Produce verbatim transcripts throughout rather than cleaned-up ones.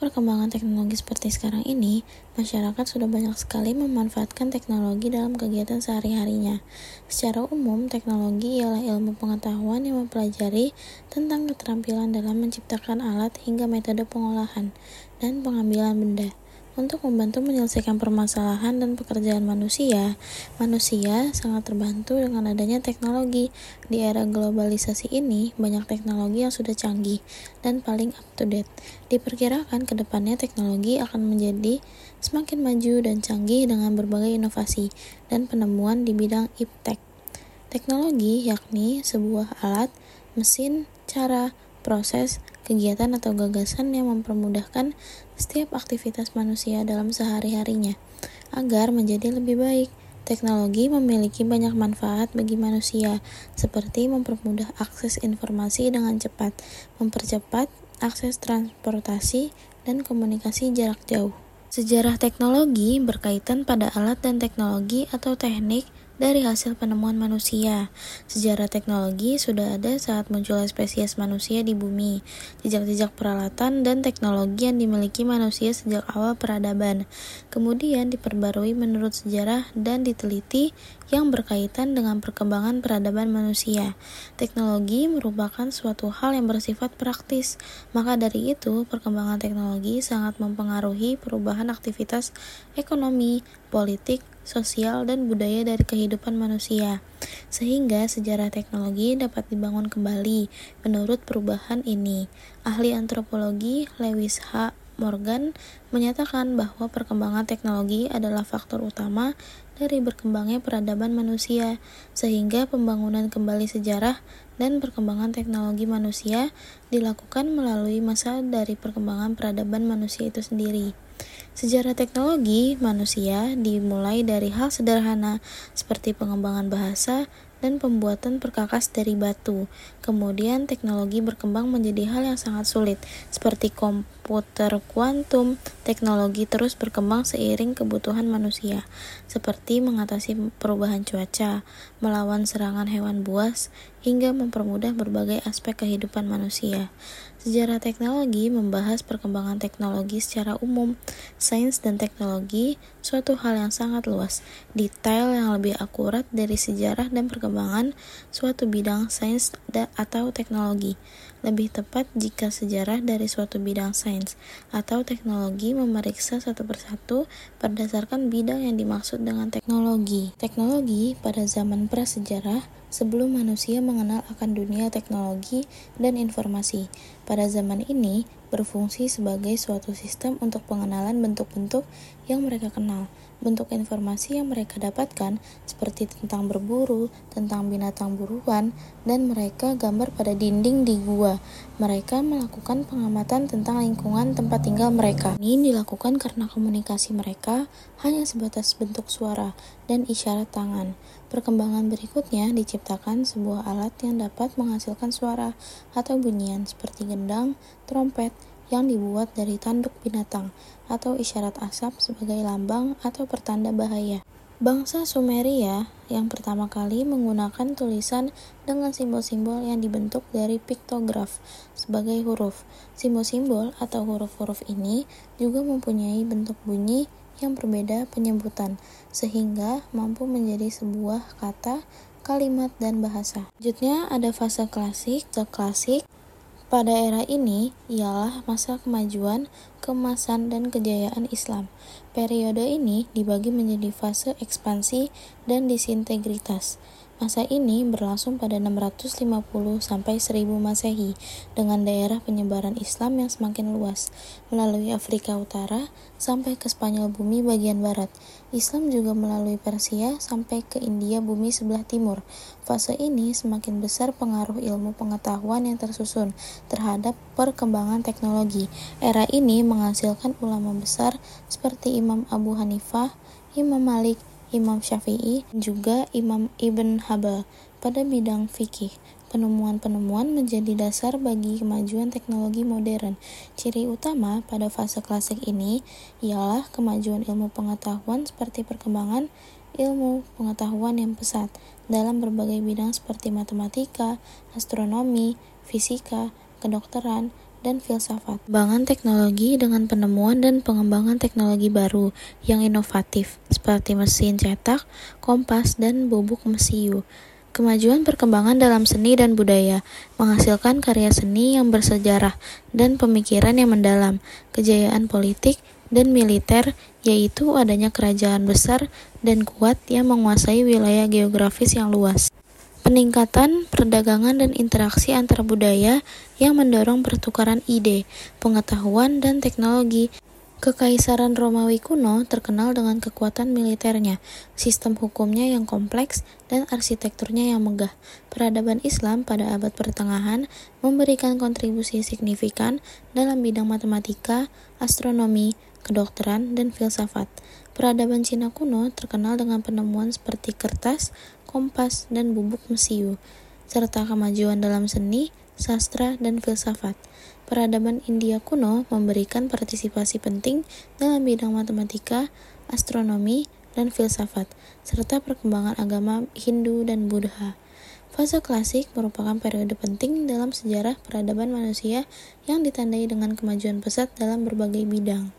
Perkembangan teknologi seperti sekarang ini, masyarakat sudah banyak sekali memanfaatkan teknologi dalam kegiatan sehari-harinya. Secara umum, teknologi ialah ilmu pengetahuan yang mempelajari tentang keterampilan dalam menciptakan alat hingga metode pengolahan dan pengambilan benda. Untuk membantu menyelesaikan permasalahan dan pekerjaan manusia, manusia sangat terbantu dengan adanya teknologi. Di era globalisasi ini, banyak teknologi yang sudah canggih dan paling up to date. Diperkirakan ke depannya teknologi akan menjadi semakin maju dan canggih dengan berbagai inovasi dan penemuan di bidang iptek. Teknologi yakni sebuah alat, mesin, cara, proses, kegiatan atau gagasan yang mempermudahkan setiap aktivitas manusia dalam sehari-harinya agar menjadi lebih baik. Teknologi memiliki banyak manfaat bagi manusia, seperti mempermudah akses informasi dengan cepat, mempercepat akses transportasi, dan komunikasi jarak jauh. Sejarah teknologi berkaitan pada alat dan teknologi atau teknik dari hasil penemuan manusia. Sejarah teknologi sudah ada saat munculnya spesies manusia di bumi. Jejak-jejak peralatan dan teknologi yang dimiliki manusia sejak awal peradaban, kemudian diperbarui menurut sejarah dan diteliti yang berkaitan dengan perkembangan peradaban manusia. Teknologi merupakan suatu hal yang bersifat praktis, maka dari itu perkembangan teknologi sangat mempengaruhi perubahan aktivitas ekonomi, politik, sosial, dan budaya dari kehidupan manusia, sehingga sejarah teknologi dapat dibangun kembali menurut perubahan ini. Ahli antropologi Lewis H. Morgan menyatakan bahwa perkembangan teknologi adalah faktor utama dari berkembangnya peradaban manusia, sehingga pembangunan kembali sejarah dan perkembangan teknologi manusia dilakukan melalui masa dari perkembangan peradaban manusia itu sendiri. Sejarah teknologi manusia dimulai dari hal sederhana seperti pengembangan bahasa dan pembuatan perkakas dari batu. Kemudian teknologi berkembang menjadi hal yang sangat sulit, seperti komputer kuantum. Teknologi terus berkembang seiring kebutuhan manusia, seperti mengatasi perubahan cuaca, melawan serangan hewan buas, hingga mempermudah berbagai aspek kehidupan manusia. Sejarah teknologi membahas perkembangan teknologi secara umum. Sains dan teknologi suatu hal yang sangat luas, detail yang lebih akurat dari sejarah dan perkembangan suatu bidang sains atau teknologi. Lebih tepat jika sejarah dari suatu bidang sains atau teknologi memeriksa satu persatu berdasarkan bidang yang dimaksud dengan teknologi. Teknologi pada zaman prasejarah, sebelum manusia mengenal akan dunia teknologi dan informasi, pada zaman ini berfungsi sebagai suatu sistem untuk pengenalan bentuk-bentuk yang mereka kenal. Bentuk informasi yang mereka dapatkan seperti tentang berburu, tentang binatang buruan, dan mereka gambar pada dinding di gua. Mereka melakukan pengamatan tentang lingkungan tempat tinggal mereka. Ini dilakukan karena komunikasi mereka hanya sebatas bentuk suara dan isyarat tangan. Perkembangan berikutnya diciptakan sebuah alat yang dapat menghasilkan suara atau bunyian seperti gendang, trompet, yang dibuat dari tanduk binatang, atau isyarat asap sebagai lambang atau pertanda bahaya. Bangsa Sumeria yang pertama kali menggunakan tulisan dengan simbol-simbol yang dibentuk dari piktograf sebagai huruf. Simbol-simbol atau huruf-huruf ini juga mempunyai bentuk bunyi yang berbeda penyebutan, sehingga mampu menjadi sebuah kata, kalimat, dan bahasa. Selanjutnya ada fase klasik. Fase klasik pada era ini ialah masa kemajuan, keemasan, dan kejayaan Islam. Periode ini dibagi menjadi fase ekspansi dan disintegritas. Masa ini berlangsung pada enam ratus lima puluh sampai seribu Masehi dengan daerah penyebaran Islam yang semakin luas melalui Afrika Utara sampai ke Spanyol bumi bagian barat. Islam juga melalui Persia sampai ke India bumi sebelah timur. Fase ini semakin besar pengaruh ilmu pengetahuan yang tersusun terhadap perkembangan teknologi. Era ini menghasilkan ulama besar seperti Imam Abu Hanifah, Imam Malik, Imam Syafi'i, dan juga Imam Ibn Habal pada bidang fikih. Penemuan-penemuan menjadi dasar bagi kemajuan teknologi modern. Ciri utama pada fase klasik ini ialah kemajuan ilmu pengetahuan seperti perkembangan ilmu pengetahuan yang pesat dalam berbagai bidang seperti matematika, astronomi, fisika, kedokteran, dan filsafat. Pengembangan teknologi dengan penemuan dan pengembangan teknologi baru yang inovatif, seperti mesin cetak, kompas, dan bubuk mesiu. Kemajuan perkembangan dalam seni dan budaya menghasilkan karya seni yang bersejarah dan pemikiran yang mendalam, kejayaan politik dan militer, yaitu adanya kerajaan besar dan kuat yang menguasai wilayah geografis yang luas. Peningkatan perdagangan dan interaksi antar budaya yang mendorong pertukaran ide, pengetahuan, dan teknologi. Kekaisaran Romawi kuno terkenal dengan kekuatan militernya, sistem hukumnya yang kompleks, dan arsitekturnya yang megah. Peradaban Islam pada abad pertengahan memberikan kontribusi signifikan dalam bidang matematika, astronomi, kedokteran, dan filsafat. Peradaban Cina kuno terkenal dengan penemuan seperti kertas, kompas, dan bubuk mesiu, serta kemajuan dalam seni, sastra, dan filsafat. Peradaban India kuno memberikan partisipasi penting dalam bidang matematika, astronomi, dan filsafat, serta perkembangan agama Hindu dan Buddha. Fase klasik merupakan periode penting dalam sejarah peradaban manusia yang ditandai dengan kemajuan pesat dalam berbagai bidang.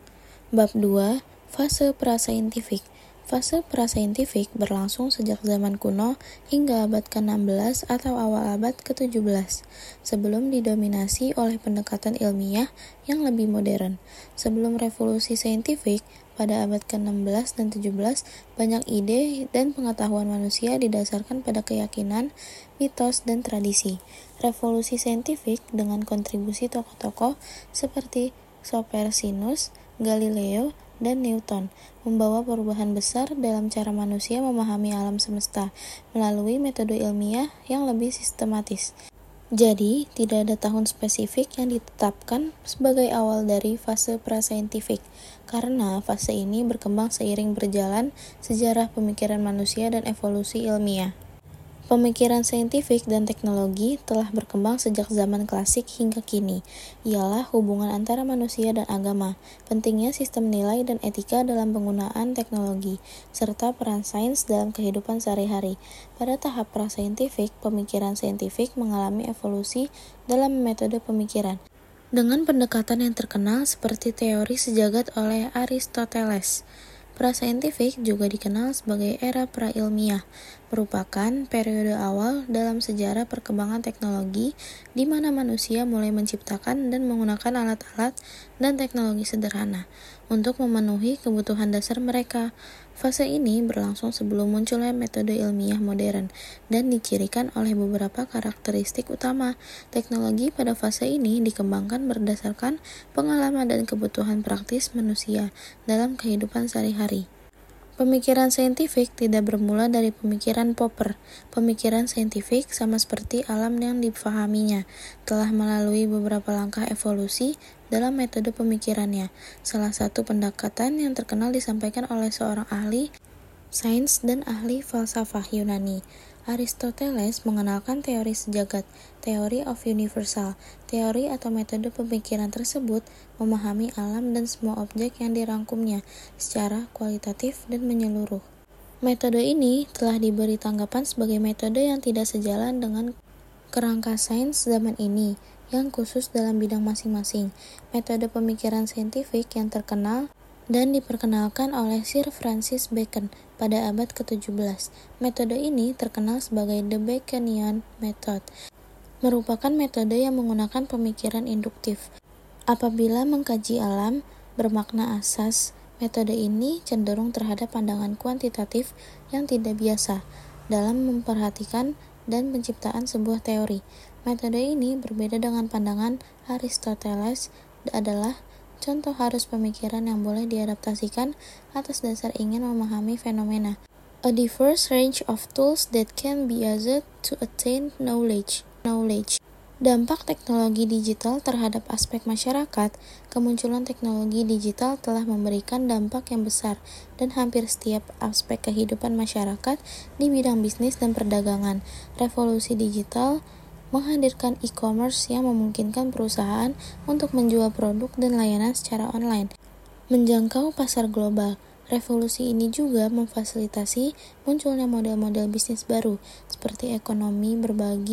Bab dua. Fase prasaintifik. Fase prasaintifik berlangsung sejak zaman kuno hingga abad ke-enam belas atau awal abad ke-tujuh belas, sebelum didominasi oleh pendekatan ilmiah yang lebih modern. Sebelum revolusi saintifik, pada abad ke-enam belas dan tujuh belas, banyak ide dan pengetahuan manusia didasarkan pada keyakinan, mitos, dan tradisi. Revolusi saintifik dengan kontribusi tokoh-tokoh seperti Copernicus, Galileo, dan Newton membawa perubahan besar dalam cara manusia memahami alam semesta melalui metode ilmiah yang lebih sistematis. Jadi, tidak ada tahun spesifik yang ditetapkan sebagai awal dari fase prasaintifik, karena fase ini berkembang seiring berjalan sejarah pemikiran manusia dan evolusi ilmiah. Pemikiran saintifik dan teknologi telah berkembang sejak zaman klasik hingga kini, ialah hubungan antara manusia dan agama, pentingnya sistem nilai dan etika dalam penggunaan teknologi, serta peran sains dalam kehidupan sehari-hari. Pada tahap prasaintifik, pemikiran saintifik mengalami evolusi dalam metode pemikiran, dengan pendekatan yang terkenal seperti teori sejagat oleh Aristoteles. Prasaintifik juga dikenal sebagai era prailmiah, merupakan periode awal dalam sejarah perkembangan teknologi di mana manusia mulai menciptakan dan menggunakan alat-alat dan teknologi sederhana untuk memenuhi kebutuhan dasar mereka. Fase ini berlangsung sebelum munculnya metode ilmiah modern dan dicirikan oleh beberapa karakteristik utama. Teknologi pada fase ini dikembangkan berdasarkan pengalaman dan kebutuhan praktis manusia dalam kehidupan sehari-hari. Pemikiran saintifik tidak bermula dari pemikiran Popper. Pemikiran saintifik, sama seperti alam yang dipahaminya, telah melalui beberapa langkah evolusi dalam metode pemikirannya. Salah satu pendekatan yang terkenal disampaikan oleh seorang ahli sains dan ahli falsafah Yunani. Aristoteles mengenalkan teori sejagat, Theory of Universal. Teori atau metode pemikiran tersebut memahami alam dan semua objek yang dirangkumnya secara kualitatif dan menyeluruh. Metode ini telah diberi tanggapan sebagai metode yang tidak sejalan dengan kerangka sains zaman ini, yang khusus dalam bidang masing-masing. Metode pemikiran saintifik yang terkenal dan diperkenalkan oleh Sir Francis Bacon pada abad ke-tujuh belas. Metode ini terkenal sebagai The Baconian Method, merupakan metode yang menggunakan pemikiran induktif. Apabila mengkaji alam bermakna asas, metode ini cenderung terhadap pandangan kuantitatif yang tidak biasa dalam memperhatikan dan penciptaan sebuah teori. Metode ini berbeda dengan pandangan Aristoteles adalah contoh harus pemikiran yang boleh diadaptasikan atas dasar ingin memahami fenomena. A diverse range of tools that can be used to attain knowledge. Knowledge. Dampak teknologi digital terhadap aspek masyarakat. Kemunculan teknologi digital telah memberikan dampak yang besar dan hampir setiap aspek kehidupan masyarakat di bidang bisnis dan perdagangan. Revolusi digital menghadirkan e-commerce yang memungkinkan perusahaan untuk menjual produk dan layanan secara online, menjangkau pasar global. Revolusi ini juga memfasilitasi munculnya model-model bisnis baru, seperti ekonomi berbagi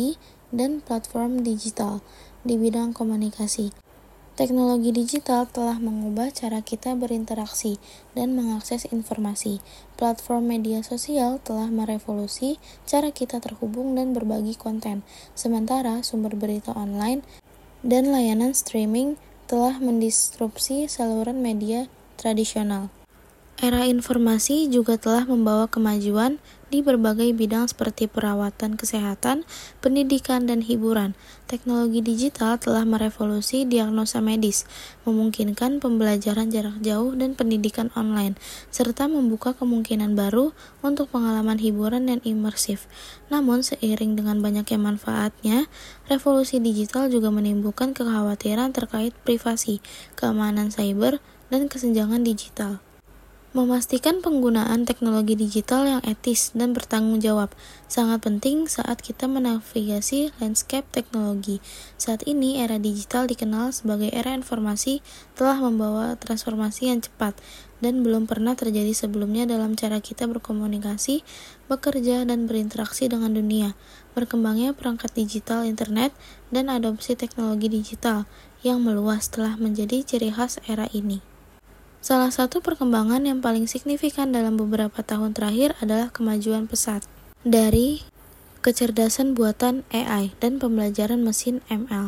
dan platform digital di bidang komunikasi. Teknologi digital telah mengubah cara kita berinteraksi dan mengakses informasi. Platform media sosial telah merevolusi cara kita terhubung dan berbagi konten, sementara sumber berita online dan layanan streaming telah mendisrupsi saluran media tradisional. Era informasi juga telah membawa kemajuan di berbagai bidang seperti perawatan kesehatan, pendidikan, dan hiburan. Teknologi digital telah merevolusi diagnosa medis, memungkinkan pembelajaran jarak jauh dan pendidikan online, serta membuka kemungkinan baru untuk pengalaman hiburan dan imersif. Namun, seiring dengan banyaknya manfaatnya, revolusi digital juga menimbulkan kekhawatiran terkait privasi, keamanan cyber, dan kesenjangan digital. Memastikan penggunaan teknologi digital yang etis dan bertanggung jawab sangat penting saat kita menavigasi landscape teknologi. Saat ini, era digital dikenal sebagai era informasi telah membawa transformasi yang cepat dan belum pernah terjadi sebelumnya dalam cara kita berkomunikasi, bekerja, dan berinteraksi dengan dunia. Berkembangnya perangkat digital internet dan adopsi teknologi digital yang meluas telah menjadi ciri khas era ini. Salah satu perkembangan yang paling signifikan dalam beberapa tahun terakhir adalah kemajuan pesat dari kecerdasan buatan A I dan pembelajaran mesin M L.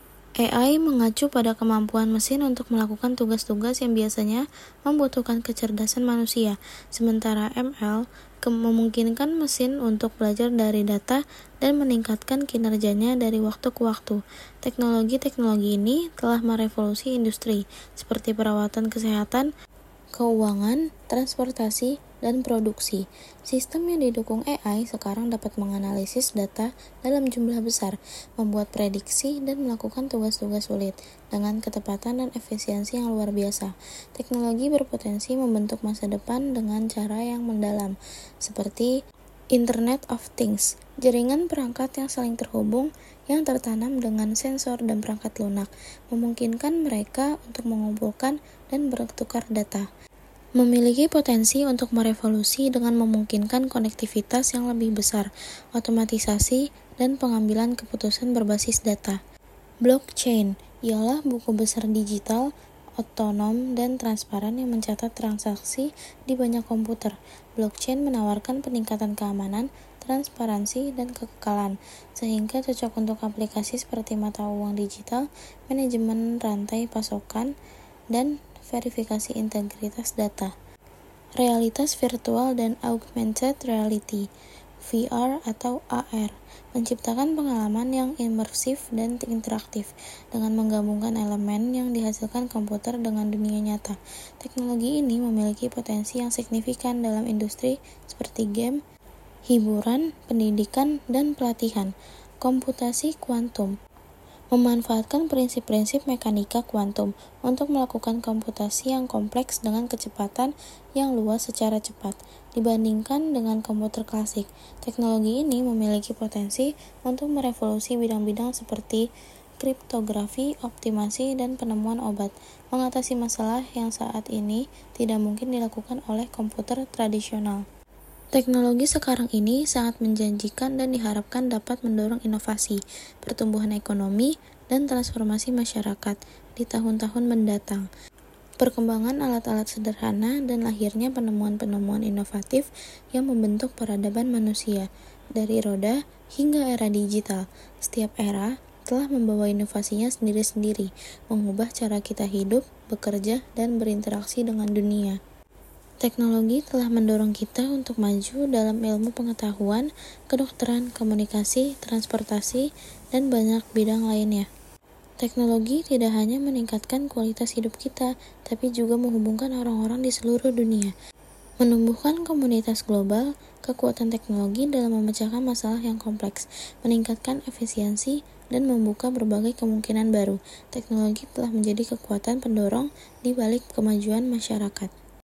A I mengacu pada kemampuan mesin untuk melakukan tugas-tugas yang biasanya membutuhkan kecerdasan manusia, sementara M L memungkinkan mesin untuk belajar dari data dan meningkatkan kinerjanya dari waktu ke waktu. Teknologi-teknologi ini telah merevolusi industri, seperti perawatan kesehatan, keuangan, transportasi, dan produksi. Sistem yang didukung A I sekarang dapat menganalisis data dalam jumlah besar, membuat prediksi, dan melakukan tugas-tugas sulit dengan ketepatan dan efisiensi yang luar biasa. Teknologi berpotensi membentuk masa depan dengan cara yang mendalam, seperti Internet of Things, jaringan perangkat yang saling terhubung yang tertanam dengan sensor dan perangkat lunak, memungkinkan mereka untuk mengumpulkan dan bertukar data. Memiliki potensi untuk merevolusi dengan memungkinkan konektivitas yang lebih besar, otomatisasi, dan pengambilan keputusan berbasis data. Blockchain ialah buku besar digital, otonom, dan transparan yang mencatat transaksi di banyak komputer. Blockchain menawarkan peningkatan keamanan, transparansi, dan kekekalan, sehingga cocok untuk aplikasi seperti mata uang digital, manajemen rantai pasokan, dan verifikasi integritas data. Realitas virtual dan augmented reality V R atau A R menciptakan pengalaman yang imersif dan interaktif dengan menggabungkan elemen yang dihasilkan komputer dengan dunia nyata. Teknologi ini memiliki potensi yang signifikan dalam industri seperti game, hiburan, pendidikan, dan pelatihan. Komputasi kuantum memanfaatkan prinsip-prinsip mekanika kuantum untuk melakukan komputasi yang kompleks dengan kecepatan yang luas secara cepat dibandingkan dengan komputer klasik. Teknologi ini memiliki potensi untuk merevolusi bidang-bidang seperti kriptografi, optimasi, dan penemuan obat, mengatasi masalah yang saat ini tidak mungkin dilakukan oleh komputer tradisional. Teknologi sekarang ini sangat menjanjikan dan diharapkan dapat mendorong inovasi, pertumbuhan ekonomi, dan transformasi masyarakat di tahun-tahun mendatang. Perkembangan alat-alat sederhana dan lahirnya penemuan-penemuan inovatif yang membentuk peradaban manusia, dari roda hingga era digital. Setiap era telah membawa inovasinya sendiri-sendiri, mengubah cara kita hidup, bekerja, dan berinteraksi dengan dunia. Teknologi telah mendorong kita untuk maju dalam ilmu pengetahuan, kedokteran, komunikasi, transportasi, dan banyak bidang lainnya. Teknologi tidak hanya meningkatkan kualitas hidup kita, tapi juga menghubungkan orang-orang di seluruh dunia, menumbuhkan komunitas global. Kekuatan teknologi dalam memecahkan masalah yang kompleks, meningkatkan efisiensi, dan membuka berbagai kemungkinan baru. Teknologi telah menjadi kekuatan pendorong di balik kemajuan masyarakat.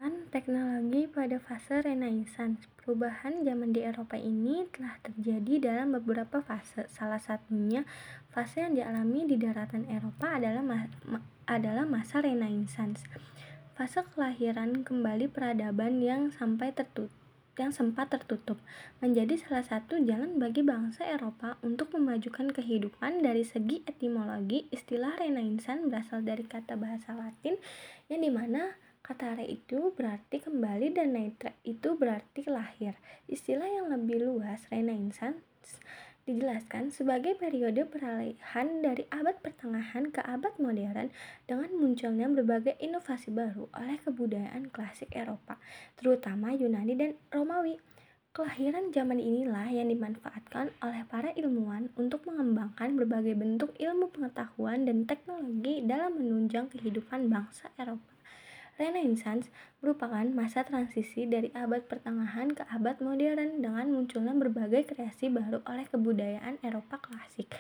Teknologi pada fase Renaissance. Perubahan zaman di Eropa ini telah terjadi dalam beberapa fase. Salah satunya fase yang dialami di daratan Eropa adalah ma- ma- adalah masa Renaissance. Fase kelahiran kembali peradaban yang sampai tertutup yang sempat tertutup, menjadi salah satu jalan bagi bangsa Eropa untuk memajukan kehidupan. Dari segi etimologi, istilah Renaissance berasal dari kata bahasa Latin yang dimana kata re itu berarti kembali dan naitra itu berarti lahir. Istilah yang lebih luas, Renaissance dijelaskan sebagai periode peralihan dari abad pertengahan ke abad modern dengan munculnya berbagai inovasi baru oleh kebudayaan klasik Eropa, terutama Yunani dan Romawi. Kelahiran zaman inilah yang dimanfaatkan oleh para ilmuwan untuk mengembangkan berbagai bentuk ilmu pengetahuan dan teknologi dalam menunjang kehidupan bangsa Eropa. Renaissance merupakan masa transisi dari abad pertengahan ke abad modern dengan munculnya berbagai kreasi baru oleh kebudayaan Eropa klasik.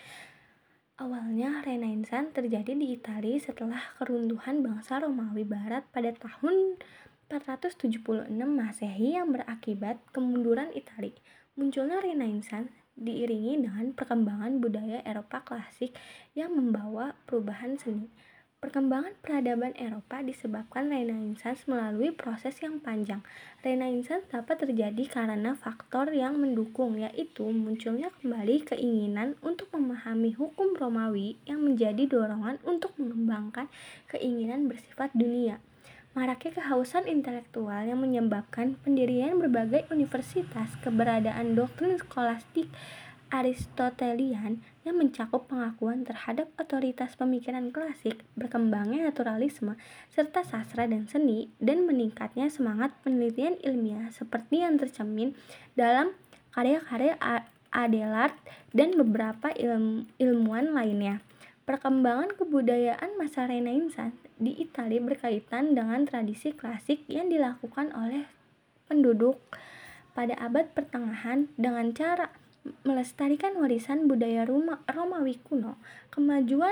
Awalnya Renaissance terjadi di Italia setelah keruntuhan bangsa Romawi Barat pada tahun empat ratus tujuh puluh enam Masehi yang berakibat kemunduran Italia. Munculnya Renaissance diiringi dengan perkembangan budaya Eropa klasik yang membawa perubahan seni. Perkembangan peradaban Eropa disebabkan Renaissance melalui proses yang panjang. Renaissance dapat terjadi karena faktor yang mendukung, yaitu munculnya kembali keinginan untuk memahami hukum Romawi yang menjadi dorongan untuk mengembangkan keinginan bersifat dunia. Maraknya kehausan intelektual yang menyebabkan pendirian berbagai universitas, keberadaan doktrin skolastik Aristotelian yang mencakup pengakuan terhadap otoritas pemikiran klasik, berkembangnya naturalisme, serta sastra dan seni, dan meningkatnya semangat penelitian ilmiah seperti yang tercermin dalam karya-karya Abelard dan beberapa ilmu, ilmuwan lainnya. Perkembangan kebudayaan masa Renaissance di Italia berkaitan dengan tradisi klasik yang dilakukan oleh penduduk pada abad pertengahan dengan cara melestarikan warisan budaya Roma, Romawi kuno. Kemajuan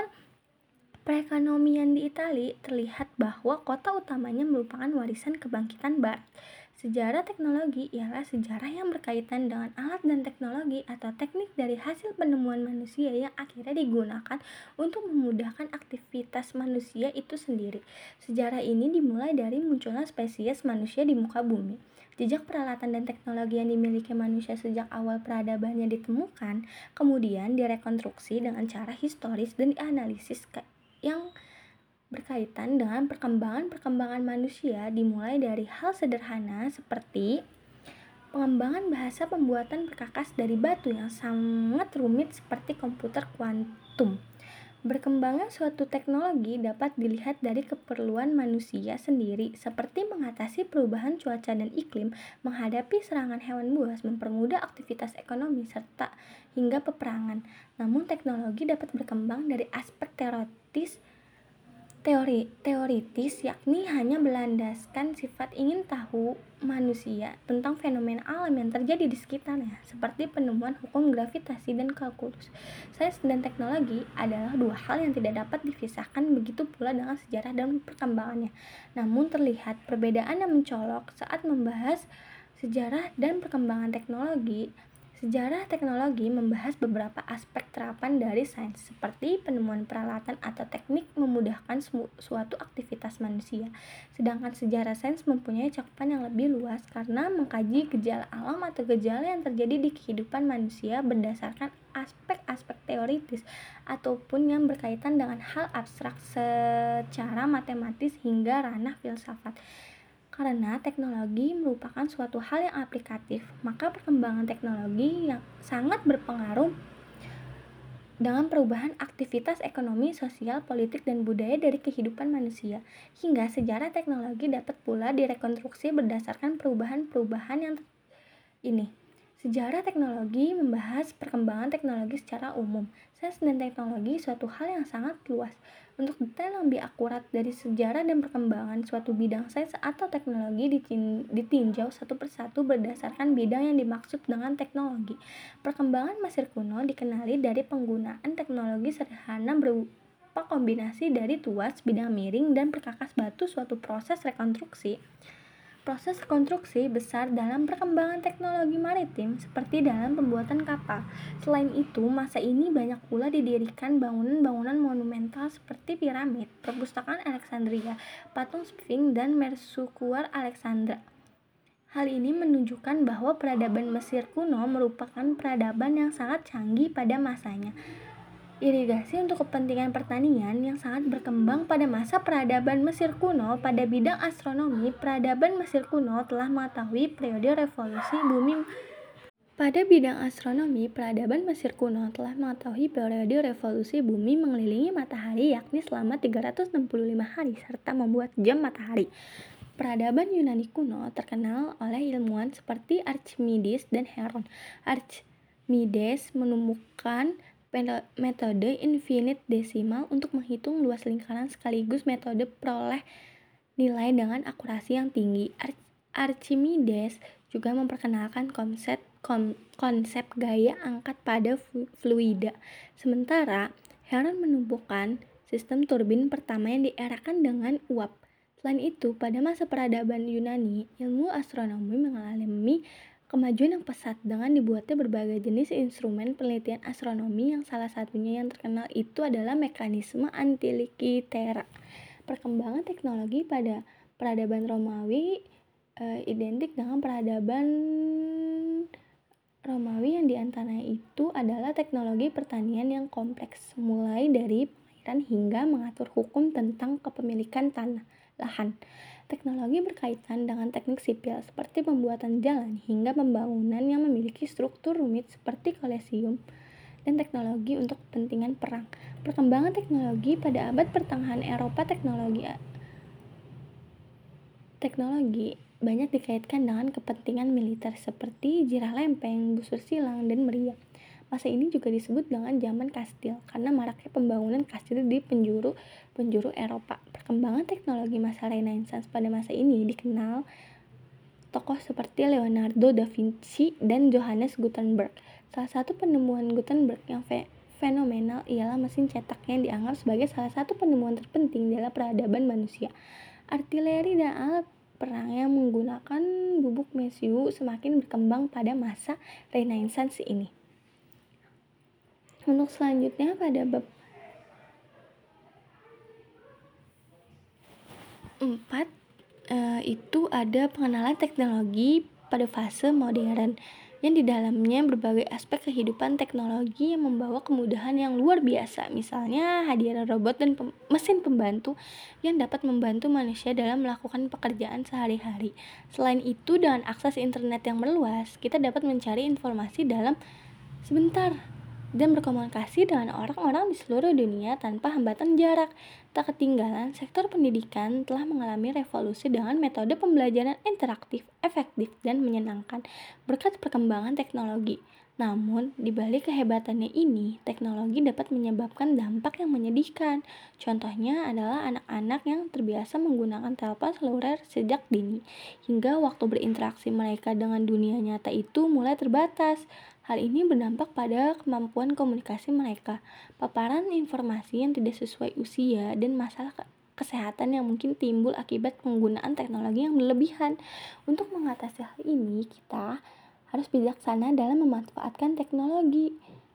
perekonomian di Italia terlihat bahwa kota utamanya merupakan warisan kebangkitan Barat. Sejarah teknologi ialah sejarah yang berkaitan dengan alat dan teknologi atau teknik dari hasil penemuan manusia yang akhirnya digunakan untuk memudahkan aktivitas manusia itu sendiri. Sejarah ini dimulai dari munculnya spesies manusia di muka bumi. Jejak peralatan dan teknologi yang dimiliki manusia sejak awal peradabannya ditemukan, kemudian direkonstruksi dengan cara historis dan dianalisis yang berkaitan dengan perkembangan-perkembangan manusia, dimulai dari hal sederhana seperti pengembangan bahasa pembuatan perkakas dari batu yang sangat rumit seperti komputer kuantum. Berkembangnya suatu teknologi dapat dilihat dari keperluan manusia sendiri, seperti mengatasi perubahan cuaca dan iklim, menghadapi serangan hewan buas, mempermudah aktivitas ekonomi, serta hingga peperangan. Namun teknologi dapat berkembang dari aspek teoritis teori teoritis yakni hanya berlandaskan sifat ingin tahu manusia tentang fenomena alam yang terjadi di sekitarnya, seperti penemuan hukum gravitasi dan kalkulus. Sains dan teknologi adalah dua hal yang tidak dapat dipisahkan, begitu pula dengan sejarah dan perkembangannya. Namun terlihat perbedaan yang mencolok saat membahas sejarah dan perkembangan teknologi. Sejarah teknologi membahas beberapa aspek terapan dari sains, seperti penemuan peralatan atau teknik memudahkan suatu aktivitas manusia. Sedangkan sejarah sains mempunyai cakupan yang lebih luas karena mengkaji gejala alam atau gejala yang terjadi di kehidupan manusia berdasarkan aspek-aspek teoritis ataupun yang berkaitan dengan hal abstrak secara matematis hingga ranah filsafat. Karena teknologi merupakan suatu hal yang aplikatif, maka perkembangan teknologi yang sangat berpengaruh dengan perubahan aktivitas ekonomi, sosial, politik, dan budaya dari kehidupan manusia. Hingga sejarah teknologi dapat pula direkonstruksi berdasarkan perubahan-perubahan yang ini. Sejarah teknologi membahas perkembangan teknologi secara umum. Sains dan teknologi suatu hal yang sangat luas. Untuk detail yang lebih akurat dari sejarah dan perkembangan suatu bidang sains atau teknologi ditinjau satu persatu berdasarkan bidang yang dimaksud dengan teknologi. Perkembangan Mesir kuno dikenali dari penggunaan teknologi sederhana berupa kombinasi dari tuas, bidang miring, dan perkakas batu. Suatu proses rekonstruksi Proses konstruksi besar dalam perkembangan teknologi maritim seperti dalam pembuatan kapal. Selain itu, masa ini banyak pula didirikan bangunan-bangunan monumental seperti piramid, perpustakaan Alexandria, patung Sphinx, dan Mercusuar Alexandra. Hal ini menunjukkan bahwa peradaban Mesir kuno merupakan peradaban yang sangat canggih pada masanya. Irigasi untuk kepentingan pertanian yang sangat berkembang pada masa peradaban Mesir kuno. Pada bidang astronomi, peradaban Mesir kuno telah mengetahui periode revolusi bumi. Pada bidang astronomi, peradaban Mesir kuno telah mengetahui periode revolusi bumi mengelilingi matahari yakni selama tiga ratus enam puluh lima hari serta membuat jam matahari. Peradaban Yunani kuno terkenal oleh ilmuwan seperti Archimedes dan Heron. Archimedes menemukan metode infinite desimal untuk menghitung luas lingkaran sekaligus metode peroleh nilai dengan akurasi yang tinggi. Archimedes juga memperkenalkan konsep konsep gaya angkat pada fluida. Sementara Heron menemukan sistem turbin pertama yang diarahkan dengan uap. Selain itu, pada masa peradaban Yunani, ilmu astronomi mengalami kemajuan yang pesat dengan dibuatnya berbagai jenis instrumen penelitian astronomi yang salah satunya yang terkenal itu adalah mekanisme Antikythera. Perkembangan teknologi pada peradaban Romawi e, identik dengan peradaban Romawi yang diantaranya itu adalah teknologi pertanian yang kompleks, mulai dari pengairan hingga mengatur hukum tentang kepemilikan tanah, lahan. Teknologi berkaitan dengan teknik sipil seperti pembuatan jalan hingga pembangunan yang memiliki struktur rumit seperti Kolosium dan teknologi untuk kepentingan perang. Perkembangan teknologi pada abad pertengahan Eropa teknologi teknologi banyak dikaitkan dengan kepentingan militer seperti jirah lempeng, busur silang, dan meriam. Masa ini juga disebut dengan zaman kastil karena maraknya pembangunan kastil di penjuru-penjuru Eropa. Perkembangan teknologi masa Renaissance pada masa ini dikenal tokoh seperti Leonardo da Vinci dan Johannes Gutenberg. Salah satu penemuan Gutenberg yang fe- fenomenal ialah mesin cetak yang dianggap sebagai salah satu penemuan terpenting dalam peradaban manusia. Artileri dan alat perang yang menggunakan bubuk mesiu semakin berkembang pada masa Renaissance ini. Untuk selanjutnya pada bab empat e, itu ada pengenalan teknologi pada fase modern yang di dalamnya berbagai aspek kehidupan teknologi yang membawa kemudahan yang luar biasa. Misalnya hadirnya robot dan pem- mesin pembantu yang dapat membantu manusia dalam melakukan pekerjaan sehari-hari. Selain itu, dengan akses internet yang meluas, kita dapat mencari informasi dalam sebentar dan berkomunikasi dengan orang-orang di seluruh dunia tanpa hambatan jarak. Tak ketinggalan, sektor pendidikan telah mengalami revolusi dengan metode pembelajaran interaktif, efektif, dan menyenangkan berkat perkembangan teknologi. Namun, di balik kehebatannya ini, teknologi dapat menyebabkan dampak yang menyedihkan. Contohnya adalah anak-anak yang terbiasa menggunakan telepon seluler sejak dini, hingga waktu berinteraksi mereka dengan dunia nyata itu mulai terbatas. Hal ini berdampak pada kemampuan komunikasi mereka, paparan informasi yang tidak sesuai usia, dan masalah kesehatan yang mungkin timbul akibat penggunaan teknologi yang berlebihan. Untuk mengatasi hal ini, kita harus bijaksana dalam memanfaatkan teknologi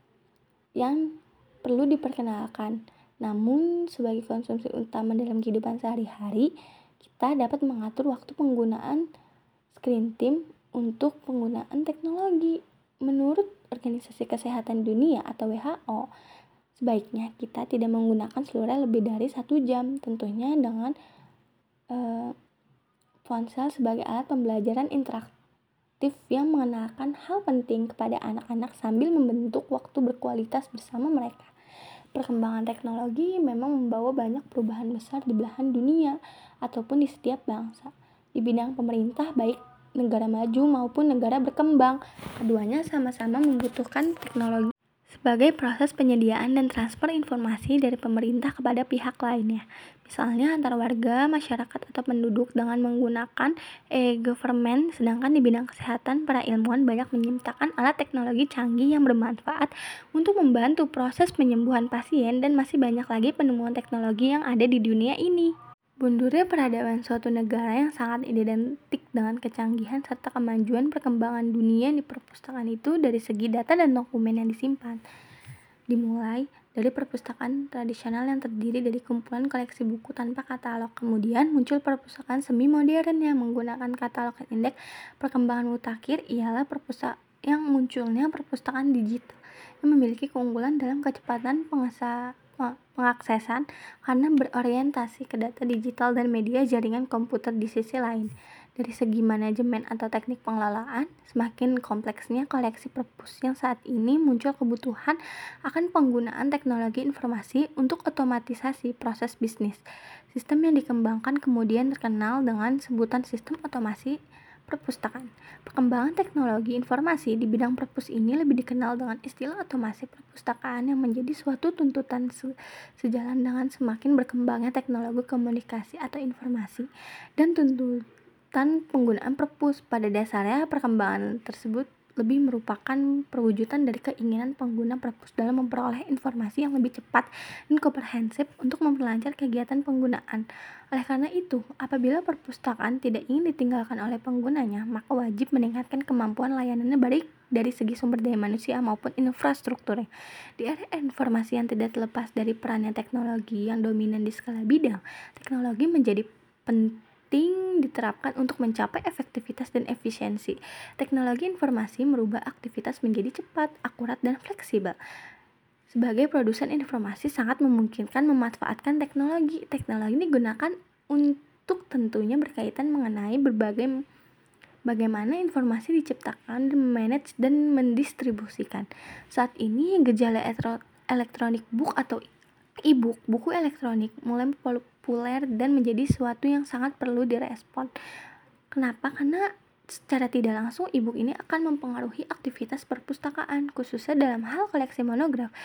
yang perlu diperkenalkan. Namun, sebagai konsumsi utama dalam kehidupan sehari-hari, kita dapat mengatur waktu penggunaan screen time untuk penggunaan teknologi. Menurut Organisasi Kesehatan Dunia atau W H O, sebaiknya kita tidak menggunakan seluler lebih dari satu jam, tentunya dengan e, ponsel sebagai alat pembelajaran interaktif yang mengenalkan hal penting kepada anak-anak sambil membentuk waktu berkualitas bersama mereka. Perkembangan teknologi memang membawa banyak perubahan besar di belahan dunia ataupun di setiap bangsa. Di bidang pemerintah, baik negara maju maupun negara berkembang, keduanya sama-sama membutuhkan teknologi sebagai proses penyediaan dan transfer informasi dari pemerintah kepada pihak lainnya. Misalnya antar warga, masyarakat, atau penduduk dengan menggunakan e-government. Sedangkan di bidang kesehatan, para ilmuwan banyak menciptakan alat teknologi canggih yang bermanfaat untuk membantu proses penyembuhan pasien, dan masih banyak lagi penemuan teknologi yang ada di dunia ini. Mundurnya peradaban suatu negara yang sangat identik dengan kecanggihan serta kemajuan perkembangan dunia di perpustakaan itu dari segi data dan dokumen yang disimpan. Dimulai dari perpustakaan tradisional yang terdiri dari kumpulan koleksi buku tanpa katalog. Kemudian muncul perpustakaan semi modern yang menggunakan katalog dan indeks. Perkembangan mutakhir ialah perpustakaan yang munculnya perpustakaan digital yang memiliki keunggulan dalam kecepatan pengesa, pengaksesan karena berorientasi ke data digital dan media jaringan komputer. Di sisi lain, dari segi manajemen atau teknik pengelolaan, semakin kompleksnya koleksi perpus yang saat ini muncul kebutuhan akan penggunaan teknologi informasi untuk otomatisasi proses bisnis. Sistem yang dikembangkan kemudian terkenal dengan sebutan sistem otomasi perpustakaan. Perkembangan teknologi informasi di bidang perpus ini lebih dikenal dengan istilah otomasi perpustakaan yang menjadi suatu tuntutan se- sejalan dengan semakin berkembangnya teknologi komunikasi atau informasi dan tuntutan penggunaan perpus. Pada dasarnya, perkembangan tersebut lebih merupakan perwujudan dari keinginan pengguna perpus dalam memperoleh informasi yang lebih cepat dan komprehensif untuk memperlancar kegiatan penggunaan. Oleh karena itu, apabila perpustakaan tidak ingin ditinggalkan oleh penggunanya, maka wajib meningkatkan kemampuan layanannya baik dari segi sumber daya manusia maupun infrastrukturnya. Di era informasi yang tidak terlepas dari perannya teknologi yang dominan di skala bidang, teknologi menjadi penting diterapkan untuk mencapai efektivitas dan efisiensi. Teknologi informasi merubah aktivitas menjadi cepat, akurat, dan fleksibel. Sebagai produsen informasi sangat memungkinkan memanfaatkan teknologi. Teknologi ini digunakan untuk tentunya berkaitan mengenai berbagai bagaimana informasi diciptakan, dimanage, dan mendistribusikan. Saat ini gejala elektronik book atau e-book, buku elektronik, mulai populer dan menjadi sesuatu yang sangat perlu direspon. Kenapa? Karena secara tidak langsung e-book ini akan mempengaruhi aktivitas perpustakaan, khususnya dalam hal koleksi monograf.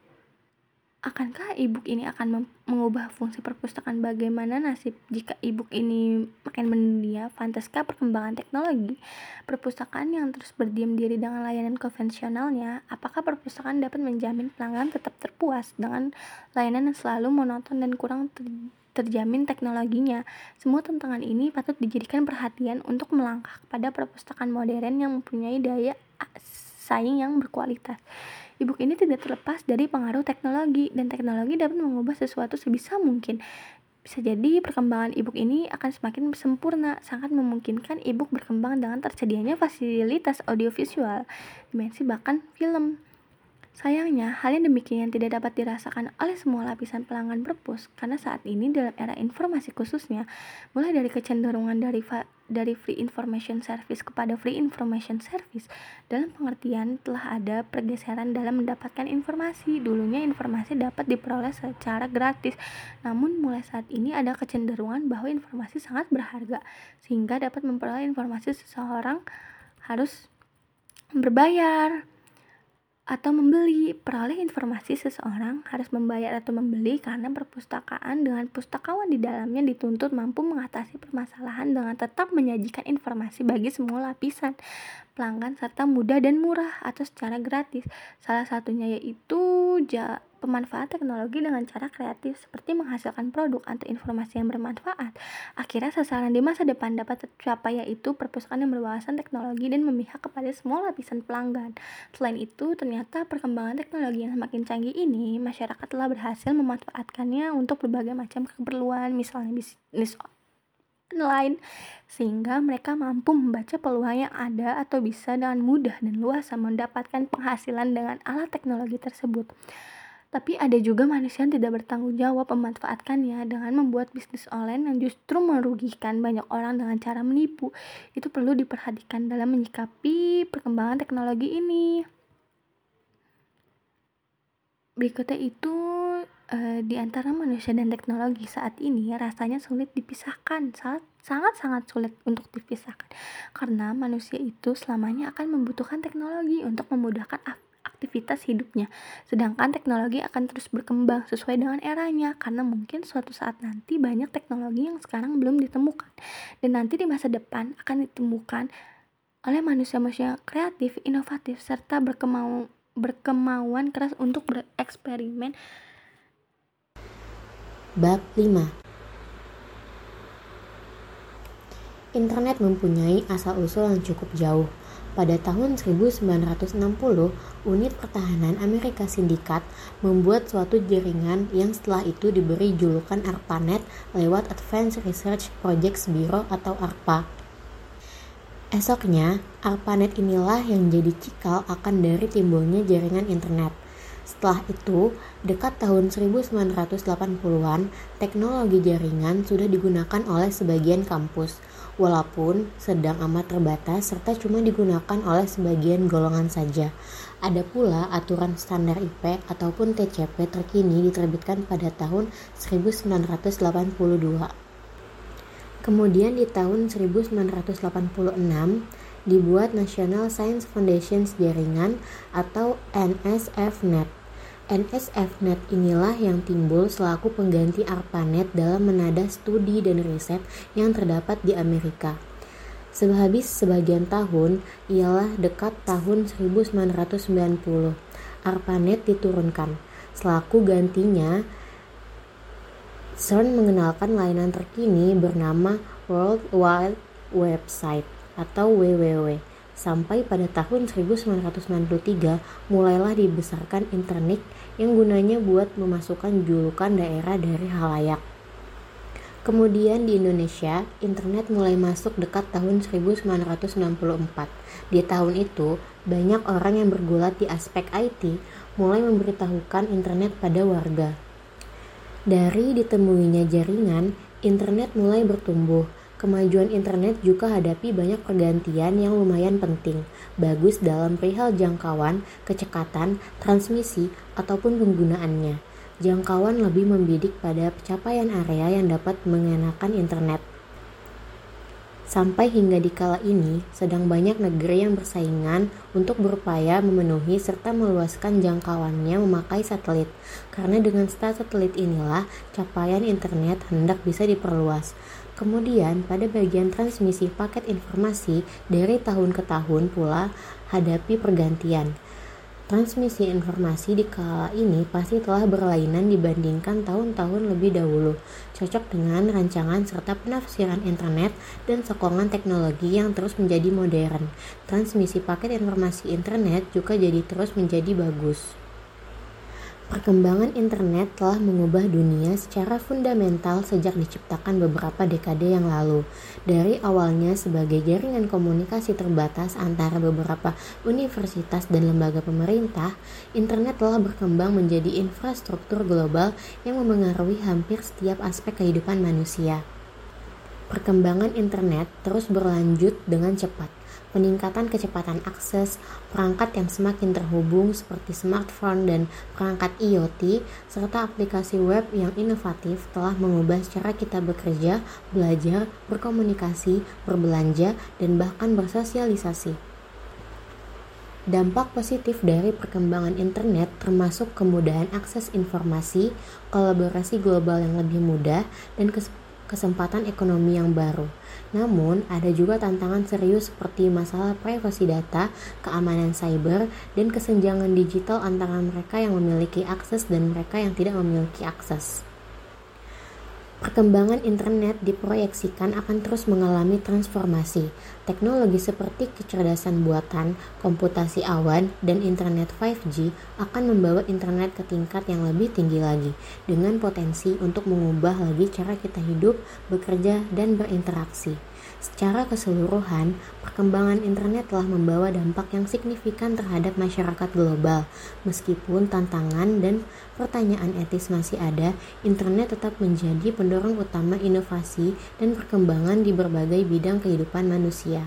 Akankah e-book ini akan mengubah fungsi perpustakaan? Bagaimana nasib jika e-book ini makin mendunia? Fantaskah perkembangan teknologi perpustakaan yang terus berdiam diri dengan layanan konvensionalnya? Apakah perpustakaan dapat menjamin pelanggan tetap terpuas dengan layanan yang selalu monoton dan kurang ter- terjamin teknologinya? Semua tantangan ini patut dijadikan perhatian untuk melangkah kepada perpustakaan modern yang mempunyai daya saing yang berkualitas. E-book ini tidak terlepas dari pengaruh teknologi, dan teknologi dapat mengubah sesuatu sebisa mungkin. Bisa jadi perkembangan e-book ini akan semakin sempurna, sangat memungkinkan e-book berkembang dengan tersedianya fasilitas audiovisual, dimensi bahkan film. Sayangnya, hal yang demikian tidak dapat dirasakan oleh semua lapisan pelanggan perpus, karena saat ini dalam era informasi khususnya, mulai dari kecenderungan dari fa- dari free information service kepada free information service, dalam pengertian telah ada pergeseran dalam mendapatkan informasi. Dulunya informasi dapat diperoleh secara gratis, namun mulai saat ini ada kecenderungan bahwa informasi sangat berharga, sehingga dapat memperoleh informasi seseorang harus berbayar atau membeli. Peroleh informasi seseorang harus membayar atau membeli karena perpustakaan dengan pustakawan di dalamnya dituntut mampu mengatasi permasalahan dengan tetap menyajikan informasi bagi semua lapisan pelanggan serta mudah dan murah atau secara gratis. Salah satunya yaitu ja, pemanfaat teknologi dengan cara kreatif seperti menghasilkan produk atau informasi yang bermanfaat. Akhirnya sasaran di masa depan dapat tercapai, yaitu perpustakaan yang berwawasan teknologi dan memihak kepada semua lapisan pelanggan. Selain itu, ternyata perkembangan teknologi yang semakin canggih ini, masyarakat telah berhasil memanfaatkannya untuk berbagai macam keperluan, misalnya bisnis online, sehingga mereka mampu membaca peluang yang ada atau bisa dengan mudah dan luas mendapatkan penghasilan dengan alat teknologi tersebut. Tapi ada juga manusia yang tidak bertanggung jawab memanfaatkannya dengan membuat bisnis online yang justru merugikan banyak orang dengan cara menipu. Itu perlu diperhatikan dalam menyikapi perkembangan teknologi ini. Berikutnya itu eh, di antara manusia dan teknologi saat ini rasanya sulit dipisahkan, sangat-sangat sulit untuk dipisahkan, karena manusia itu selamanya akan membutuhkan teknologi untuk memudahkan aktivitas hidupnya, sedangkan teknologi akan terus berkembang sesuai dengan eranya, karena mungkin suatu saat nanti banyak teknologi yang sekarang belum ditemukan dan nanti di masa depan akan ditemukan oleh manusia-manusia kreatif, inovatif, serta berkemau berkemauan keras untuk bereksperimen. Bab lima. Internet mempunyai asal-usul yang cukup jauh. Pada tahun seribu sembilan ratus enam puluh, unit pertahanan Amerika Serikat membuat suatu jaringan yang setelah itu diberi julukan ARPANET lewat Advanced Research Projects Bureau atau ARPA. Esoknya, ARPANET inilah yang jadi cikal akan dari timbulnya jaringan internet. Setelah itu, dekat tahun seribu sembilan ratus delapan puluhan, teknologi jaringan sudah digunakan oleh sebagian kampus, walaupun sedang amat terbatas serta cuma digunakan oleh sebagian golongan saja. Ada pula aturan standar I P ataupun T C P terkini diterbitkan pada tahun seribu sembilan ratus delapan puluh dua. Kemudian di tahun seribu sembilan ratus delapan puluh enam dibuat National Science Foundation Jaringan atau N S F Net. N S F Net inilah yang timbul selaku pengganti ARPANET dalam menada studi dan riset yang terdapat di Amerika. Sehabis sebagian tahun, ialah dekat tahun seribu sembilan ratus sembilan puluh, ARPANET diturunkan. Selaku gantinya, CERN mengenalkan layanan terkini bernama World Wide Website atau W W W. Sampai pada tahun seribu sembilan ratus sembilan puluh tiga mulailah dibesarkan internet yang gunanya buat memasukkan julukan daerah dari halayak. Kemudian di Indonesia, internet mulai masuk dekat tahun seribu sembilan ratus enam puluh empat. Di tahun itu, banyak orang yang bergulat di aspek I T mulai memberitahukan internet pada warga. Dari ditemuinya jaringan, internet mulai bertumbuh. Kemajuan internet juga hadapi banyak pergantian yang lumayan penting, bagus dalam perihal jangkauan, kecepatan, transmisi, ataupun penggunaannya. Jangkauan lebih membidik pada pencapaian area yang dapat mengenakan internet. Sampai hingga di kala ini, sedang banyak negeri yang bersaingan untuk berupaya memenuhi serta meluaskan jangkauannya memakai satelit. Karena dengan satelit inilah capaian internet hendak bisa diperluas. Kemudian pada bagian transmisi paket informasi dari tahun ke tahun pula hadapi pergantian. Transmisi informasi di kala ini pasti telah berlainan dibandingkan tahun-tahun lebih dahulu, cocok dengan rancangan serta penafsiran internet dan sokongan teknologi yang terus menjadi modern. Transmisi paket informasi internet juga jadi terus menjadi bagus. Perkembangan internet telah mengubah dunia secara fundamental sejak diciptakan beberapa dekade yang lalu. Dari awalnya sebagai jaringan komunikasi terbatas antara beberapa universitas dan lembaga pemerintah, internet telah berkembang menjadi infrastruktur global yang memengaruhi hampir setiap aspek kehidupan manusia. Perkembangan internet terus berlanjut dengan cepat. Peningkatan kecepatan akses, perangkat yang semakin terhubung seperti smartphone dan perangkat I O T, serta aplikasi web yang inovatif telah mengubah cara kita bekerja, belajar, berkomunikasi, berbelanja, dan bahkan bersosialisasi. Dampak positif dari perkembangan internet termasuk kemudahan akses informasi, kolaborasi global yang lebih mudah, dan kesempatan ekonomi yang baru. Namun, ada juga tantangan serius seperti masalah privasi data, keamanan cyber, dan kesenjangan digital antara mereka yang memiliki akses dan mereka yang tidak memiliki akses. Perkembangan internet diproyeksikan akan terus mengalami transformasi. Teknologi seperti kecerdasan buatan, komputasi awan, dan internet lima G akan membawa internet ke tingkat yang lebih tinggi lagi, dengan potensi untuk mengubah lagi cara kita hidup, bekerja, dan berinteraksi. Secara keseluruhan, perkembangan internet telah membawa dampak yang signifikan terhadap masyarakat global. Meskipun tantangan dan pertanyaan etis masih ada, internet tetap menjadi pendorong utama inovasi dan perkembangan di berbagai bidang kehidupan manusia.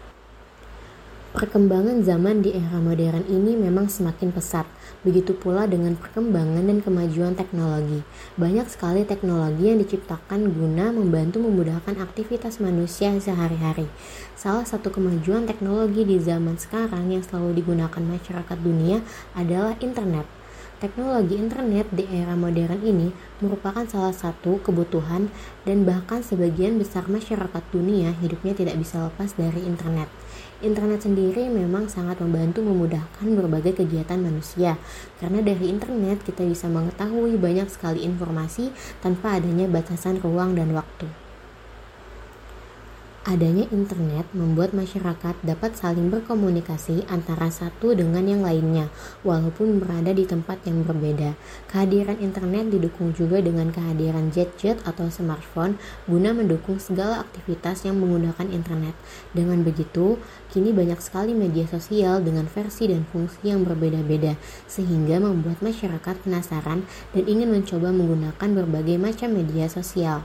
Perkembangan zaman di era modern ini memang semakin pesat, begitu pula dengan perkembangan dan kemajuan teknologi. Banyak sekali teknologi yang diciptakan guna membantu memudahkan aktivitas manusia sehari-hari. Salah satu kemajuan teknologi di zaman sekarang yang selalu digunakan masyarakat dunia adalah internet. Teknologi internet di era modern ini merupakan salah satu kebutuhan dan bahkan sebagian besar masyarakat dunia hidupnya tidak bisa lepas dari internet. Internet sendiri memang sangat membantu memudahkan berbagai kegiatan manusia, karena dari internet kita bisa mengetahui banyak sekali informasi tanpa adanya batasan ruang dan waktu. Adanya internet membuat masyarakat dapat saling berkomunikasi antara satu dengan yang lainnya, walaupun berada di tempat yang berbeda. Kehadiran internet didukung juga dengan kehadiran jet-jet atau smartphone guna mendukung segala aktivitas yang menggunakan internet. Dengan begitu, kini banyak sekali media sosial dengan versi dan fungsi yang berbeda-beda, sehingga membuat masyarakat penasaran dan ingin mencoba menggunakan berbagai macam media sosial.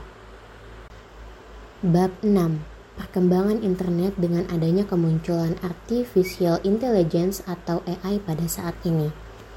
Bab enam. Perkembangan internet dengan adanya kemunculan Artificial Intelligence atau A I pada saat ini.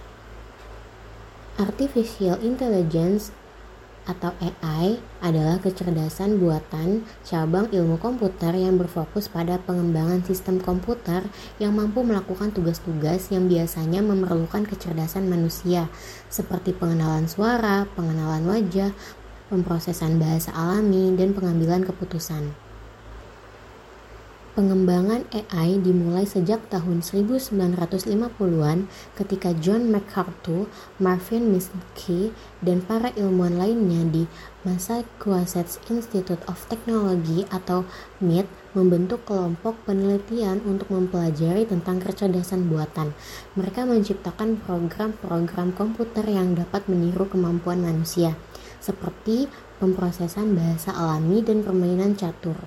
Artificial Intelligence atau A I adalah kecerdasan buatan cabang ilmu komputer yang berfokus pada pengembangan sistem komputer yang mampu melakukan tugas-tugas yang biasanya memerlukan kecerdasan manusia, seperti pengenalan suara, pengenalan wajah, pemrosesan bahasa alami, dan pengambilan keputusan. Pengembangan A I dimulai sejak tahun seribu sembilan ratus lima puluhan ketika John McArthur, Marvin Minsky, dan para ilmuwan lainnya di Massachusetts Institute of Technology atau M I T membentuk kelompok penelitian untuk mempelajari tentang kecerdasan buatan. Mereka menciptakan program-program komputer yang dapat meniru kemampuan manusia, seperti pemrosesan bahasa alami dan permainan catur.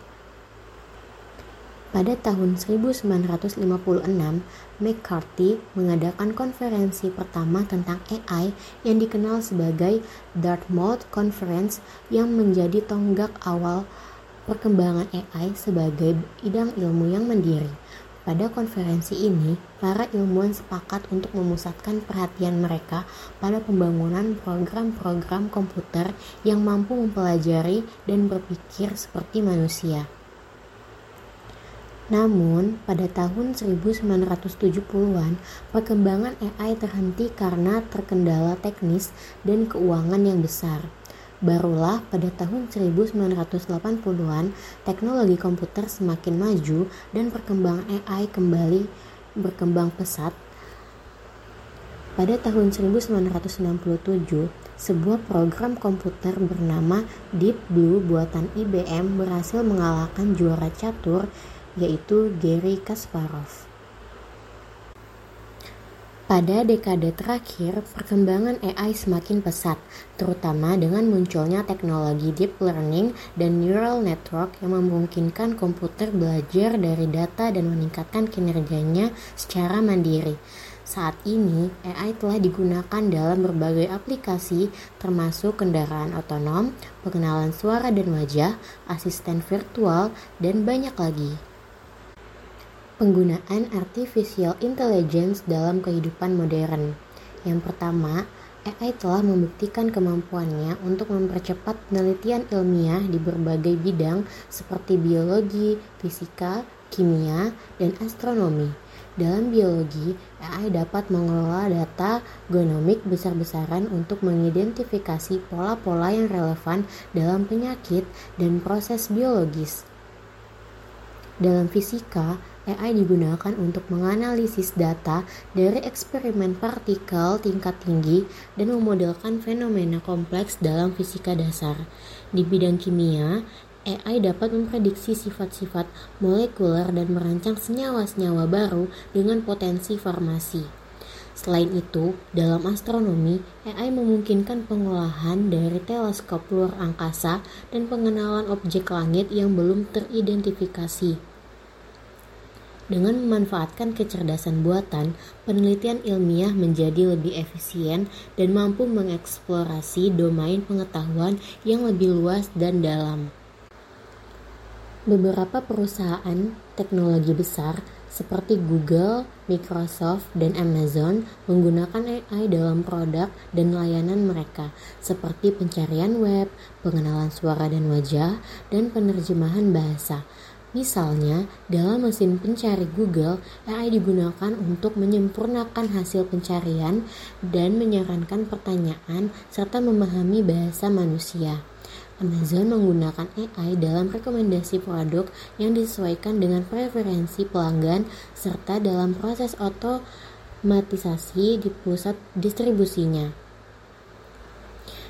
Pada tahun seribu sembilan ratus lima puluh enam, McCarthy mengadakan konferensi pertama tentang A I yang dikenal sebagai Dartmouth Conference yang menjadi tonggak awal perkembangan A I sebagai bidang ilmu yang mandiri. Pada konferensi ini, para ilmuwan sepakat untuk memusatkan perhatian mereka pada pembangunan program-program komputer yang mampu mempelajari dan berpikir seperti manusia. Namun, pada tahun seribu sembilan ratus tujuh puluhan, perkembangan A I terhenti karena terkendala teknis dan keuangan yang besar. Barulah pada tahun seribu sembilan ratus delapan puluhan, teknologi komputer semakin maju dan perkembangan A I kembali berkembang pesat. Pada tahun seribu sembilan ratus enam puluh tujuh, sebuah program komputer bernama Deep Blue buatan I B M berhasil mengalahkan juara catur, yaitu Garry Kasparov. Pada dekade terakhir, perkembangan A I semakin pesat, terutama dengan munculnya teknologi deep learning dan neural network yang memungkinkan komputer belajar dari data dan meningkatkan kinerjanya secara mandiri. Saat ini, A I telah digunakan dalam berbagai aplikasi termasuk kendaraan otonom, pengenalan suara dan wajah, asisten virtual, dan banyak lagi. Penggunaan Artificial Intelligence dalam kehidupan modern. Yang pertama, A I telah membuktikan kemampuannya untuk mempercepat penelitian ilmiah di berbagai bidang seperti biologi, fisika, kimia, dan astronomi. Dalam biologi, A I dapat mengelola data genomik besar-besaran untuk mengidentifikasi pola-pola yang relevan dalam penyakit dan proses biologis. Dalam fisika, A I digunakan untuk menganalisis data dari eksperimen partikel tingkat tinggi dan memodelkan fenomena kompleks dalam fisika dasar. Di bidang kimia, A I dapat memprediksi sifat-sifat molekuler dan merancang senyawa-senyawa baru dengan potensi farmasi. Selain itu, dalam astronomi, A I memungkinkan pengolahan dari teleskop luar angkasa dan pengenalan objek langit yang belum teridentifikasi. Dengan memanfaatkan kecerdasan buatan, penelitian ilmiah menjadi lebih efisien dan mampu mengeksplorasi domain pengetahuan yang lebih luas dan dalam. Beberapa perusahaan teknologi besar seperti Google, Microsoft, dan Amazon menggunakan A I dalam produk dan layanan mereka, seperti pencarian web, pengenalan suara dan wajah, dan penerjemahan bahasa. Misalnya, dalam mesin pencari Google, A I digunakan untuk menyempurnakan hasil pencarian dan menyarankan pertanyaan serta memahami bahasa manusia. Amazon menggunakan A I dalam rekomendasi produk yang disesuaikan dengan preferensi pelanggan serta dalam proses otomatisasi di pusat distribusinya.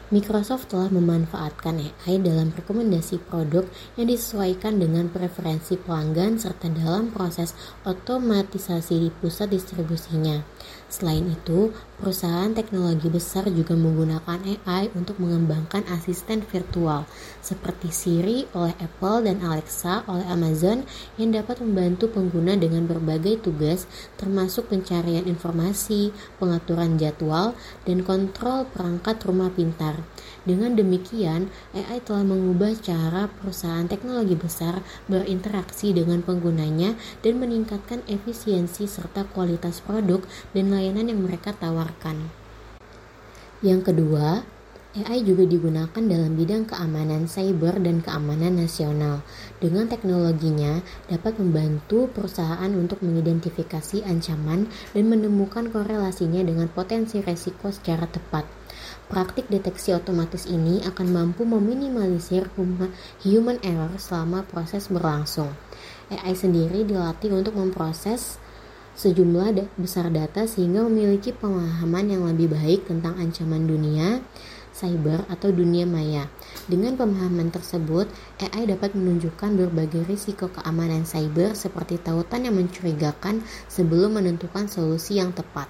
Microsoft telah memanfaatkan A I dalam rekomendasi produk yang disesuaikan dengan preferensi pelanggan serta dalam proses otomatisasi di pusat distribusinya. Selain itu, perusahaan teknologi besar juga menggunakan A I untuk mengembangkan asisten virtual seperti Siri oleh Apple dan Alexa oleh Amazon yang dapat membantu pengguna dengan berbagai tugas termasuk pencarian informasi, pengaturan jadwal, dan kontrol perangkat rumah pintar. Dengan demikian, A I telah mengubah cara perusahaan teknologi besar berinteraksi dengan penggunanya dan meningkatkan efisiensi serta kualitas produk dan layanan yang mereka tawarkan. Yang kedua, A I juga digunakan dalam bidang keamanan cyber dan keamanan nasional. Dengan teknologinya, dapat membantu perusahaan untuk mengidentifikasi ancaman dan menemukan korelasinya dengan potensi resiko secara tepat. Praktik deteksi otomatis ini akan mampu meminimalisir human error selama proses berlangsung. A I sendiri dilatih untuk memproses sejumlah da- besar data sehingga memiliki pemahaman yang lebih baik tentang ancaman dunia cyber atau dunia maya. Dengan pemahaman tersebut, A I dapat menunjukkan berbagai risiko keamanan cyber seperti tautan yang mencurigakan sebelum menentukan solusi yang tepat.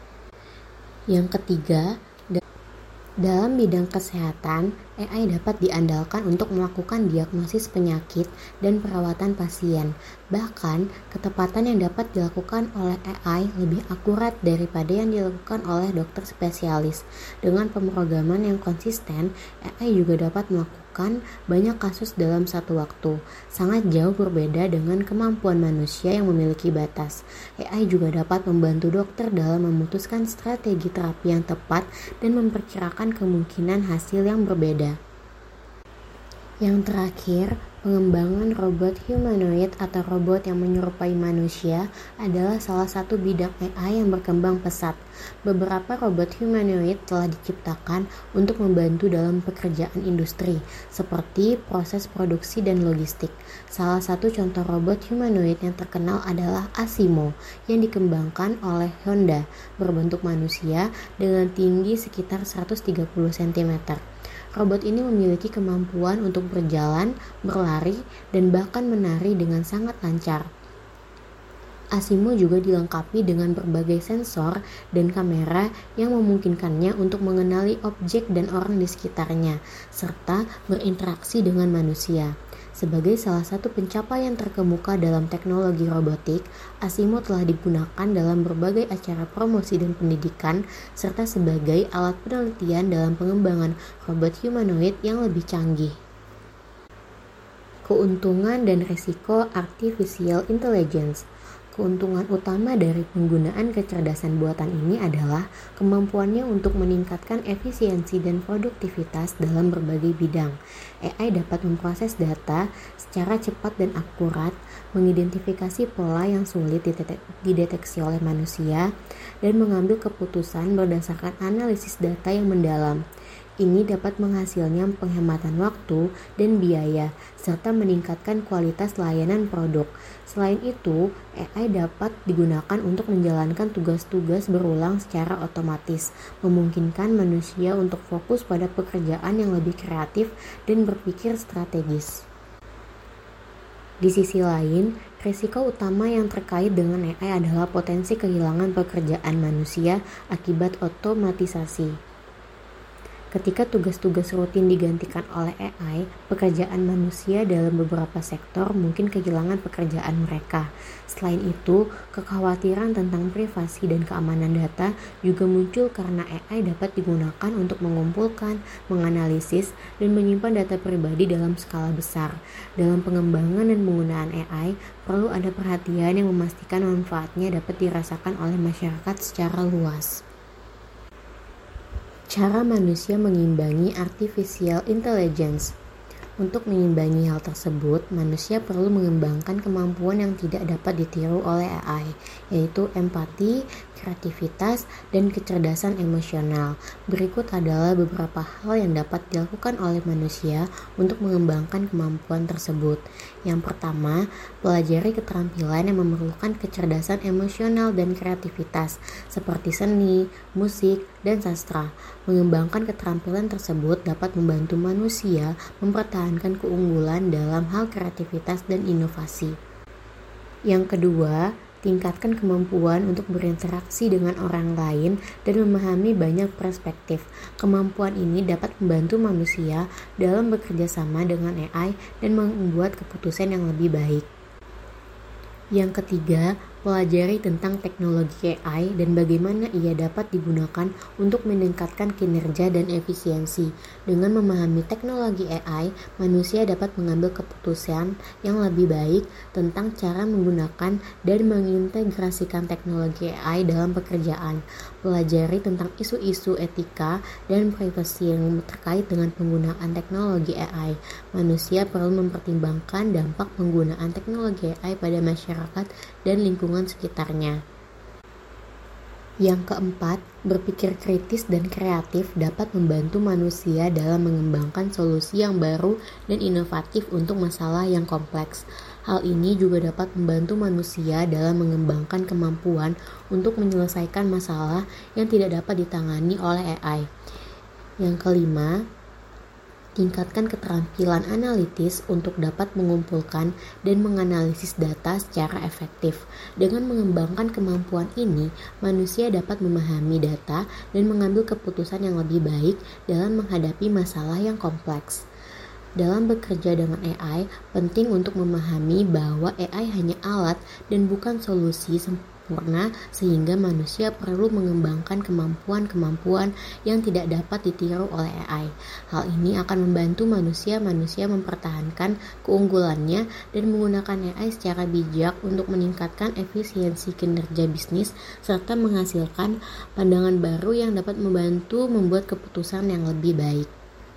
Yang ketiga, dalam bidang kesehatan, A I dapat diandalkan untuk melakukan diagnosis penyakit dan perawatan pasien. Bahkan, ketepatan yang dapat dilakukan oleh A I lebih akurat daripada yang dilakukan oleh dokter spesialis. Dengan pemrograman yang konsisten, A I juga dapat melakukan banyak kasus dalam satu waktu. Sangat jauh berbeda dengan kemampuan manusia yang memiliki batas. A I juga dapat membantu dokter dalam memutuskan strategi terapi yang tepat dan memperkirakan kemungkinan hasil yang berbeda. Yang terakhir, pengembangan robot humanoid atau robot yang menyerupai manusia adalah salah satu bidang A I yang berkembang pesat. Beberapa robot humanoid telah diciptakan untuk membantu dalam pekerjaan industri, seperti proses produksi dan logistik. Salah satu contoh robot humanoid yang terkenal adalah Asimo, yang dikembangkan oleh Honda, berbentuk manusia dengan tinggi sekitar seratus tiga puluh sentimeter. Robot ini memiliki kemampuan untuk berjalan, berlari, dan bahkan menari dengan sangat lancar. Asimo juga dilengkapi dengan berbagai sensor dan kamera yang memungkinkannya untuk mengenali objek dan orang di sekitarnya, serta berinteraksi dengan manusia. Sebagai salah satu pencapaian terkemuka dalam teknologi robotik, Asimo telah digunakan dalam berbagai acara promosi dan pendidikan, serta sebagai alat penelitian dalam pengembangan robot humanoid yang lebih canggih. Keuntungan dan risiko artificial intelligence. Keuntungan utama dari penggunaan kecerdasan buatan ini adalah kemampuannya untuk meningkatkan efisiensi dan produktivitas dalam berbagai bidang. A I dapat memproses data secara cepat dan akurat, mengidentifikasi pola yang sulit dideteksi oleh manusia, dan mengambil keputusan berdasarkan analisis data yang mendalam. Ini dapat menghasilkan penghematan waktu dan biaya, serta meningkatkan kualitas layanan produk. Selain itu, A I dapat digunakan untuk menjalankan tugas-tugas berulang secara otomatis, memungkinkan manusia untuk fokus pada pekerjaan yang lebih kreatif dan berpikir strategis. Di sisi lain, risiko utama yang terkait dengan A I adalah potensi kehilangan pekerjaan manusia akibat otomatisasi. Ketika tugas-tugas rutin digantikan oleh A I, pekerjaan manusia dalam beberapa sektor mungkin kehilangan pekerjaan mereka. Selain itu, kekhawatiran tentang privasi dan keamanan data juga muncul karena A I dapat digunakan untuk mengumpulkan, menganalisis, dan menyimpan data pribadi dalam skala besar. Dalam pengembangan dan penggunaan A I, perlu ada perhatian yang memastikan manfaatnya dapat dirasakan oleh masyarakat secara luas. Cara manusia mengimbangi artificial intelligence. Untuk mengimbangi hal tersebut, manusia perlu mengembangkan kemampuan yang tidak dapat ditiru oleh A I, yaitu empati, kreativitas, dan kecerdasan emosional. Berikut adalah beberapa hal yang dapat dilakukan oleh manusia untuk mengembangkan kemampuan tersebut. Yang pertama, pelajari keterampilan yang memerlukan kecerdasan emosional dan kreativitas, seperti seni, musik, dan sastra. Mengembangkan keterampilan tersebut dapat membantu manusia mempertahankan keunggulan dalam hal kreativitas dan inovasi. Yang kedua, tingkatkan kemampuan untuk berinteraksi dengan orang lain dan memahami banyak perspektif. Kemampuan ini dapat membantu manusia dalam bekerja sama dengan A I dan membuat keputusan yang lebih baik. Yang ketiga, pelajari tentang teknologi A I dan bagaimana ia dapat digunakan untuk meningkatkan kinerja dan efisiensi. Dengan memahami teknologi A I, manusia dapat mengambil keputusan yang lebih baik tentang cara menggunakan dan mengintegrasikan teknologi A I dalam pekerjaan. Pelajari tentang isu-isu etika dan privasi yang terkait dengan penggunaan teknologi A I. Manusia perlu mempertimbangkan dampak penggunaan teknologi A I pada masyarakat dan lingkungan sekitarnya. Yang keempat, berpikir kritis dan kreatif dapat membantu manusia dalam mengembangkan solusi yang baru dan inovatif untuk masalah yang kompleks. Hal ini juga dapat membantu manusia dalam mengembangkan kemampuan untuk menyelesaikan masalah yang tidak dapat ditangani oleh A I. Yang kelima, tingkatkan keterampilan analitis untuk dapat mengumpulkan dan menganalisis data secara efektif. Dengan mengembangkan kemampuan ini, manusia dapat memahami data dan mengambil keputusan yang lebih baik dalam menghadapi masalah yang kompleks. Dalam bekerja dengan A I, penting untuk memahami bahwa A I hanya alat dan bukan solusi sempurna, sehingga manusia perlu mengembangkan kemampuan-kemampuan yang tidak dapat ditiru oleh A I. Hal ini akan membantu manusia-manusia mempertahankan keunggulannya dan menggunakan A I secara bijak untuk meningkatkan efisiensi kinerja bisnis serta menghasilkan pandangan baru yang dapat membantu membuat keputusan yang lebih baik.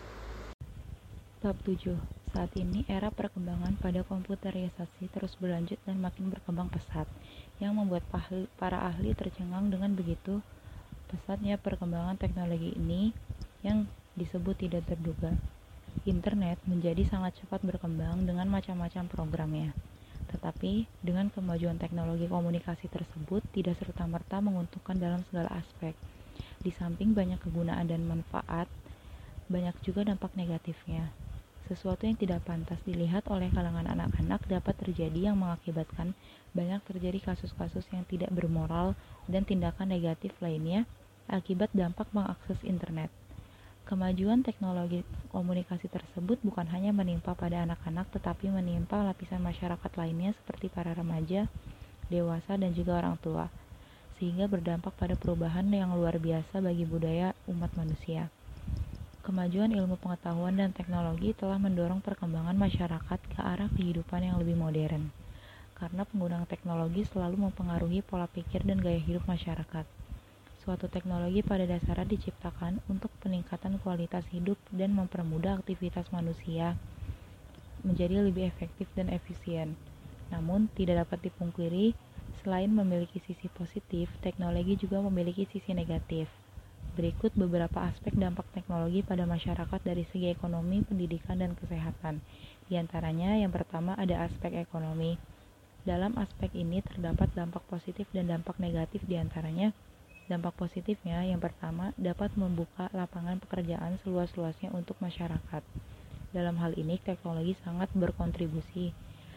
Bab tujuh. Saat ini era perkembangan pada komputerisasi terus berlanjut dan makin berkembang pesat, yang membuat para ahli tercengang dengan begitu pesatnya perkembangan teknologi ini yang disebut tidak terduga. Internet menjadi sangat cepat berkembang dengan macam-macam programnya. Tetapi, dengan kemajuan teknologi komunikasi tersebut tidak serta-merta menguntungkan dalam segala aspek. Di samping banyak kegunaan dan manfaat, banyak juga dampak negatifnya. Sesuatu yang tidak pantas dilihat oleh kalangan anak-anak dapat terjadi yang mengakibatkan banyak terjadi kasus-kasus yang tidak bermoral dan tindakan negatif lainnya akibat dampak mengakses internet. Kemajuan teknologi komunikasi tersebut bukan hanya menimpa pada anak-anak tetapi menimpa lapisan masyarakat lainnya seperti para remaja, dewasa, dan juga orang tua, sehingga berdampak pada perubahan yang luar biasa bagi budaya umat manusia. Kemajuan ilmu pengetahuan dan teknologi telah mendorong perkembangan masyarakat ke arah kehidupan yang lebih modern, karena penggunaan teknologi selalu mempengaruhi pola pikir dan gaya hidup masyarakat. Suatu teknologi pada dasarnya diciptakan untuk peningkatan kualitas hidup dan mempermudah aktivitas manusia menjadi lebih efektif dan efisien. Namun, tidak dapat dipungkiri, selain memiliki sisi positif, teknologi juga memiliki sisi negatif. Berikut beberapa aspek dampak teknologi pada masyarakat dari segi ekonomi, pendidikan, dan kesehatan. Di antaranya, yang pertama ada aspek ekonomi. Dalam aspek ini terdapat dampak positif dan dampak negatif. Di antaranya, dampak positifnya yang pertama dapat membuka lapangan pekerjaan seluas-luasnya untuk masyarakat. Dalam hal ini, teknologi sangat berkontribusi.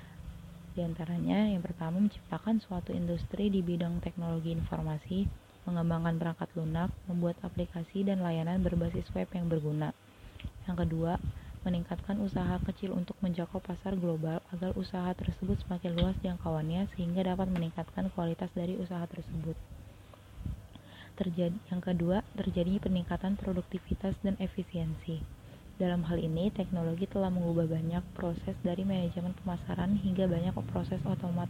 Di antaranya, yang pertama menciptakan suatu industri di bidang teknologi informasi, mengembangkan perangkat lunak, membuat aplikasi dan layanan berbasis web yang berguna. Yang kedua, meningkatkan usaha kecil untuk menjangkau pasar global agar usaha tersebut semakin luas jangkauannya sehingga dapat meningkatkan kualitas dari usaha tersebut. Terjadi, yang kedua, terjadi peningkatan produktivitas dan efisiensi. Dalam hal ini, teknologi telah mengubah banyak proses dari manajemen pemasaran hingga banyak proses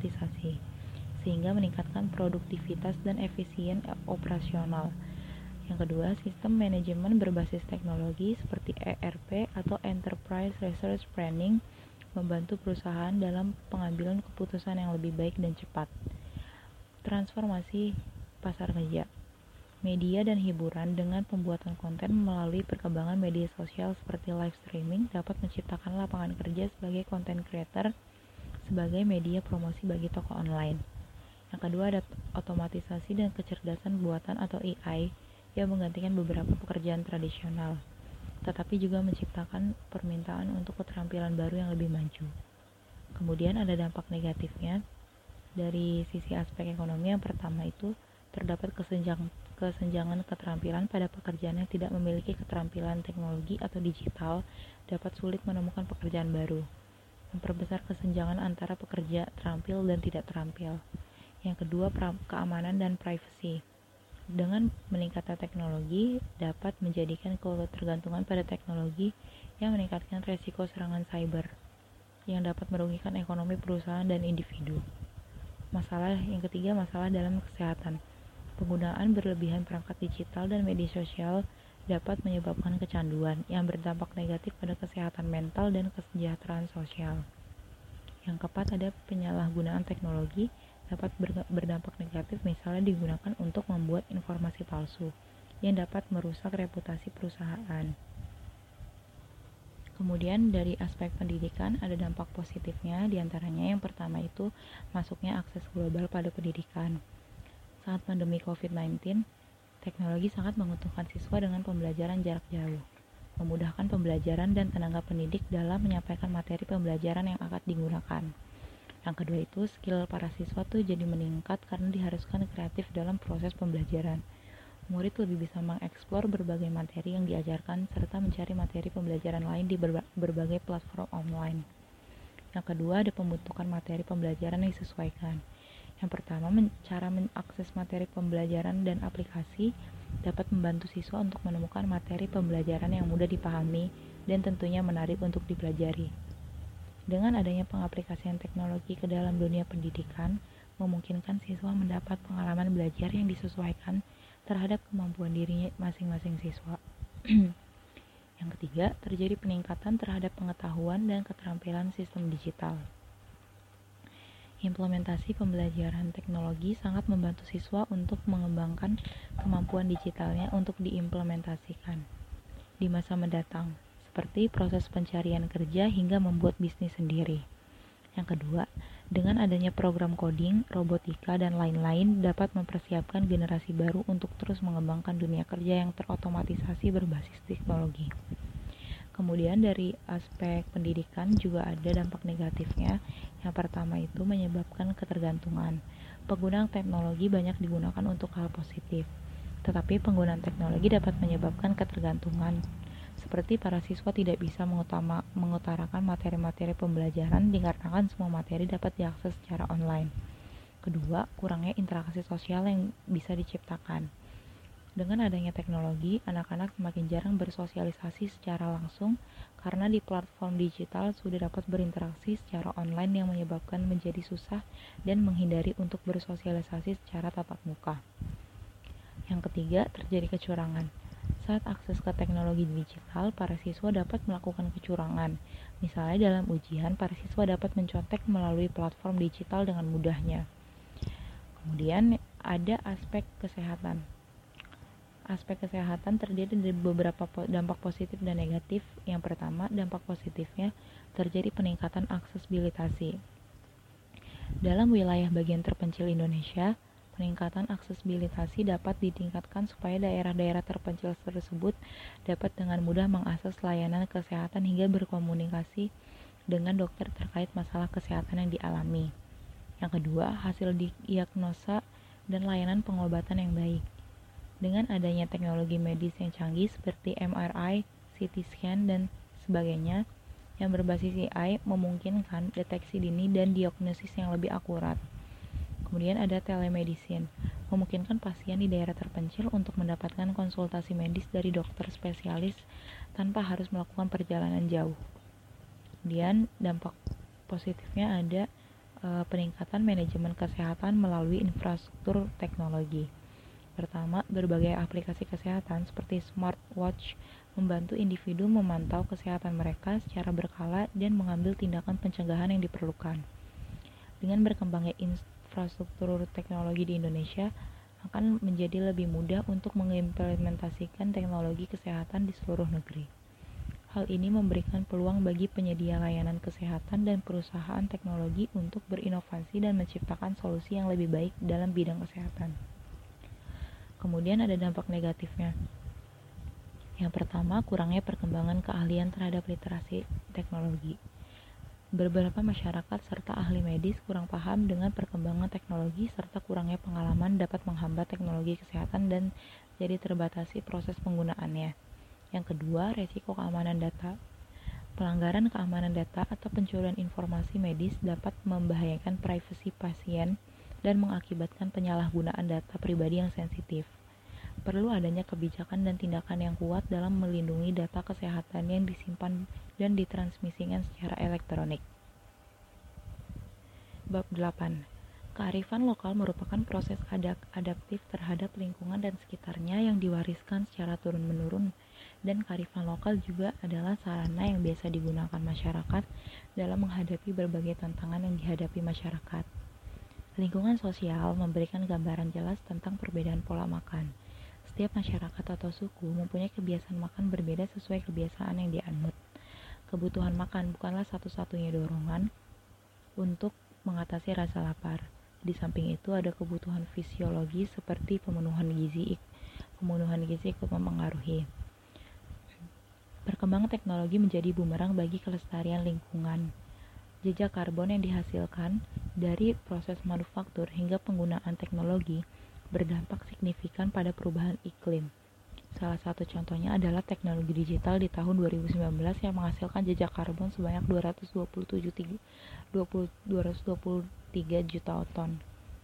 otomatisasi, sehingga meningkatkan produktivitas dan efisien operasional. Yang kedua, sistem manajemen berbasis teknologi seperti E R P atau Enterprise Resource Planning membantu perusahaan dalam pengambilan keputusan yang lebih baik dan cepat. Transformasi pasar kerja. Media dan hiburan dengan pembuatan konten melalui perkembangan media sosial seperti live streaming dapat menciptakan lapangan kerja sebagai content creator sebagai media promosi bagi toko online. Yang kedua ada otomatisasi dan kecerdasan buatan atau A I yang menggantikan beberapa pekerjaan tradisional, tetapi juga menciptakan permintaan untuk keterampilan baru yang lebih maju. Kemudian ada dampak negatifnya dari sisi aspek ekonomi. Yang pertama itu terdapat kesenjang, kesenjangan keterampilan pada pekerjaan yang tidak memiliki keterampilan teknologi atau digital dapat sulit menemukan pekerjaan baru, memperbesar kesenjangan antara pekerja terampil dan tidak terampil. Yang kedua, keamanan dan privacy. Dengan meningkatnya teknologi dapat menjadikan ketergantungan pada teknologi yang meningkatkan resiko serangan cyber yang dapat merugikan ekonomi perusahaan dan individu. Masalah yang ketiga, masalah dalam kesehatan. Penggunaan berlebihan perangkat digital dan media sosial dapat menyebabkan kecanduan yang berdampak negatif pada kesehatan mental dan kesejahteraan sosial. Yang keempat ada penyalahgunaan teknologi dapat berdampak negatif, misalnya digunakan untuk membuat informasi palsu yang dapat merusak reputasi perusahaan. Kemudian dari aspek pendidikan ada dampak positifnya, diantaranya yang pertama itu masuknya akses global pada pendidikan. Saat pandemi covid sembilan belas, teknologi sangat menguntungkan siswa dengan pembelajaran jarak jauh, memudahkan pembelajaran dan tenaga pendidik dalam menyampaikan materi pembelajaran yang akan digunakan. Yang kedua itu skill para siswa tuh jadi meningkat karena diharuskan kreatif dalam proses pembelajaran. Murid lebih bisa mengeksplor berbagai materi yang diajarkan serta mencari materi pembelajaran lain di berba- berbagai platform online. Yang kedua ada pembentukan materi pembelajaran yang disesuaikan. Yang pertama, men- cara mengakses materi pembelajaran dan aplikasi dapat membantu siswa untuk menemukan materi pembelajaran yang mudah dipahami dan tentunya menarik untuk dipelajari. Dengan adanya pengaplikasian teknologi ke dalam dunia pendidikan, memungkinkan siswa mendapat pengalaman belajar yang disesuaikan terhadap kemampuan dirinya masing-masing siswa. Yang ketiga, terjadi peningkatan terhadap pengetahuan dan keterampilan sistem digital. Implementasi pembelajaran teknologi sangat membantu siswa untuk mengembangkan kemampuan digitalnya untuk diimplementasikan di masa mendatang, seperti proses pencarian kerja hingga membuat bisnis sendiri. Yang kedua, dengan adanya program coding, robotika, dan lain-lain dapat mempersiapkan generasi baru untuk terus mengembangkan dunia kerja yang terotomatisasi berbasis teknologi. Kemudian dari aspek pendidikan juga ada dampak negatifnya. Yang pertama itu menyebabkan ketergantungan. Penggunaan teknologi banyak digunakan untuk hal positif, tetapi penggunaan teknologi dapat menyebabkan ketergantungan. Seperti para siswa tidak bisa mengutama, mengutarakan materi-materi pembelajaran dikarenakan semua materi dapat diakses secara online. Kedua, kurangnya interaksi sosial yang bisa diciptakan. Dengan adanya teknologi, anak-anak semakin jarang bersosialisasi secara langsung karena di platform digital sudah dapat berinteraksi secara online yang menyebabkan menjadi susah dan menghindari untuk bersosialisasi secara tatap muka. Yang ketiga, terjadi kecurangan. Saat akses ke teknologi digital, para siswa dapat melakukan kecurangan. Misalnya dalam ujian, para siswa dapat mencontek melalui platform digital dengan mudahnya. Kemudian ada aspek kesehatan. Aspek kesehatan terdiri dari beberapa dampak positif dan negatif. Yang pertama, dampak positifnya terjadi peningkatan aksesibilitas. Dalam wilayah bagian terpencil Indonesia, peningkatan aksesibilitas dapat ditingkatkan supaya daerah-daerah terpencil tersebut dapat dengan mudah mengakses layanan kesehatan hingga berkomunikasi dengan dokter terkait masalah kesehatan yang dialami. Yang kedua, hasil diagnosa dan layanan pengobatan yang baik. Dengan adanya teknologi medis yang canggih seperti M R I, C T scan, dan sebagainya yang berbasis A I memungkinkan deteksi dini dan diagnosis yang lebih akurat. Kemudian ada telemedicine, memungkinkan pasien di daerah terpencil untuk mendapatkan konsultasi medis dari dokter spesialis tanpa harus melakukan perjalanan jauh. Kemudian dampak positifnya ada e, peningkatan manajemen kesehatan melalui infrastruktur teknologi. Pertama, berbagai aplikasi kesehatan seperti smartwatch membantu individu memantau kesehatan mereka secara berkala dan mengambil tindakan pencegahan yang diperlukan. Dengan berkembangnya infrastruktur teknologi di Indonesia, akan menjadi lebih mudah untuk mengimplementasikan teknologi kesehatan di seluruh negeri. Hal ini memberikan peluang bagi penyedia layanan kesehatan dan perusahaan teknologi untuk berinovasi dan menciptakan solusi yang lebih baik dalam bidang kesehatan. Kemudian ada dampak negatifnya. Yang pertama, kurangnya perkembangan keahlian terhadap literasi teknologi. Beberapa masyarakat serta ahli medis kurang paham dengan perkembangan teknologi serta kurangnya pengalaman dapat menghambat teknologi kesehatan dan jadi terbatasi proses penggunaannya. Yang kedua, resiko keamanan data. Pelanggaran keamanan data atau pencurian informasi medis dapat membahayakan privasi pasien dan mengakibatkan penyalahgunaan data pribadi yang sensitif. Perlu adanya kebijakan dan tindakan yang kuat dalam melindungi data kesehatan yang disimpan dan ditransmisikan secara elektronik. Bab delapan. Kearifan lokal merupakan proses adaptif terhadap lingkungan dan sekitarnya yang diwariskan secara turun-menurun, dan kearifan lokal juga adalah sarana yang biasa digunakan masyarakat dalam menghadapi berbagai tantangan yang dihadapi masyarakat. Lingkungan sosial memberikan gambaran jelas tentang perbedaan pola makan. Setiap masyarakat atau suku mempunyai kebiasaan makan berbeda sesuai kebiasaan yang dianut. Kebutuhan makan bukanlah satu-satunya dorongan untuk mengatasi rasa lapar. Di samping itu ada kebutuhan fisiologis seperti pemenuhan gizi. Pemenuhan gizi ikut mempengaruhi. Perkembangan teknologi menjadi bumerang bagi kelestarian lingkungan. Jejak karbon yang dihasilkan dari proses manufaktur hingga penggunaan teknologi berdampak signifikan pada perubahan iklim. Salah satu contohnya adalah teknologi digital di tahun dua ribu sembilan belas yang menghasilkan jejak karbon sebanyak dua ratus dua puluh tiga juta ton.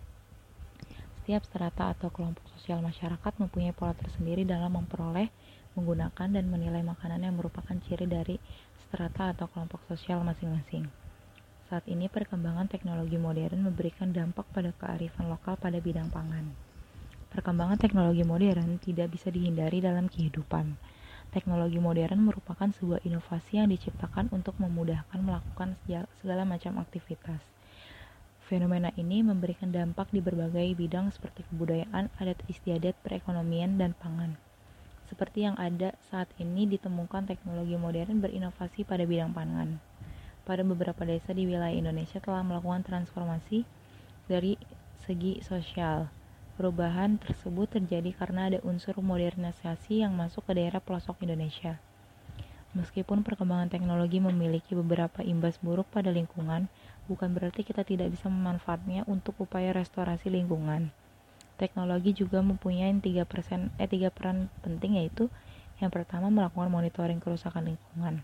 Setiap strata atau kelompok sosial masyarakat mempunyai pola tersendiri dalam memperoleh, menggunakan, dan menilai makanan yang merupakan ciri dari strata atau kelompok sosial masing-masing. Saat ini perkembangan teknologi modern memberikan dampak pada kearifan lokal pada bidang pangan. Perkembangan teknologi modern tidak bisa dihindari dalam kehidupan. Teknologi modern merupakan sebuah inovasi yang diciptakan untuk memudahkan melakukan segala macam aktivitas. Fenomena ini memberikan dampak di berbagai bidang seperti kebudayaan, adat istiadat, perekonomian, dan pangan. Seperti yang ada saat ini ditemukan teknologi modern berinovasi pada bidang pangan. Pada beberapa desa di wilayah Indonesia telah melakukan transformasi dari segi sosial. Perubahan tersebut terjadi karena ada unsur modernisasi yang masuk ke daerah pelosok Indonesia. Meskipun perkembangan teknologi memiliki beberapa imbas buruk pada lingkungan, bukan berarti kita tidak bisa memanfaatnya untuk upaya restorasi lingkungan. Teknologi juga mempunyai tiga persen, eh, tiga peran penting, yaitu yang pertama melakukan monitoring kerusakan lingkungan.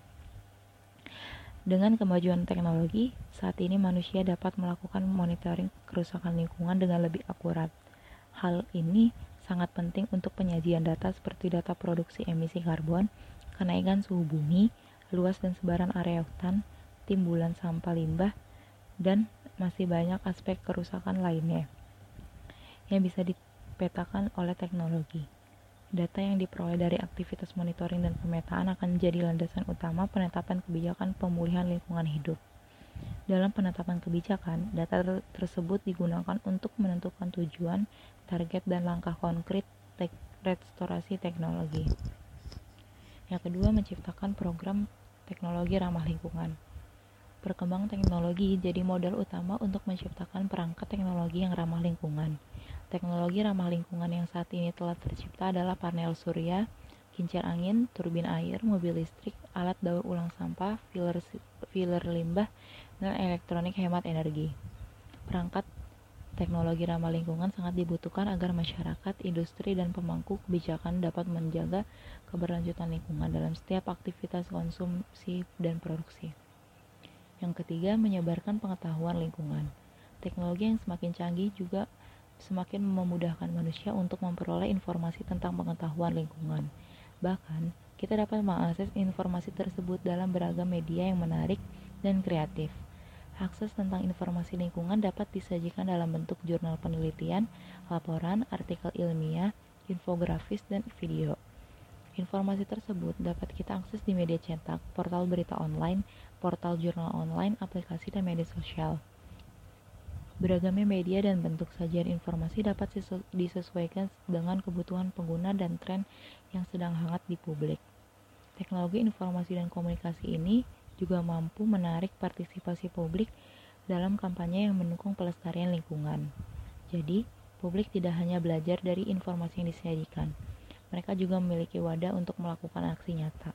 Dengan kemajuan teknologi, saat ini manusia dapat melakukan monitoring kerusakan lingkungan dengan lebih akurat. Hal ini sangat penting untuk penyajian data seperti data produksi emisi karbon, kenaikan suhu bumi, luas dan sebaran area hutan, timbulan sampah limbah, dan masih banyak aspek kerusakan lainnya yang bisa dipetakan oleh teknologi. Data yang diperoleh dari aktivitas monitoring dan pemetaan akan menjadi landasan utama penetapan kebijakan pemulihan lingkungan hidup. Dalam penetapan kebijakan, data ter- tersebut digunakan untuk menentukan tujuan, target, dan langkah konkret te- restorasi teknologi. Yang kedua, menciptakan program teknologi ramah lingkungan. Perkembangan teknologi jadi modal utama untuk menciptakan perangkat teknologi yang ramah lingkungan. Teknologi ramah lingkungan yang saat ini telah tercipta adalah panel surya, kincir angin, turbin air, mobil listrik, alat daur ulang sampah, filler, filler limbah, dan elektronik hemat energi. Perangkat teknologi ramah lingkungan sangat dibutuhkan agar masyarakat, industri, dan pemangku kebijakan dapat menjaga keberlanjutan lingkungan dalam setiap aktivitas konsumsi dan produksi. Yang ketiga, menyebarkan pengetahuan lingkungan. Teknologi yang semakin canggih juga semakin memudahkan manusia untuk memperoleh informasi tentang pengetahuan lingkungan. Bahkan, kita dapat mengakses informasi tersebut dalam beragam media yang menarik dan kreatif. Akses tentang informasi lingkungan dapat disajikan dalam bentuk jurnal penelitian, laporan, artikel ilmiah, infografis, dan video. Informasi tersebut dapat kita akses di media cetak, portal berita online, portal jurnal online, aplikasi, dan media sosial. Beragamnya media dan bentuk sajian informasi dapat disesuaikan dengan kebutuhan pengguna dan tren yang sedang hangat di publik. Teknologi informasi dan komunikasi ini juga mampu menarik partisipasi publik dalam kampanye yang mendukung pelestarian lingkungan. Jadi, publik tidak hanya belajar dari informasi yang disajikan, mereka juga memiliki wadah untuk melakukan aksi nyata.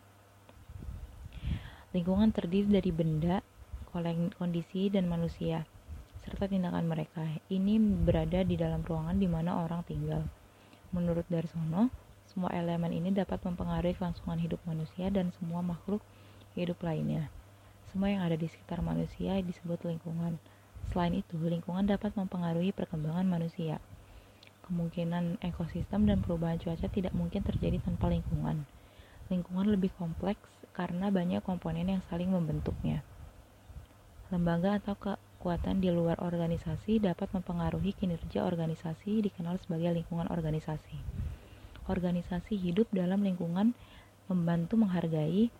Lingkungan terdiri dari benda, kondisi, dan manusia, serta tindakan mereka. Ini berada di dalam ruangan di mana orang tinggal. Menurut Darsono, semua elemen ini dapat mempengaruhi kelangsungan hidup manusia dan semua makhluk hidup lainnya. Semua yang ada di sekitar manusia disebut lingkungan. Selain itu, lingkungan dapat mempengaruhi perkembangan manusia. Kemungkinan ekosistem dan perubahan cuaca tidak mungkin terjadi tanpa lingkungan. Lingkungan lebih kompleks karena banyak komponen yang saling membentuknya. Lembaga atau kekuatan di luar organisasi dapat mempengaruhi kinerja organisasi, dikenal sebagai lingkungan organisasi. Organisasi hidup dalam lingkungan membantu menghargai.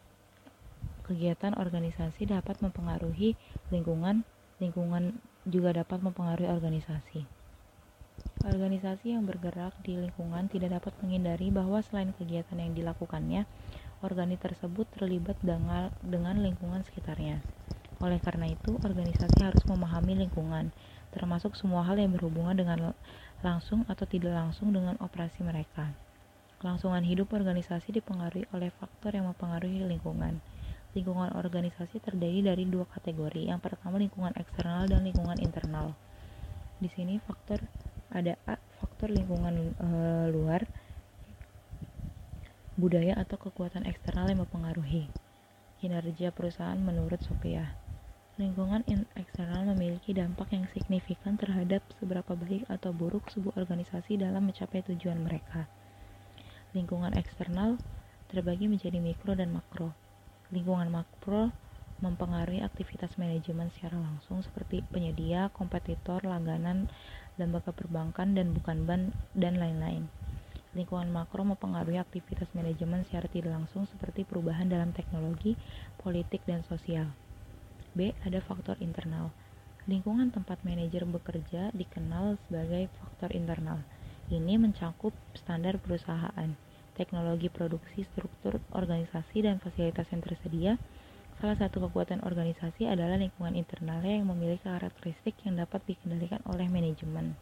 Kegiatan organisasi dapat mempengaruhi lingkungan, lingkungan juga dapat mempengaruhi organisasi. Organisasi yang bergerak di lingkungan tidak dapat menghindari bahwa selain kegiatan yang dilakukannya, organisasi tersebut terlibat dengan, dengan lingkungan sekitarnya. Oleh karena itu, organisasi harus memahami lingkungan, termasuk semua hal yang berhubungan dengan langsung atau tidak langsung dengan operasi mereka. Kelangsungan hidup organisasi dipengaruhi oleh faktor yang mempengaruhi lingkungan. Lingkungan organisasi terdiri dari dua kategori. Yang pertama lingkungan eksternal dan lingkungan internal. Di sini faktor ada A, faktor lingkungan e, luar, budaya atau kekuatan eksternal yang mempengaruhi kinerja perusahaan menurut Sophia. Lingkungan eksternal memiliki dampak yang signifikan terhadap seberapa baik atau buruk sebuah organisasi dalam mencapai tujuan mereka. Lingkungan eksternal terbagi menjadi mikro dan makro. Lingkungan makro mempengaruhi aktivitas manajemen secara langsung seperti penyedia, kompetitor, langganan, lembaga perbankan, dan bukan bank, dan lain-lain. Lingkungan makro mempengaruhi aktivitas manajemen secara tidak langsung seperti perubahan dalam teknologi, politik, dan sosial. B. Ada faktor internal. Lingkungan tempat manajer bekerja dikenal sebagai faktor internal. Ini mencakup standar perusahaan, teknologi produksi, struktur organisasi, dan fasilitas yang tersedia. Salah satu kekuatan organisasi adalah lingkungan internalnya yang memiliki karakteristik yang dapat dikendalikan oleh manajemen.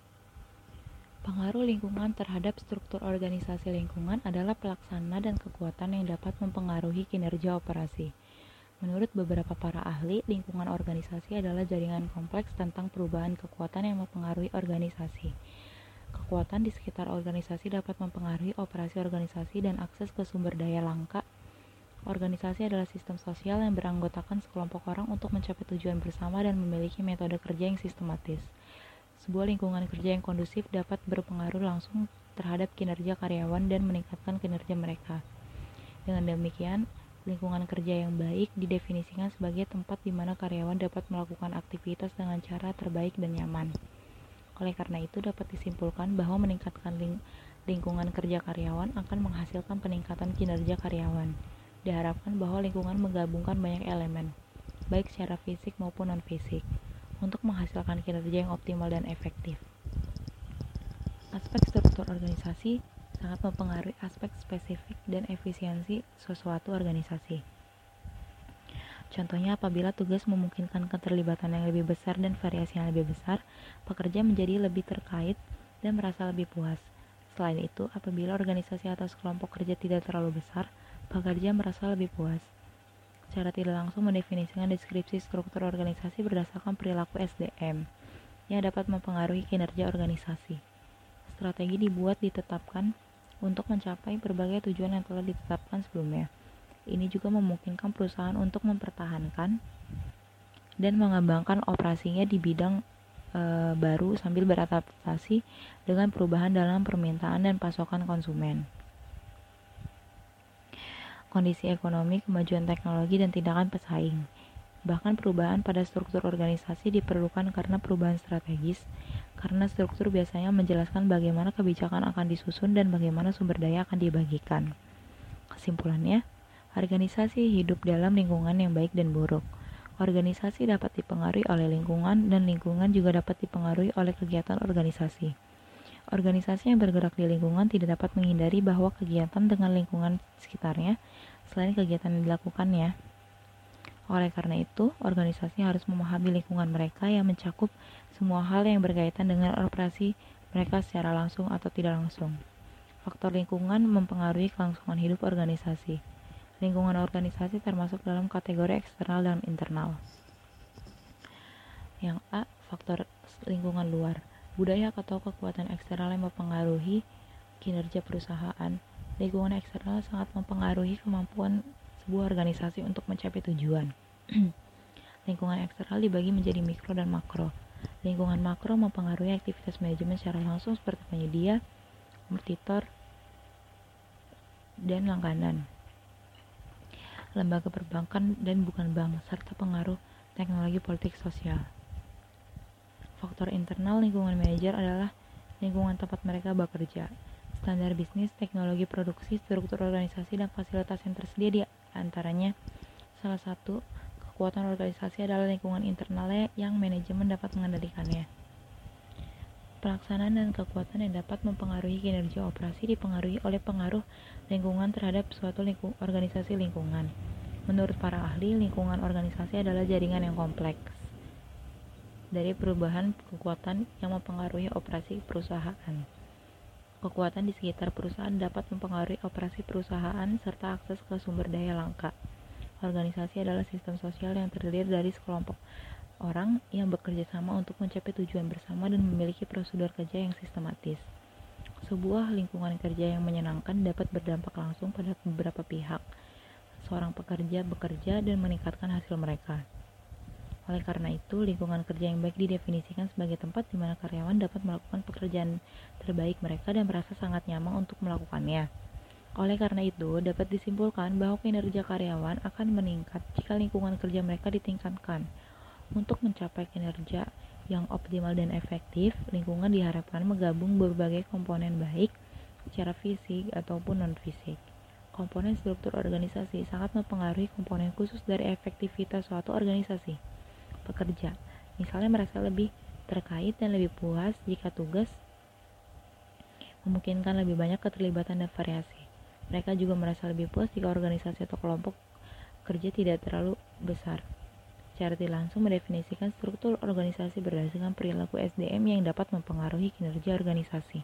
Pengaruh lingkungan terhadap struktur organisasi lingkungan adalah pelaksana dan kekuatan yang dapat mempengaruhi kinerja operasi. Menurut beberapa para ahli, lingkungan organisasi adalah jaringan kompleks tentang perubahan kekuatan yang mempengaruhi organisasi. Kekuatan di sekitar organisasi dapat mempengaruhi operasi organisasi dan akses ke sumber daya langka. Organisasi adalah sistem sosial yang beranggotakan sekelompok orang untuk mencapai tujuan bersama dan memiliki metode kerja yang sistematis. Sebuah lingkungan kerja yang kondusif dapat berpengaruh langsung terhadap kinerja karyawan dan meningkatkan kinerja mereka. Dengan demikian, lingkungan kerja yang baik didefinisikan sebagai tempat di mana karyawan dapat melakukan aktivitas dengan cara terbaik dan nyaman. Oleh karena itu, dapat disimpulkan bahwa meningkatkan ling- lingkungan kerja karyawan akan menghasilkan peningkatan kinerja karyawan. Diharapkan bahwa lingkungan menggabungkan banyak elemen, baik secara fisik maupun non-fisik, untuk menghasilkan kinerja yang optimal dan efektif. Aspek struktur organisasi sangat mempengaruhi aspek spesifik dan efisiensi sesuatu organisasi. Contohnya, apabila tugas memungkinkan keterlibatan yang lebih besar dan variasi yang lebih besar, pekerja menjadi lebih terkait dan merasa lebih puas. Selain itu, apabila organisasi atau sekelompok kerja tidak terlalu besar, pekerja merasa lebih puas. Secara tidak langsung mendefinisikan deskripsi struktur organisasi berdasarkan perilaku S D M yang dapat mempengaruhi kinerja organisasi. Strategi dibuat ditetapkan untuk mencapai berbagai tujuan yang telah ditetapkan sebelumnya. Ini juga memungkinkan perusahaan untuk mempertahankan dan mengembangkan operasinya di bidang e, baru sambil beradaptasi dengan perubahan dalam permintaan dan pasokan konsumen. Kondisi ekonomi, kemajuan teknologi, dan tindakan pesaing. Bahkan perubahan pada struktur organisasi diperlukan karena perubahan strategis, karena struktur biasanya menjelaskan bagaimana kebijakan akan disusun dan bagaimana sumber daya akan dibagikan. Kesimpulannya, organisasi hidup dalam lingkungan yang baik dan buruk. Organisasi dapat dipengaruhi oleh lingkungan dan lingkungan juga dapat dipengaruhi oleh kegiatan organisasi. Organisasi yang bergerak di lingkungan tidak dapat menghindari bahwa kegiatan dengan lingkungan sekitarnya selain kegiatan yang dilakukannya. Oleh karena itu, organisasi harus memahami lingkungan mereka yang mencakup semua hal yang berkaitan dengan operasi mereka secara langsung atau tidak langsung. Faktor lingkungan mempengaruhi kelangsungan hidup organisasi. Lingkungan organisasi termasuk dalam kategori eksternal dan internal. Yang A, faktor lingkungan luar. Budaya atau kekuatan eksternal yang mempengaruhi kinerja perusahaan. Lingkungan eksternal sangat mempengaruhi kemampuan sebuah organisasi untuk mencapai tujuan. Lingkungan eksternal dibagi menjadi mikro dan makro. Lingkungan makro mempengaruhi aktivitas manajemen secara langsung seperti penyedia, kompetitor, dan langganan, lembaga perbankan dan bukan bank, serta pengaruh teknologi politik sosial. Faktor internal lingkungan manajer adalah lingkungan tempat mereka bekerja. Standar bisnis, teknologi produksi, struktur organisasi, dan fasilitas yang tersedia di antaranya. Salah satu kekuatan organisasi adalah lingkungan internalnya yang manajemen dapat mengendalikannya. Pelaksanaan dan kekuatan yang dapat mempengaruhi kinerja operasi dipengaruhi oleh pengaruh lingkungan terhadap suatu lingkung, organisasi lingkungan. Menurut para ahli, lingkungan organisasi adalah jaringan yang kompleks dari perubahan kekuatan yang mempengaruhi operasi perusahaan. Kekuatan di sekitar perusahaan dapat mempengaruhi operasi perusahaan serta akses ke sumber daya langka. Organisasi adalah sistem sosial yang terdiri dari sekelompok orang yang bekerja sama untuk mencapai tujuan bersama dan memiliki prosedur kerja yang sistematis. Sebuah lingkungan kerja yang menyenangkan dapat berdampak langsung pada beberapa pihak. Seorang pekerja bekerja dan meningkatkan hasil mereka. Oleh karena itu, lingkungan kerja yang baik didefinisikan sebagai tempat di mana karyawan dapat melakukan pekerjaan terbaik mereka dan merasa sangat nyaman untuk melakukannya. Oleh karena itu, dapat disimpulkan bahwa kinerja karyawan akan meningkat jika lingkungan kerja mereka ditingkatkan. Untuk mencapai kinerja yang optimal dan efektif, lingkungan diharapkan menggabung berbagai komponen baik secara fisik ataupun non-fisik. Komponen struktur organisasi sangat mempengaruhi komponen khusus dari efektivitas suatu organisasi. Pekerja, misalnya merasa lebih terkait dan lebih puas jika tugas memungkinkan lebih banyak keterlibatan dan variasi. Mereka juga merasa lebih puas jika organisasi atau kelompok kerja tidak terlalu besar. Secara tidak langsung mendefinisikan struktur organisasi berdasarkan perilaku S D M yang dapat mempengaruhi kinerja organisasi.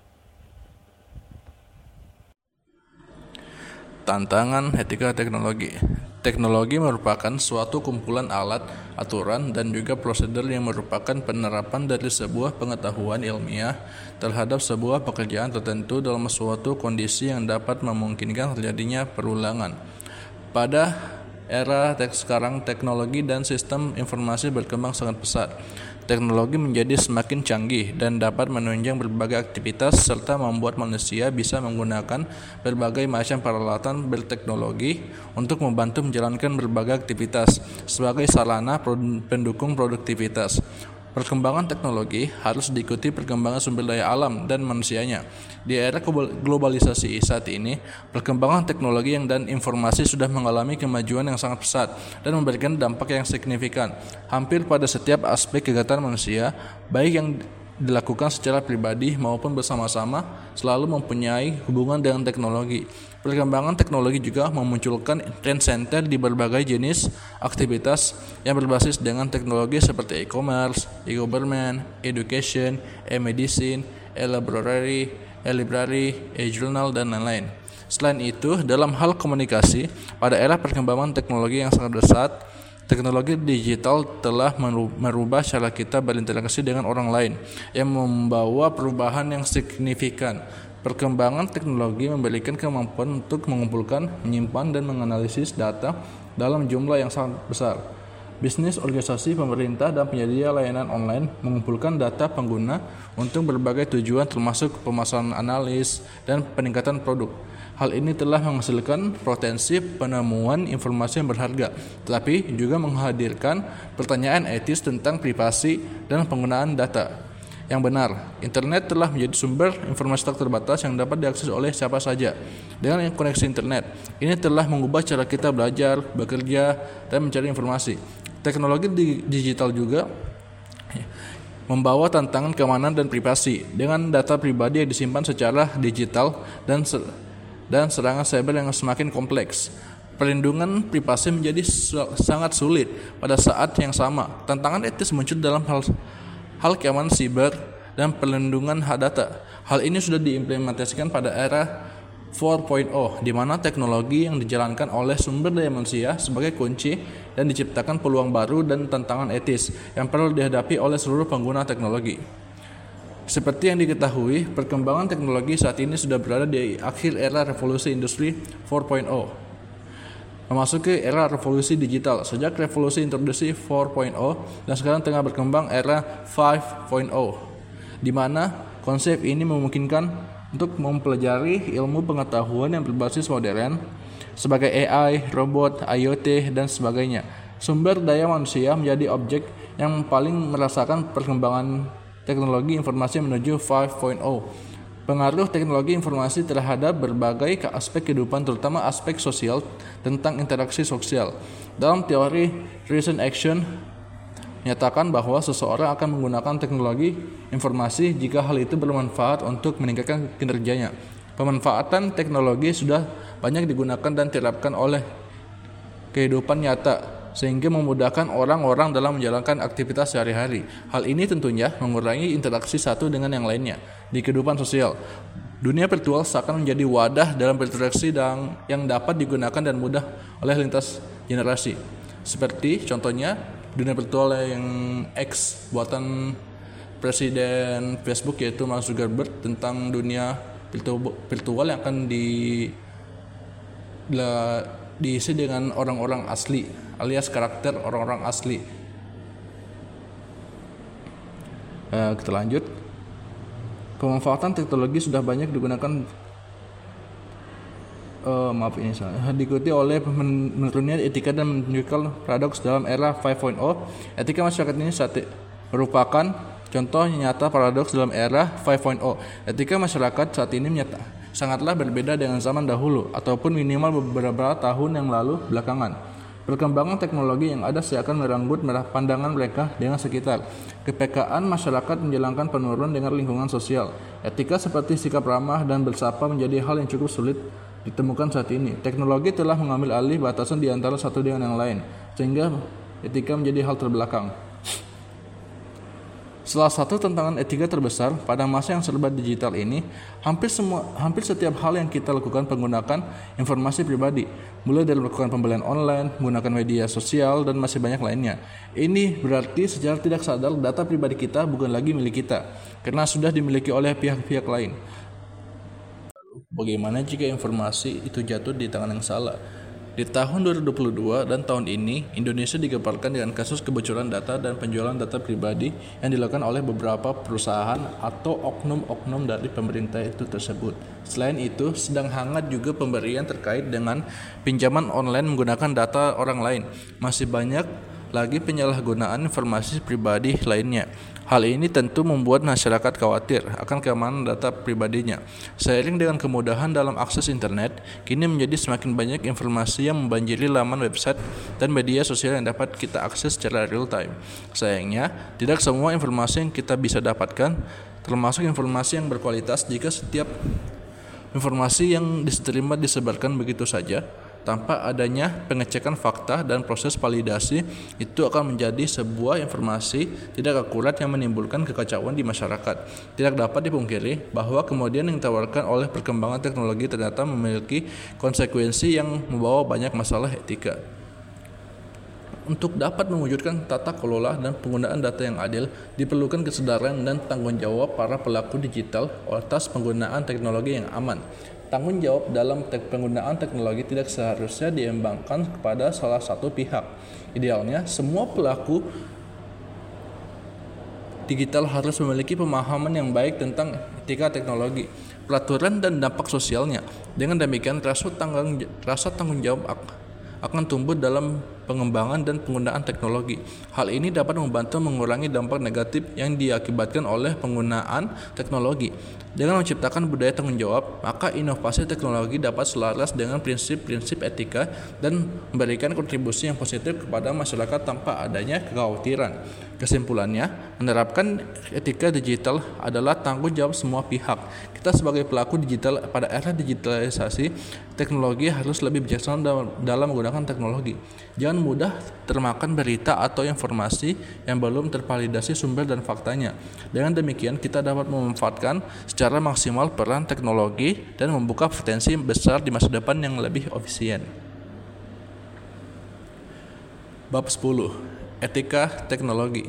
Tantangan etika teknologi. Teknologi merupakan suatu kumpulan alat, aturan, dan juga prosedur yang merupakan penerapan dari sebuah pengetahuan ilmiah terhadap sebuah pekerjaan tertentu dalam suatu kondisi yang dapat memungkinkan terjadinya perulangan. Pada era tek sekarang, teknologi dan sistem informasi berkembang sangat pesat. Teknologi menjadi semakin canggih dan dapat menunjang berbagai aktivitas serta membuat manusia bisa menggunakan berbagai macam peralatan berteknologi untuk membantu menjalankan berbagai aktivitas sebagai sarana pendukung produktivitas. Perkembangan teknologi harus diikuti perkembangan sumber daya alam dan manusianya. Di era globalisasi saat ini, perkembangan teknologi yang dan informasi sudah mengalami kemajuan yang sangat pesat dan memberikan dampak yang signifikan hampir pada setiap aspek kegiatan manusia, baik yang dilakukan secara pribadi maupun bersama-sama, selalu mempunyai hubungan dengan teknologi. Perkembangan teknologi juga memunculkan trend center di berbagai jenis aktivitas yang berbasis dengan teknologi seperti e-commerce, e-government, education, e-medicine, e-library, e-library, e-journal, dan lain-lain. Selain itu, dalam hal komunikasi, pada era perkembangan teknologi yang sangat pesat, teknologi digital telah merubah cara kita berinteraksi dengan orang lain yang membawa perubahan yang signifikan. Perkembangan teknologi memberikan kemampuan untuk mengumpulkan, menyimpan, dan menganalisis data dalam jumlah yang sangat besar. Bisnis, organisasi, pemerintah, dan penyedia layanan online mengumpulkan data pengguna untuk berbagai tujuan termasuk pemasaran, analis, dan peningkatan produk. Hal ini telah menghasilkan potensi penemuan informasi yang berharga, tetapi juga menghadirkan pertanyaan etis tentang privasi dan penggunaan data yang benar. Internet telah menjadi sumber informasi tak terbatas yang dapat diakses oleh siapa saja. Dengan koneksi internet, ini telah mengubah cara kita belajar, bekerja, dan mencari informasi. Teknologi digital juga membawa tantangan keamanan dan privasi dengan data pribadi yang disimpan secara digital dan dan serangan cyber yang semakin kompleks. Perlindungan privasi menjadi sangat sulit. Pada saat yang sama, tantangan etis muncul dalam hal hal keamanan siber dan perlindungan hak data. Hal ini sudah diimplementasikan pada era empat titik nol, di mana teknologi yang dijalankan oleh sumber daya manusia sebagai kunci dan diciptakan peluang baru dan tantangan etis yang perlu dihadapi oleh seluruh pengguna teknologi. Seperti yang diketahui, perkembangan teknologi saat ini sudah berada di akhir era revolusi industri empat titik nol, memasuki era revolusi digital. Sejak revolusi introduksi empat titik nol dan sekarang tengah berkembang era lima titik nol, di mana konsep ini memungkinkan untuk mempelajari ilmu pengetahuan yang berbasis modern sebagai A I, robot, I O T, dan sebagainya. Sumber daya manusia menjadi objek yang paling merasakan perkembangan teknologi informasi menuju lima titik nol. Pengaruh teknologi informasi terhadap berbagai aspek kehidupan, terutama aspek sosial tentang interaksi sosial. Dalam teori reason action menyatakan bahwa seseorang akan menggunakan teknologi informasi jika hal itu bermanfaat untuk meningkatkan kinerjanya. Pemanfaatan teknologi sudah banyak digunakan dan diterapkan oleh kehidupan nyata, sehingga memudahkan orang-orang dalam menjalankan aktivitas sehari-hari. Hal ini tentunya mengurangi interaksi satu dengan yang lainnya di kehidupan sosial. Dunia virtual seakan menjadi wadah dalam berinteraksi dan yang dapat digunakan dan mudah oleh lintas generasi. Seperti contohnya dunia virtual yang X buatan presiden Facebook yaitu Mark Zuckerberg, tentang dunia virtual yang akan di diisi dengan orang-orang asli alias karakter orang-orang asli. Eh, kita lanjut. Pemanfaatan teknologi sudah banyak digunakan uh, maaf ini salah diikuti oleh menurunnya etika dan menunjukkan paradoks dalam era lima titik nol. Etika masyarakat ini saat merupakan contoh nyata paradoks dalam era lima titik nol. Etika masyarakat saat ini menyata sangatlah berbeda dengan zaman dahulu ataupun minimal beberapa tahun yang lalu belakangan. Perkembangan teknologi yang ada seakan merenggut pandangan mereka dengan sekitar. Kepekaan masyarakat menjalankan penurunan dengan lingkungan sosial. Etika seperti sikap ramah dan bersapa menjadi hal yang cukup sulit ditemukan saat ini. Teknologi telah mengambil alih batasan di antara satu dengan yang lain, sehingga etika menjadi hal terbelakang. Salah satu tantangan etika terbesar pada masa yang serba digital ini, hampir semua, hampir setiap hal yang kita lakukan menggunakan informasi pribadi, mulai dari melakukan pembelian online, menggunakan media sosial, dan masih banyak lainnya. Ini berarti secara tidak sadar data pribadi kita bukan lagi milik kita, karena sudah dimiliki oleh pihak-pihak lain. Bagaimana jika informasi itu jatuh di tangan yang salah? Di tahun dua ribu dua puluh dua dan tahun ini, Indonesia digemparkan dengan kasus kebocoran data dan penjualan data pribadi yang dilakukan oleh beberapa perusahaan atau oknum-oknum dari pemerintah itu tersebut. Selain itu, sedang hangat juga pemberian terkait dengan pinjaman online menggunakan data orang lain. Masih banyak lagi penyalahgunaan informasi pribadi lainnya. Hal ini tentu membuat masyarakat khawatir akan keamanan data pribadinya. Seiring dengan kemudahan dalam akses internet, kini menjadi semakin banyak informasi yang membanjiri laman website dan media sosial yang dapat kita akses secara real time. Sayangnya, tidak semua informasi yang kita bisa dapatkan, termasuk informasi yang berkualitas, jika setiap informasi yang diterima disebarkan begitu saja tanpa adanya pengecekan fakta dan proses validasi, itu akan menjadi sebuah informasi tidak akurat yang menimbulkan kekacauan di masyarakat. Tidak dapat dipungkiri bahwa kemudian yang ditawarkan oleh perkembangan teknologi ternyata memiliki konsekuensi yang membawa banyak masalah etika. Untuk dapat mewujudkan tata kelola dan penggunaan data yang adil, diperlukan kesadaran dan tanggung jawab para pelaku digital atas penggunaan teknologi yang aman, Tanggung jawab dalam te- penggunaan teknologi tidak seharusnya diembangkan kepada salah satu pihak. Idealnya, semua pelaku digital harus memiliki pemahaman yang baik tentang etika teknologi, peraturan dan dampak sosialnya. Dengan demikian, rasa tanggung, rasa tanggung jawab akan tumbuh dalam pengembangan dan penggunaan teknologi. Hal ini dapat membantu mengurangi dampak negatif yang diakibatkan oleh penggunaan teknologi. Dengan menciptakan budaya tanggung jawab, maka inovasi teknologi dapat selaras dengan prinsip-prinsip etika dan memberikan kontribusi yang positif kepada masyarakat tanpa adanya kekhawatiran. Kesimpulannya, menerapkan etika digital adalah tanggung jawab semua pihak. Kita sebagai pelaku digital pada era digitalisasi teknologi harus lebih bijaksana dalam menggunakan teknologi. Jangan mudah termakan berita atau informasi yang belum tervalidasi sumber dan faktanya. Dengan demikian, kita dapat memanfaatkan secara maksimal peran teknologi dan membuka potensi besar di masa depan yang lebih efisien. Bab sepuluh. Etika teknologi.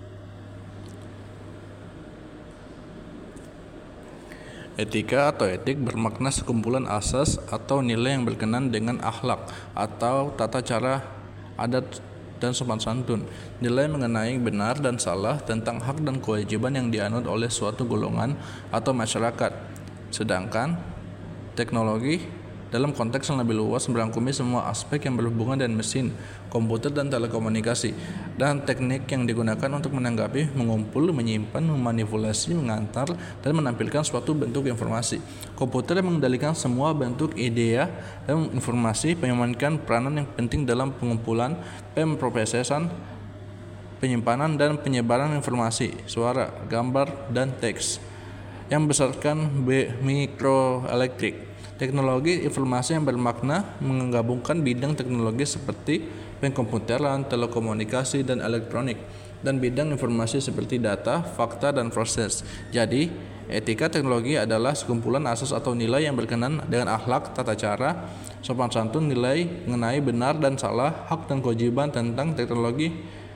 Etika atau etik bermakna sekumpulan asas atau nilai yang berkenan dengan akhlak atau tata cara, adat, dan sopan santun. Nilai mengenai benar dan salah tentang hak dan kewajiban yang dianut oleh suatu golongan atau masyarakat. Sedangkan teknologi dalam konteks yang lebih luas merangkumi semua aspek yang berhubungan dengan mesin, komputer, dan telekomunikasi, dan teknik yang digunakan untuk menanggapi, mengumpul, menyimpan, memanipulasi, mengantar, dan menampilkan suatu bentuk informasi. Komputer yang mengendalikan semua bentuk ide dan informasi, memainkan peranan yang penting dalam pengumpulan, pemrosesan, penyimpanan, dan penyebaran informasi, suara, gambar, dan teks, yang berdasarkan mikroelektrik. Teknologi informasi yang bermakna menggabungkan bidang teknologi seperti pengkomputeran, telekomunikasi, dan elektronik, dan bidang informasi seperti data, fakta, dan proses. Jadi, etika teknologi adalah sekumpulan asas atau nilai yang berkenan dengan akhlak, tata cara, sopan santun, nilai mengenai benar dan salah, hak dan kewajiban tentang teknologi.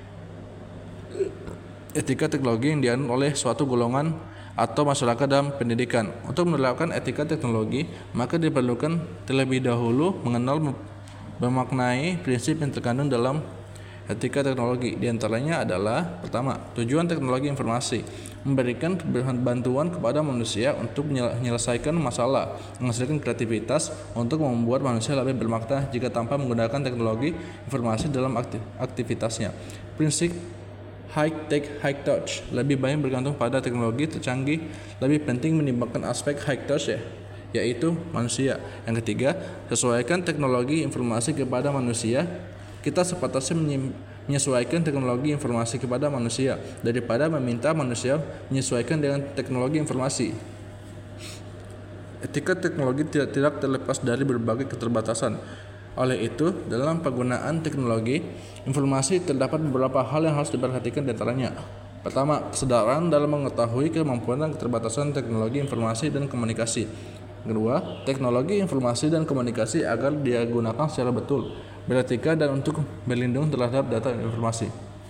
Etika teknologi yang dianut oleh suatu golongan atau masyarakat dalam pendidikan. Untuk menerapkan etika teknologi, maka diperlukan terlebih dahulu mengenal memaknai prinsip yang terkandung dalam etika teknologi. Di antaranya adalah: pertama, tujuan teknologi informasi, memberikan bantuan kepada manusia untuk menyelesaikan masalah, menghasilkan kreativitas untuk membuat manusia lebih bermakna jika tanpa menggunakan teknologi informasi dalam aktivitasnya. Prinsip high tech, high touch, lebih banyak bergantung pada teknologi tercanggih, lebih penting menimbulkan aspek high touch ya, yaitu manusia. Yang ketiga, sesuaikan teknologi informasi kepada manusia. Kita sepatutnya menyesuaikan teknologi informasi kepada manusia daripada meminta manusia menyesuaikan dengan teknologi informasi. Etika teknologi tidak, tidak terlepas dari berbagai keterbatasan. Oleh itu, dalam penggunaan teknologi informasi terdapat beberapa hal yang harus diperhatikan di antaranya. Pertama, kesadaran dalam mengetahui kemampuan dan keterbatasan teknologi informasi dan komunikasi. Kedua, teknologi informasi dan komunikasi agar digunakan secara betul, beretika, dan untuk berlindung terhadap data dan informasi.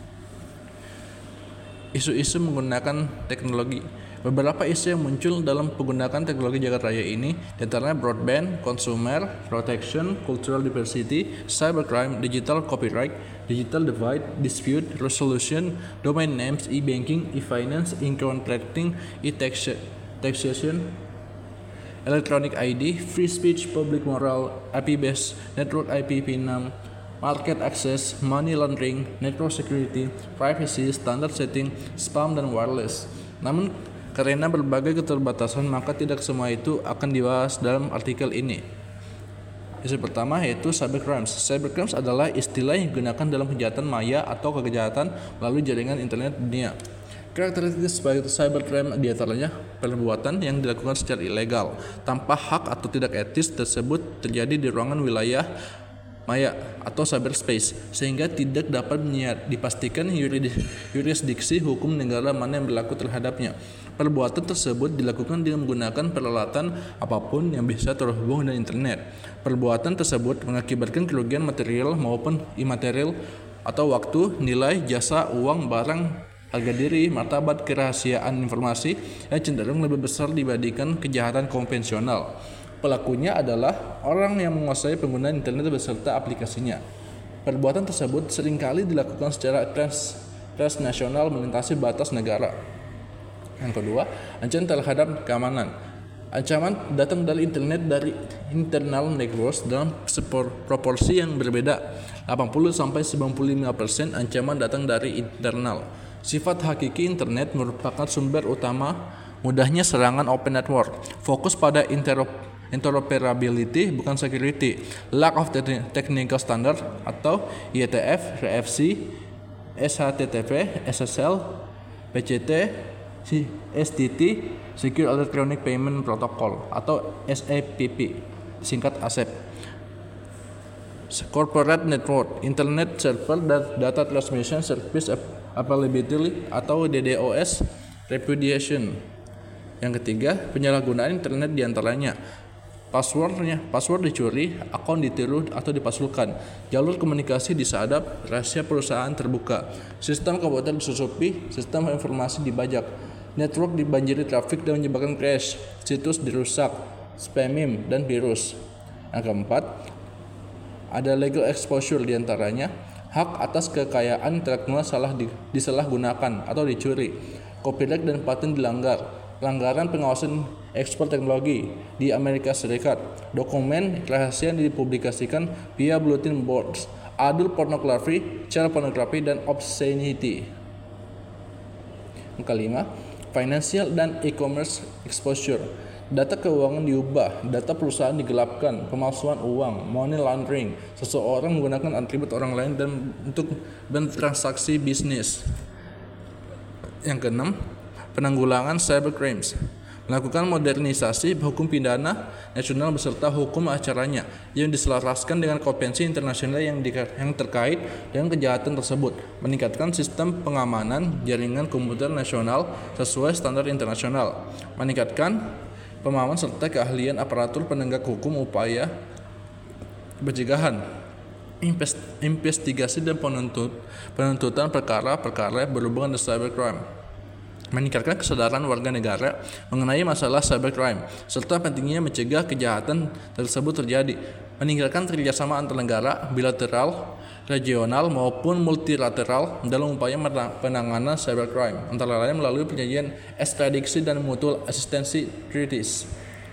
Isu-isu menggunakan teknologi. Beberapa isu yang muncul dalam penggunaan teknologi jagat raya ini diantaranya broadband, consumer protection, cultural diversity, cybercrime, digital copyright, digital divide, dispute resolution, domain names, e-banking, e-finance, e-contracting, e-taxation, electronic I D, free speech, public moral, I P-based network, I P v enam, market access, money laundering, network security, privacy, standard setting, spam, dan wireless. Namun, karena berbagai keterbatasan, maka tidak semua itu akan dibahas dalam artikel ini. Isu pertama yaitu cybercrimes. Cybercrimes adalah istilah yang digunakan dalam kejahatan maya atau kejahatan melalui jaringan internet dunia. Karakteristik sebagai cybercrime diantaranya perbuatan yang dilakukan secara ilegal, tanpa hak atau tidak etis tersebut terjadi di ruangan wilayah maya atau cyberspace, sehingga tidak dapat dipastikan yurisdiksi hukum negara mana yang berlaku terhadapnya. Perbuatan tersebut dilakukan dengan menggunakan peralatan apapun yang bisa terhubung dengan internet. Perbuatan tersebut mengakibatkan kerugian material maupun imaterial atau waktu, nilai, jasa, uang, barang, harga diri, martabat, kerahasiaan informasi yang cenderung lebih besar dibandingkan kejahatan konvensional. Pelakunya adalah orang yang menguasai penggunaan internet beserta aplikasinya. Perbuatan tersebut seringkali dilakukan secara trans, transnasional melintasi batas negara. Yang kedua, ancaman terhadap keamanan. Ancaman datang dari internet dari internal networks dalam proporsi yang berbeda. delapan puluh sampai sembilan puluh lima persen ancaman datang dari internal. Sifat hakiki internet merupakan sumber utama mudahnya serangan open network. Fokus pada interop interoperability bukan security. Lack of technical standard atau I E T F, R F C, S H T T P, S S L, P C T, S T T, Secure Electronic Payment Protocol atau S E P P, singkat A S E P. Corporate Network, Internet Server Data Transmission Service Availability atau D D O S Repudiation. Yang ketiga, penyalahgunaan internet diantaranya passwordnya, password dicuri, akun ditiru atau dipalsukan, jalur komunikasi disadap, rahasia perusahaan terbuka, sistem komputer disusupi, sistem informasi dibajak, network dibanjiri trafik dan menyebabkan crash, situs dirusak, spamming, dan virus. Yang keempat, ada legal exposure diantaranya hak atas kekayaan intelektual salah di, disalahgunakan atau dicuri, copyright dan paten dilanggar, pelanggaran pengawasan ekspor teknologi di Amerika Serikat, dokumen rahasia yang dipublikasikan via bulletin boards, adult pornography, child pornography, dan obscenity. Yang kelima, financial dan e-commerce exposure. Data keuangan diubah, data perusahaan digelapkan, pemalsuan uang, money laundering, seseorang menggunakan atribut orang lain dan untuk bertransaksi bisnis. Yang keenam, penanggulangan cybercrimes. Melakukan modernisasi hukum pidana nasional beserta hukum acaranya yang diselaraskan dengan konvensi internasional yang, di, yang terkait dengan kejahatan tersebut, meningkatkan sistem pengamanan jaringan komputer nasional sesuai standar internasional, meningkatkan pemahaman serta keahlian aparatur penegak hukum upaya pencegahan, investigasi dan penuntut, penuntutan perkara-perkara berhubungan dengan cybercrime, meningkatkan kesadaran warga negara mengenai masalah cybercrime serta pentingnya mencegah kejahatan tersebut terjadi, meningkatkan kerjasama antar negara bilateral, regional maupun multilateral dalam upaya penanganan cybercrime, antara lain melalui perjanjian ekstradisi dan mutual asistensi treaties.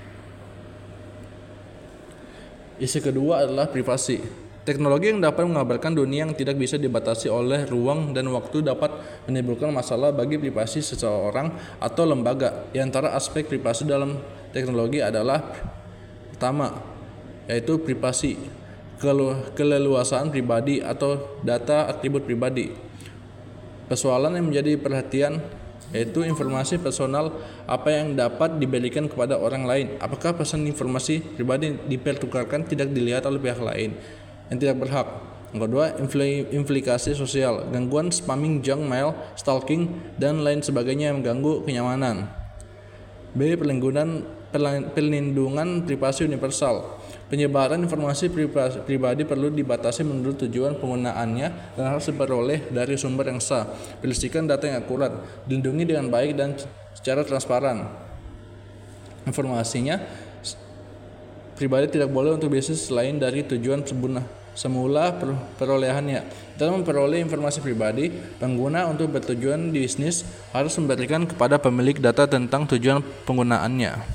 Isu kedua adalah privasi. Teknologi yang dapat mengabarkan dunia yang tidak bisa dibatasi oleh ruang dan waktu dapat menimbulkan masalah bagi privasi seseorang atau lembaga. Di antara aspek privasi dalam teknologi adalah pertama, yaitu privasi, keleluasaan pribadi atau data atribut pribadi. Persoalan yang menjadi perhatian yaitu informasi personal apa yang dapat diberikan kepada orang lain. Apakah pesan informasi pribadi dipertukarkan tidak dilihat oleh pihak lain yang tidak berhak. Yang kedua, implikasi sosial, gangguan spamming, junk mail, stalking, dan lain sebagainya yang mengganggu kenyamanan. B. Perlindungan, perlindungan privasi universal. Penyebaran informasi pribadi perlu dibatasi menurut tujuan penggunaannya dan harus diperoleh dari sumber yang sah. Berisikan data yang akurat, dilindungi dengan baik dan secara transparan. Informasinya pribadi tidak boleh untuk bisnis selain dari tujuan semula perolehannya. Dalam memperoleh informasi pribadi, pengguna untuk bertujuan bisnis harus memberikan kepada pemilik data tentang tujuan penggunaannya.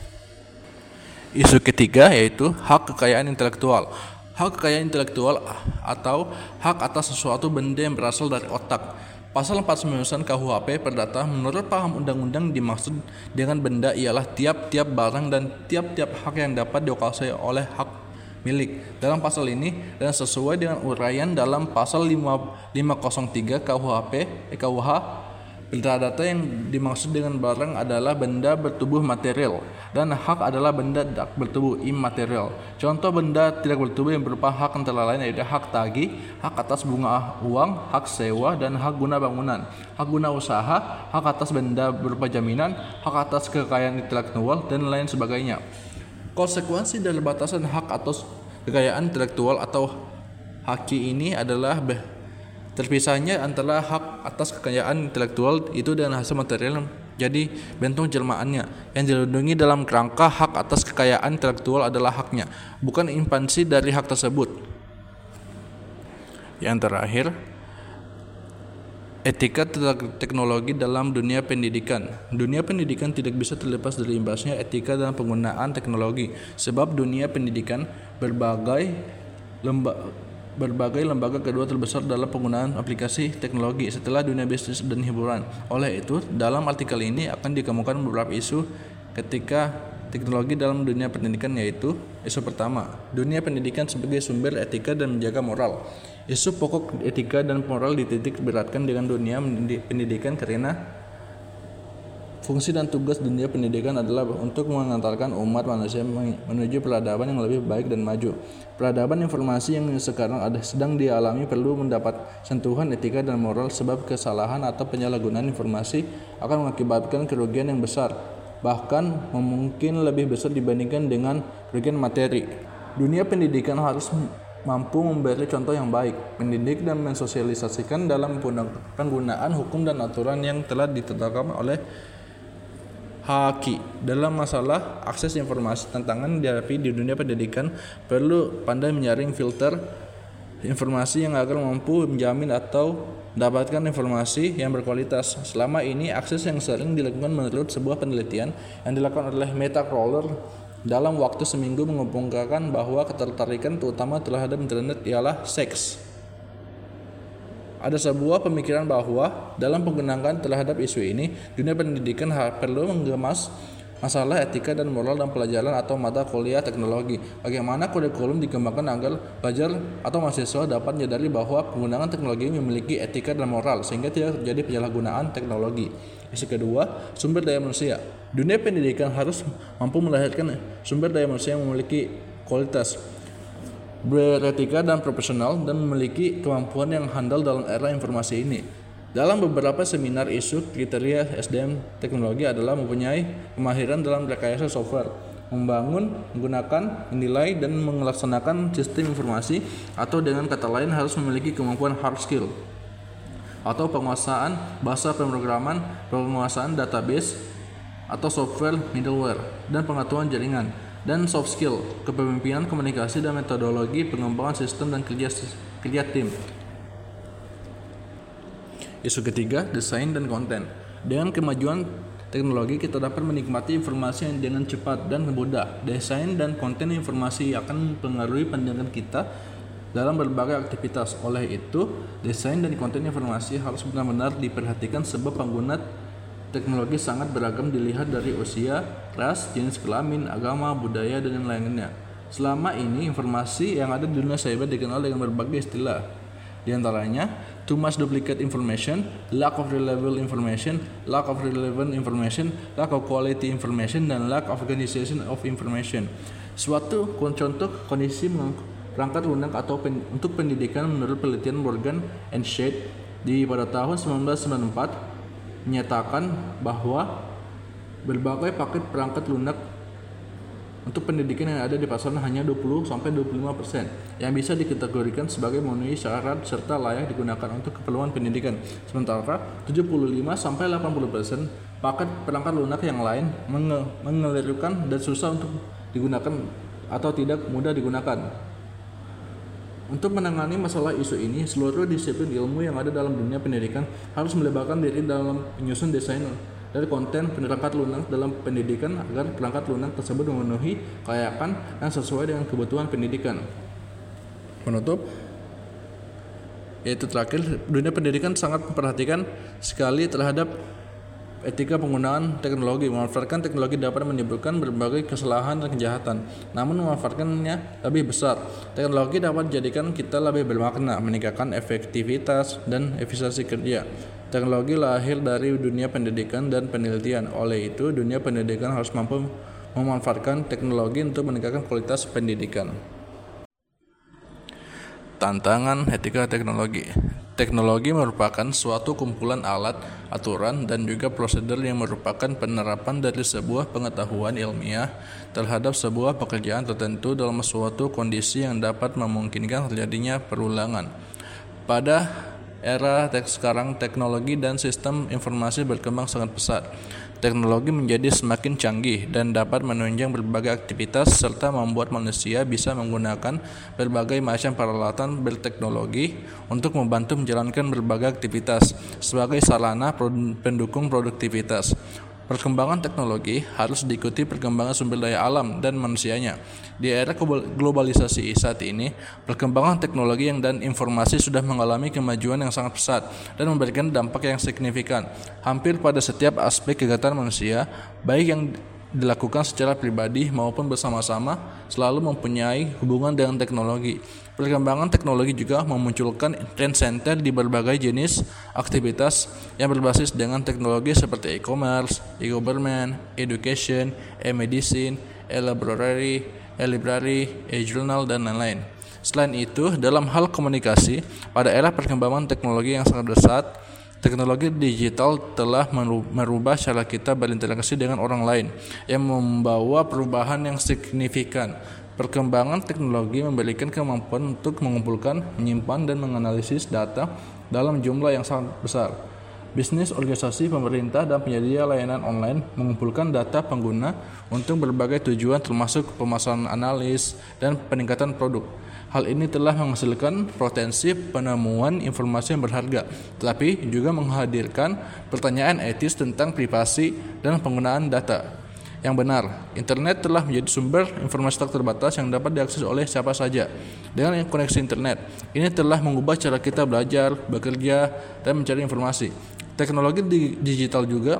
Isu ketiga yaitu hak kekayaan intelektual. Hak kekayaan intelektual atau hak atas sesuatu benda yang berasal dari otak. Pasal empat puluh sembilan K U H P Perdata menurut paham undang-undang dimaksud dengan benda ialah tiap-tiap barang dan tiap-tiap hak yang dapat dikuasai oleh hak milik. Dalam pasal ini dan sesuai dengan uraian dalam pasal lima nol tiga K U H P K U H, benda-data yang dimaksud dengan barang adalah benda bertubuh material dan hak adalah benda tidak bertubuh imaterial. Contoh benda tidak bertubuh yang berupa hak antara lain yaitu hak tagih, hak atas bunga uang, hak sewa, dan hak guna bangunan, hak guna usaha, hak atas benda berupa jaminan, hak atas kekayaan intelektual, dan lain sebagainya. Konsekuensi dari batasan hak atas kekayaan intelektual atau haki ini adalah terpisahnya antara hak atas kekayaan intelektual itu dan hasil material jadi bentuk jelmaannya. Yang dilindungi dalam kerangka hak atas kekayaan intelektual adalah haknya, bukan impansi dari hak tersebut. Yang terakhir, etika teknologi dalam dunia pendidikan. Dunia pendidikan tidak bisa terlepas dari imbasnya etika dalam penggunaan teknologi, sebab dunia pendidikan berbagai lembaga berbagai lembaga kedua terbesar dalam penggunaan aplikasi teknologi setelah dunia bisnis dan hiburan. Oleh itu, dalam artikel ini akan dikemukakan beberapa isu ketika teknologi dalam dunia pendidikan, yaitu isu pertama, dunia pendidikan sebagai sumber etika dan menjaga moral. Isu pokok etika dan moral dititik beratkan dengan dunia pendidikan karena fungsi dan tugas dunia pendidikan adalah untuk mengantarkan umat manusia menuju peradaban yang lebih baik dan maju. Peradaban informasi yang sekarang ada sedang dialami perlu mendapat sentuhan etika dan moral, sebab kesalahan atau penyalahgunaan informasi akan mengakibatkan kerugian yang besar, bahkan mungkin lebih besar dibandingkan dengan kerugian materi. Dunia pendidikan harus mampu memberi contoh yang baik, mendidik dan mensosialisasikan dalam penggunaan hukum dan aturan yang telah ditetapkan oleh Haki. Dalam masalah akses informasi, tantangan dihadapi di dunia pendidikan perlu pandai menyaring filter informasi yang agar mampu menjamin atau mendapatkan informasi yang berkualitas. Selama ini akses yang sering dilakukan menurut sebuah penelitian yang dilakukan oleh Metacrawler dalam waktu seminggu mengemukakan bahwa ketertarikan terutama terhadap internet ialah seks. Ada sebuah pemikiran bahwa dalam penggunaan terhadap isu ini, dunia pendidikan perlu mengemas masalah etika dan moral dalam pelajaran atau mata kuliah teknologi. Bagaimana kurikulum dikembangkan agar pelajar atau mahasiswa dapat menyadari bahwa penggunaan teknologi memiliki etika dan moral sehingga tidak terjadi penyalahgunaan teknologi. Isu kedua, sumber daya manusia. Dunia pendidikan harus mampu melahirkan sumber daya manusia yang memiliki kualitas, beretika dan profesional, dan memiliki kemampuan yang handal dalam era informasi ini. Dalam beberapa seminar, isu kriteria S D M teknologi adalah mempunyai kemahiran dalam rekayasa software, membangun, menggunakan, menilai, dan melaksanakan sistem informasi, atau dengan kata lain harus memiliki kemampuan hard skill atau penguasaan bahasa pemrograman, penguasaan database atau software middleware, dan pengetahuan jaringan. Dan soft skill, kepemimpinan, komunikasi, dan metodologi pengembangan sistem dan kerja, kerja tim. Isu ketiga, desain dan konten. Dengan kemajuan teknologi, kita dapat menikmati informasi yang dengan cepat dan mudah. Desain dan konten informasi akan mempengaruhi pandangan kita dalam berbagai aktivitas. Oleh itu, desain dan konten informasi harus benar-benar diperhatikan, sebab pengguna teknologi sangat beragam dilihat dari usia, ras, jenis kelamin, agama, budaya, dan lainnya. Selama ini, informasi yang ada di dunia cyber dikenal dengan berbagai istilah. Di antaranya, too much duplicate information, lack of reliable information, lack of relevant information, lack of quality information, dan lack of organization of information. Suatu contoh kondisi perangkat lunak atau pen, untuk pendidikan menurut penelitian Morgan and Shade di pada tahun sembilan belas sembilan puluh empat menyatakan bahwa berbagai paket perangkat lunak untuk pendidikan yang ada di pasaran hanya dua puluh sampai dua puluh lima persen yang bisa dikategorikan sebagai memenuhi syarat serta layak digunakan untuk keperluan pendidikan. Sementara tujuh puluh lima sampai delapan puluh persen paket perangkat lunak yang lain menge- mengelirukan dan susah untuk digunakan atau tidak mudah digunakan. Untuk menangani masalah isu ini, seluruh disiplin ilmu yang ada dalam dunia pendidikan harus melibatkan diri dalam penyusun desain dari konten perangkat lunak dalam pendidikan agar perangkat lunak tersebut memenuhi kelayakan dan sesuai dengan kebutuhan pendidikan. Penutup, yaitu terakhir, dunia pendidikan sangat memperhatikan sekali terhadap etika penggunaan teknologi. Memanfaatkan teknologi dapat menimbulkan berbagai kesalahan dan kejahatan, namun memanfaatkannya lebih besar. Teknologi dapat menjadikan kita lebih bermakna, meningkatkan efektivitas dan efisiensi kerja. Teknologi lahir dari dunia pendidikan dan penelitian. Oleh itu, dunia pendidikan harus mampu memanfaatkan teknologi untuk meningkatkan kualitas pendidikan. Tantangan etika teknologi. Teknologi merupakan suatu kumpulan alat, aturan, dan juga prosedur yang merupakan penerapan dari sebuah pengetahuan ilmiah terhadap sebuah pekerjaan tertentu dalam suatu kondisi yang dapat memungkinkan terjadinya perulangan. Pada era tek sekarang, teknologi dan sistem informasi berkembang sangat pesat. teknologi menjadi semakin canggih dan dapat menunjang berbagai aktivitas serta membuat manusia bisa menggunakan berbagai macam peralatan berteknologi untuk membantu menjalankan berbagai aktivitas sebagai sarana pendukung produktivitas. Perkembangan teknologi harus diikuti perkembangan sumber daya alam dan manusianya. Di era globalisasi saat ini, perkembangan teknologi yang dan informasi sudah mengalami kemajuan yang sangat pesat dan memberikan dampak yang signifikan hampir pada setiap aspek kegiatan manusia, baik yang dilakukan secara pribadi maupun bersama-sama, selalu mempunyai hubungan dengan teknologi. Perkembangan teknologi juga memunculkan trend center di berbagai jenis aktivitas yang berbasis dengan teknologi seperti e-commerce, e-government, education, e-medicine, e-library, e-library, e-journal, dan lain-lain. Selain itu, dalam hal komunikasi, pada era perkembangan teknologi yang sangat pesat, teknologi digital telah merubah cara kita berinteraksi dengan orang lain yang membawa perubahan yang signifikan. Perkembangan teknologi memberikan kemampuan untuk mengumpulkan, menyimpan, dan menganalisis data dalam jumlah yang sangat besar. Bisnis, organisasi, pemerintah, dan penyedia layanan online mengumpulkan data pengguna untuk berbagai tujuan termasuk pemasaran, analis, dan peningkatan produk. Hal ini telah menghasilkan potensi penemuan informasi yang berharga, tetapi juga menghadirkan pertanyaan etis tentang privasi dan penggunaan data yang benar. Internet telah menjadi sumber informasi tak terbatas yang dapat diakses oleh siapa saja. Dengan koneksi internet, ini telah mengubah cara kita belajar, bekerja, dan mencari informasi. Teknologi digital juga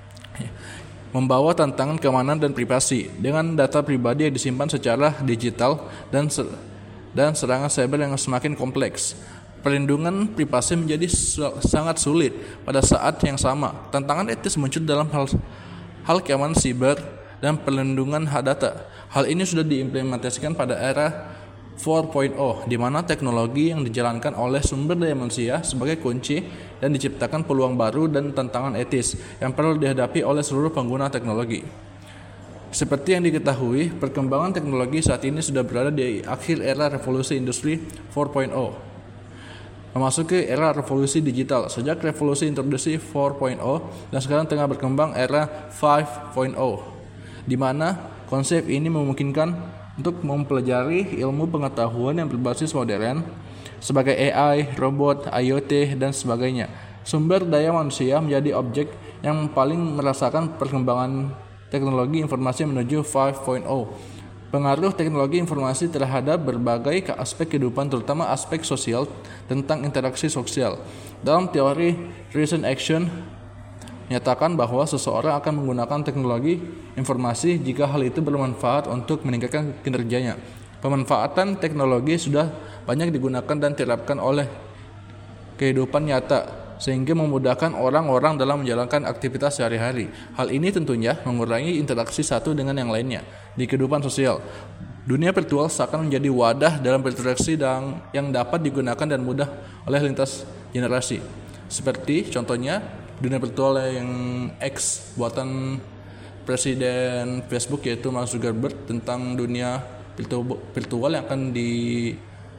membawa tantangan keamanan dan privasi dengan data pribadi yang disimpan secara digital dan ser- dan serangan cyber yang semakin kompleks. Perlindungan privasi menjadi su- sangat sulit pada saat yang sama. Tantangan etis muncul dalam hal hal keamanan siber dan perlindungan hak data. Hal ini sudah diimplementasikan pada era empat titik nol, di mana teknologi yang dijalankan oleh sumber daya manusia sebagai kunci dan diciptakan peluang baru dan tantangan etis yang perlu dihadapi oleh seluruh pengguna teknologi. Seperti yang diketahui, perkembangan teknologi saat ini sudah berada di akhir era revolusi industri empat titik nol, memasuki era revolusi digital. Sejak revolusi introduksi empat titik nol dan sekarang tengah berkembang era lima titik nol, di mana konsep ini memungkinkan untuk mempelajari ilmu pengetahuan yang berbasis modern sebagai A I, robot, I O T, dan sebagainya. Sumber daya manusia menjadi objek yang paling merasakan perkembangan teknologi informasi menuju lima titik nol. Pengaruh teknologi informasi terhadap berbagai aspek kehidupan, terutama aspek sosial tentang interaksi sosial. Dalam teori Reason Action menyatakan bahwa seseorang akan menggunakan teknologi informasi jika hal itu bermanfaat untuk meningkatkan kinerjanya. Pemanfaatan teknologi sudah banyak digunakan dan diterapkan oleh kehidupan nyata, sehingga memudahkan orang-orang dalam menjalankan aktivitas sehari-hari. Hal ini tentunya mengurangi interaksi satu dengan yang lainnya di kehidupan sosial. Dunia virtual seakan menjadi wadah dalam berinteraksi dan yang dapat digunakan dan mudah oleh lintas generasi. Seperti contohnya dunia virtual yang X buatan presiden Facebook yaitu Mark Zuckerberg, tentang dunia virtual yang akan di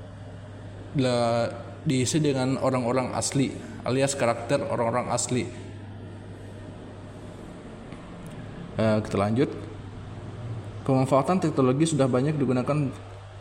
diisi dengan orang-orang asli alias karakter orang-orang asli. Uh, kita lanjut. Pemanfaatan teknologi sudah banyak digunakan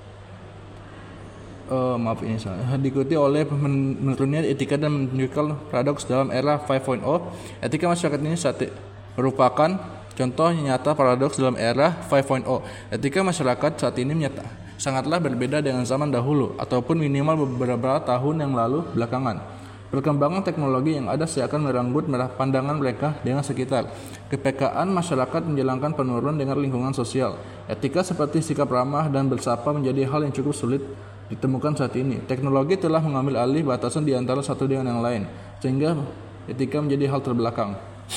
Uh, maaf ini salah. Diikuti oleh menurunnya etika dan menunjukkan paradoks dalam era lima titik nol. Etika masyarakat ini saat merupakan contoh nyata paradoks dalam era lima titik nol. Etika masyarakat saat ini menyata, sangatlah berbeda dengan zaman dahulu ataupun minimal beberapa tahun yang lalu belakangan. Perkembangan teknologi yang ada seakan merenggut pandangan mereka dengan sekitar. Kepekaan masyarakat menjalankan penurun dengan lingkungan sosial. Etika seperti sikap ramah dan bersapa menjadi hal yang cukup sulit ditemukan saat ini. Teknologi telah mengambil alih batasan di antara satu dengan yang lain, sehingga etika menjadi hal terbelakang.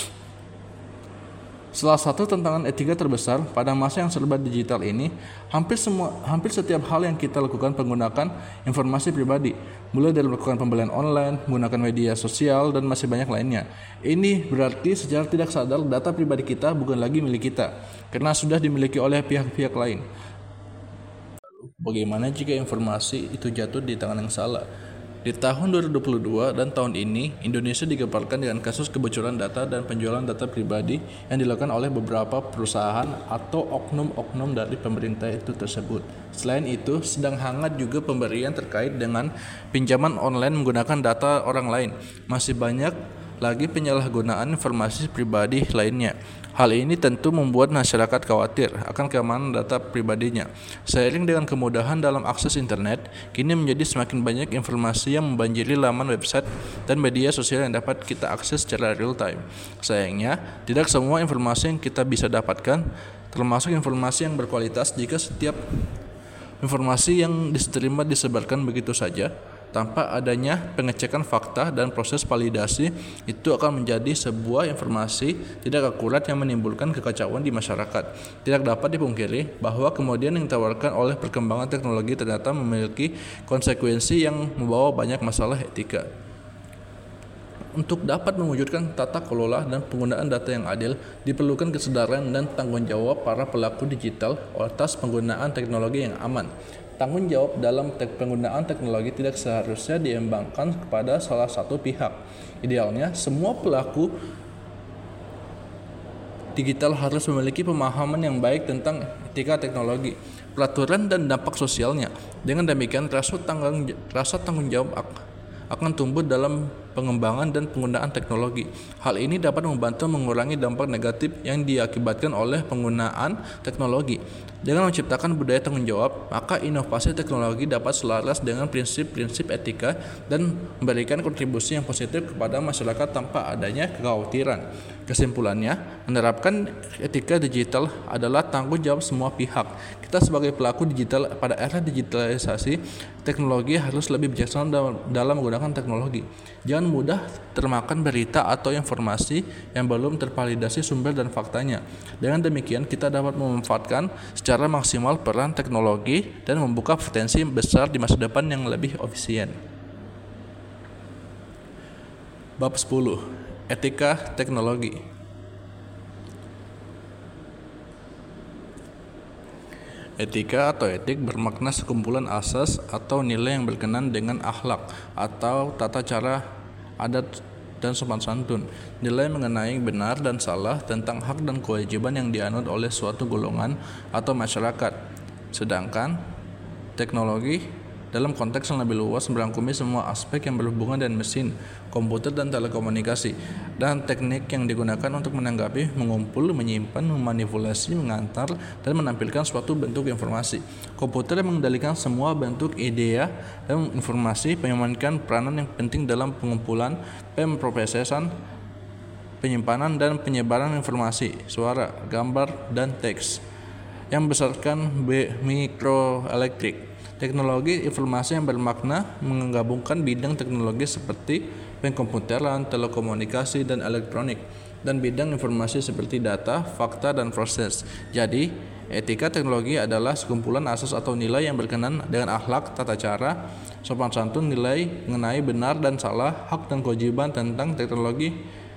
Salah satu tantangan etika terbesar pada masa yang serba digital ini, hampir semua, hampir setiap hal yang kita lakukan menggunakan informasi pribadi, mulai dari melakukan pembelian online, menggunakan media sosial, dan masih banyak lainnya. Ini berarti secara tidak sadar data pribadi kita bukan lagi milik kita, karena sudah dimiliki oleh pihak-pihak lain. Bagaimana jika informasi itu jatuh di tangan yang salah? Di tahun dua ribu dua puluh dua dan tahun ini, Indonesia digemparkan dengan kasus kebocoran data dan penjualan data pribadi yang dilakukan oleh beberapa perusahaan atau oknum-oknum dari pemerintah itu tersebut. Selain itu, sedang hangat juga pemberian terkait dengan pinjaman online menggunakan data orang lain. Masih banyak lagi penyalahgunaan informasi pribadi lainnya. Hal ini tentu membuat masyarakat khawatir akan keamanan data pribadinya. Seiring dengan kemudahan dalam akses internet, kini menjadi semakin banyak informasi yang membanjiri laman website dan media sosial yang dapat kita akses secara real time. Sayangnya, tidak semua informasi yang kita bisa dapatkan, termasuk informasi yang berkualitas, jika setiap informasi yang diterima disebarkan begitu saja tanpa adanya pengecekan fakta dan proses validasi, itu akan menjadi sebuah informasi tidak akurat yang menimbulkan kekacauan di masyarakat. Tidak dapat dipungkiri bahwa kemudian yang ditawarkan oleh perkembangan teknologi ternyata memiliki konsekuensi yang membawa banyak masalah etika. Untuk dapat mewujudkan tata kelola dan penggunaan data yang adil, diperlukan kesadaran dan tanggung jawab para pelaku digital atas penggunaan teknologi yang aman. Tanggung jawab dalam te- penggunaan teknologi tidak seharusnya diembangkan kepada salah satu pihak. Idealnya, semua pelaku digital harus memiliki pemahaman yang baik tentang etika teknologi, peraturan dan dampak sosialnya. Dengan demikian, rasa tanggung, rasa tanggung jawab akan tumbuh dalam pengembangan dan penggunaan teknologi. Hal ini dapat membantu mengurangi dampak negatif yang diakibatkan oleh penggunaan teknologi. Dengan menciptakan budaya tanggung jawab, maka inovasi teknologi dapat selaras dengan prinsip-prinsip etika dan memberikan kontribusi yang positif kepada masyarakat tanpa adanya kekhawatiran. Kesimpulannya, menerapkan etika digital adalah tanggung jawab semua pihak. Kita sebagai pelaku digital pada era digitalisasi teknologi harus lebih bijaksana dalam menggunakan teknologi. Jangan mudah termakan berita atau informasi yang belum tervalidasi sumber dan faktanya. Dengan demikian, kita dapat memanfaatkan secara maksimal peran teknologi dan membuka potensi besar di masa depan yang lebih efisien. Bab sepuluh. Etika teknologi. Etika atau etik bermakna sekumpulan asas atau nilai yang berkenan dengan akhlak atau tata cara, adat, dan sopan santun. Nilai mengenai benar dan salah tentang hak dan kewajiban yang dianut oleh suatu golongan atau masyarakat. Sedangkan teknologi dalam konteks yang lebih luas merangkumi semua aspek yang berhubungan dengan mesin, komputer, dan telekomunikasi, dan teknik yang digunakan untuk menanggapi, mengumpul, menyimpan, memanipulasi, mengantar, dan menampilkan suatu bentuk informasi. Komputer yang mengendalikan semua bentuk ide dan informasi, memainkan peranan yang penting dalam pengumpulan, pemrosesan, penyimpanan, dan penyebaran informasi, suara, gambar, dan teks, yang berdasarkan mikroelektrik. Teknologi informasi yang bermakna menggabungkan bidang teknologi seperti pengkomputeran, telekomunikasi, dan elektronik, dan bidang informasi seperti data, fakta, dan proses. Jadi, etika teknologi adalah sekumpulan asas atau nilai yang berkenan dengan akhlak, tata cara, sopan santun, nilai mengenai benar dan salah, hak dan kewajiban tentang teknologi.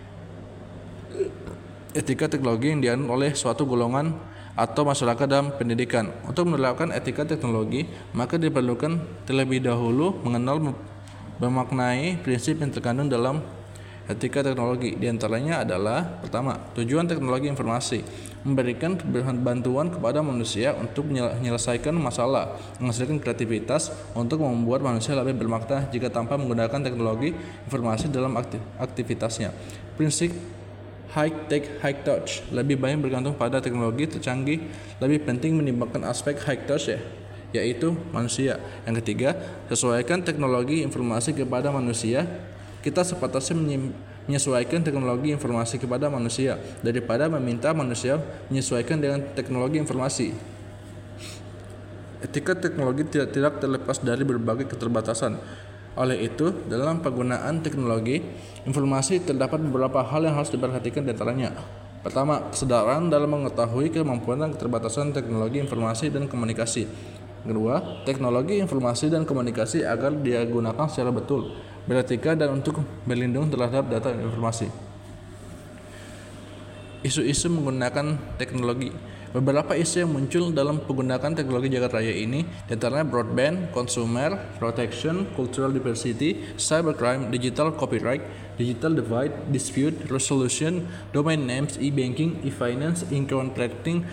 Etika teknologi yang dianut oleh suatu golongan atau masyarakat dalam pendidikan. Untuk menerapkan etika teknologi, maka diperlukan terlebih dahulu mengenal memaknai prinsip yang terkandung dalam etika teknologi. Di antaranya adalah: pertama, tujuan teknologi informasi, memberikan bantuan kepada manusia untuk menyelesaikan masalah, menghasilkan kreativitas untuk membuat manusia lebih bermakna jika tanpa menggunakan teknologi informasi dalam aktivitasnya. Prinsip high tech, high touch, lebih banyak bergantung pada teknologi tercanggih, lebih penting menimbulkan aspek high touch ya, yaitu manusia. Yang ketiga, sesuaikan teknologi informasi kepada manusia. Kita sepatutnya menyesuaikan teknologi informasi kepada manusia daripada meminta manusia menyesuaikan dengan teknologi informasi. Etika teknologi tidak, tidak terlepas dari berbagai keterbatasan. Oleh itu, dalam penggunaan teknologi informasi terdapat beberapa hal yang harus diperhatikan di antaranya. Pertama, kesadaran dalam mengetahui kemampuan dan keterbatasan teknologi informasi dan komunikasi. Kedua, teknologi informasi dan komunikasi agar digunakan secara betul, beretika, dan untuk berlindung terhadap data dan informasi. Isu-isu menggunakan teknologi. Beberapa isu yang muncul dalam penggunaan teknologi jagat raya ini diantaranya broadband, consumer protection, cultural diversity, cybercrime, digital copyright, digital divide, dispute resolution, domain names, e-banking, e-finance, e-contracting,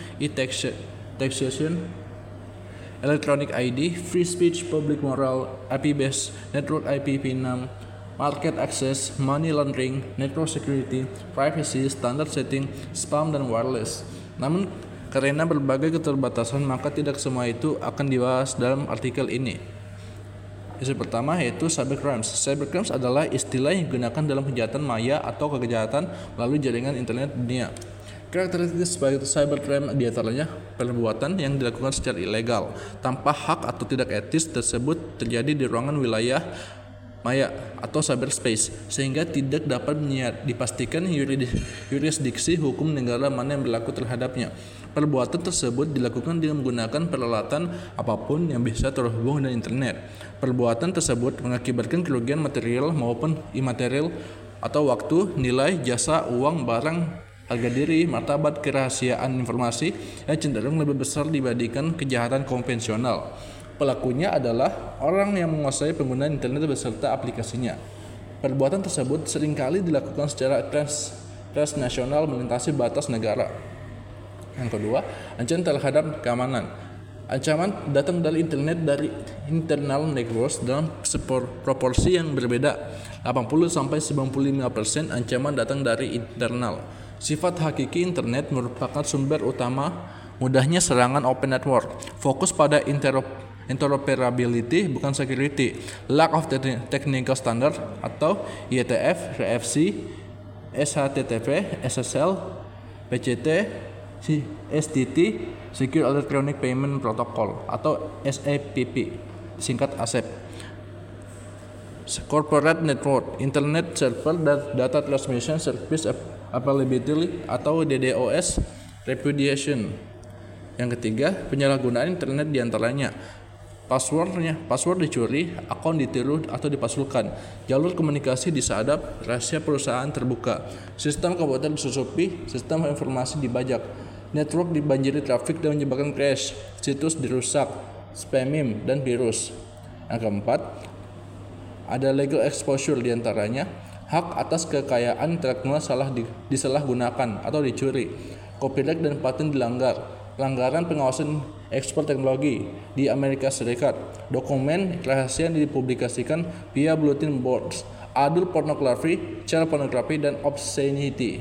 e-taxation, electronic I D, free speech, public moral, I P-based network I P v enam, market access, money laundering, network security, privacy, standard setting, spam, dan wireless. Namun, karena berbagai keterbatasan, maka tidak semua itu akan dibahas dalam artikel ini. Isu pertama yaitu cybercrimes. Cybercrimes adalah istilah yang digunakan dalam kejahatan maya atau kejahatan melalui jaringan internet dunia. Karakteristik sebagai cybercrime diantaranya perbuatan yang dilakukan secara ilegal, tanpa hak atau tidak etis tersebut terjadi di ruangan wilayah maya atau cyberspace, sehingga tidak dapat dipastikan yurisdiksi hukum negara mana yang berlaku terhadapnya. Perbuatan tersebut dilakukan dengan menggunakan peralatan apapun yang bisa terhubung dengan internet. Perbuatan tersebut mengakibatkan kerugian material maupun imaterial atau waktu, nilai, jasa, uang, barang, harga diri, martabat, kerahasiaan informasi yang cenderung lebih besar dibandingkan kejahatan konvensional. Pelakunya adalah orang yang menguasai penggunaan internet beserta aplikasinya. Perbuatan tersebut seringkali dilakukan secara trans, transnasional melintasi batas negara. Yang kedua, ancaman terhadap keamanan. Ancaman datang dari internet dari internal networks dalam proporsi yang berbeda. delapan puluh sampai sembilan puluh lima persen ancaman datang dari internal. Sifat hakiki internet merupakan sumber utama mudahnya serangan open network. Fokus pada interop interoperability bukan security. Lack of technical standard atau I E T F, R F C, S H T T P, S S L, P C T, S T T, Secure Electronic Payment Protocol atau S E P P, singkat A S E P. Corporate Network, Internet Server Data Transmission Service Availability atau D D O S, Repudiation. Yang ketiga, penyalahgunaan internet diantaranya passwordnya, password dicuri, akun ditiru atau dipalsukan, jalur komunikasi disadap, rahasia perusahaan terbuka, sistem komputer disusupi, sistem informasi dibajak, network dibanjiri trafik dan menyebabkan crash, situs dirusak, spamming, dan virus. Yang keempat, ada legal exposure diantaranya hak atas kekayaan intelektual salah di, disalahgunakan atau dicuri, copyright dan paten dilanggar, pelanggaran pengawasan ekspor teknologi di Amerika Serikat, dokumen rahasia yang dipublikasikan via bulletin boards, adult pornography, child pornography, dan obscenity.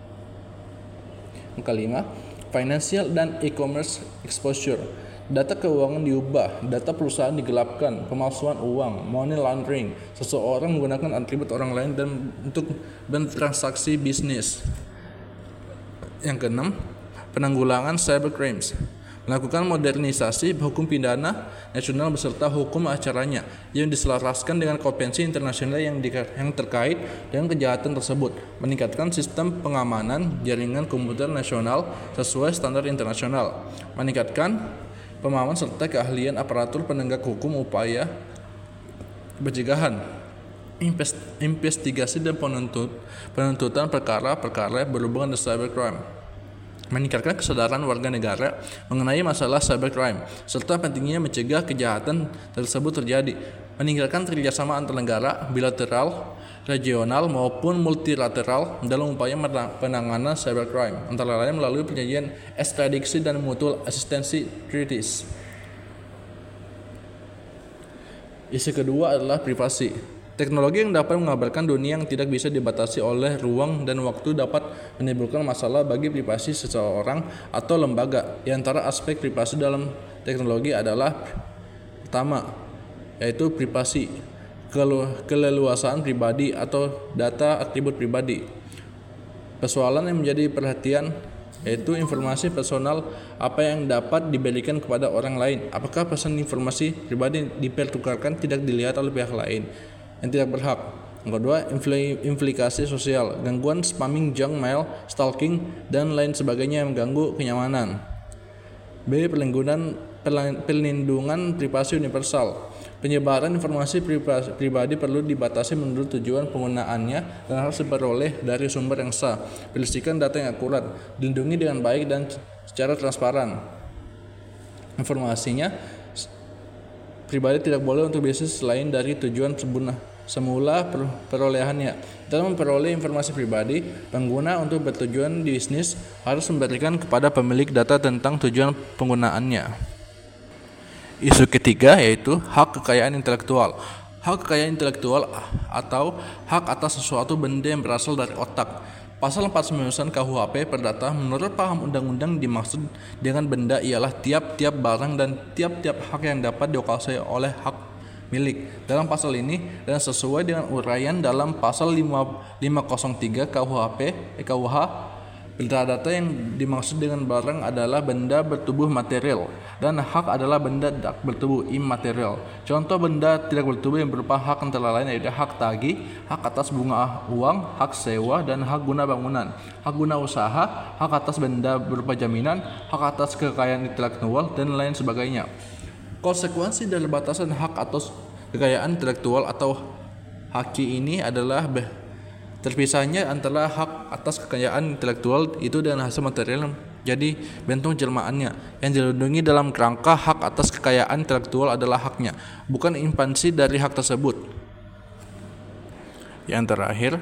Yang kelima, financial dan e-commerce exposure. Data keuangan diubah, data perusahaan digelapkan, pemalsuan uang, money laundering, seseorang menggunakan atribut orang lain dan untuk bertransaksi bisnis. Yang keenam, penanggulangan cybercrimes. Melakukan modernisasi hukum pidana nasional beserta hukum acaranya yang diselaraskan dengan konvensi internasional yang, di, yang terkait dengan kejahatan tersebut, meningkatkan sistem pengamanan jaringan komputer nasional sesuai standar internasional, meningkatkan pemahaman serta keahlian aparatur penegak hukum, upaya pencegahan, investigasi dan penuntut, penuntutan perkara-perkara berhubungan dengan cybercrime, meningkatkan kesadaran warga negara mengenai masalah cybercrime, serta pentingnya mencegah kejahatan tersebut terjadi, meningkatkan kerjasama antar negara, bilateral, regional maupun multilateral dalam upaya penanganan cybercrime, antara lain melalui perjanjian ekstradisi dan mutual asistensi treaties. Isu kedua adalah privasi. Teknologi yang dapat mengabarkan dunia yang tidak bisa dibatasi oleh ruang dan waktu dapat menimbulkan masalah bagi privasi seseorang atau lembaga. Di antara aspek privasi dalam teknologi adalah pertama, yaitu privasi, keleluasaan pribadi atau data atribut pribadi. Persoalan yang menjadi perhatian yaitu informasi personal apa yang dapat diberikan kepada orang lain. Apakah pesan informasi pribadi dipertukarkan tidak dilihat oleh pihak lain yang tidak berhak. Yang kedua, implikasi sosial, gangguan spamming, junk mail, stalking, dan lain sebagainya yang mengganggu kenyamanan. B. Perlindungan, perlindungan privasi universal, Penyebaran informasi pribadi perlu dibatasi menurut tujuan penggunaannya dan harus diperoleh dari sumber yang sah, berisikan data yang akurat, dilindungi dengan baik dan secara transparan. Informasinya pribadi tidak boleh untuk bisnis selain dari tujuan semula perolehannya. Dalam memperoleh informasi pribadi, pengguna untuk bertujuan bisnis harus memberikan kepada pemilik data tentang tujuan penggunaannya. Isu ketiga yaitu hak kekayaan intelektual. Hak kekayaan intelektual atau hak atas sesuatu benda yang berasal dari otak. Pasal empat puluh sembilan K U H P Perdata menurut paham undang-undang dimaksud dengan benda ialah tiap-tiap barang dan tiap-tiap hak yang dapat dikuasai oleh hak milik. Dalam pasal ini dan sesuai dengan uraian dalam pasal lima nol tiga K U H P eh, K U H Perdata yang dimaksud dengan barang adalah benda bertubuh material dan hak adalah benda tidak bertubuh immaterial. Contoh benda tidak bertubuh yang berupa hak antara lain yaitu hak tagih, hak atas bunga uang, hak sewa, dan hak guna bangunan. Hak guna usaha, hak atas benda berupa jaminan, hak atas kekayaan intelektual, dan lain sebagainya. Konsekuensi dari batasan hak atas kekayaan intelektual atau haki ini adalah terpisahnya antara hak atas kekayaan intelektual itu dan hasil material jadi bentuk jelmaannya. Yang dilindungi dalam kerangka hak atas kekayaan intelektual adalah haknya, bukan impansi dari hak tersebut. Yang terakhir,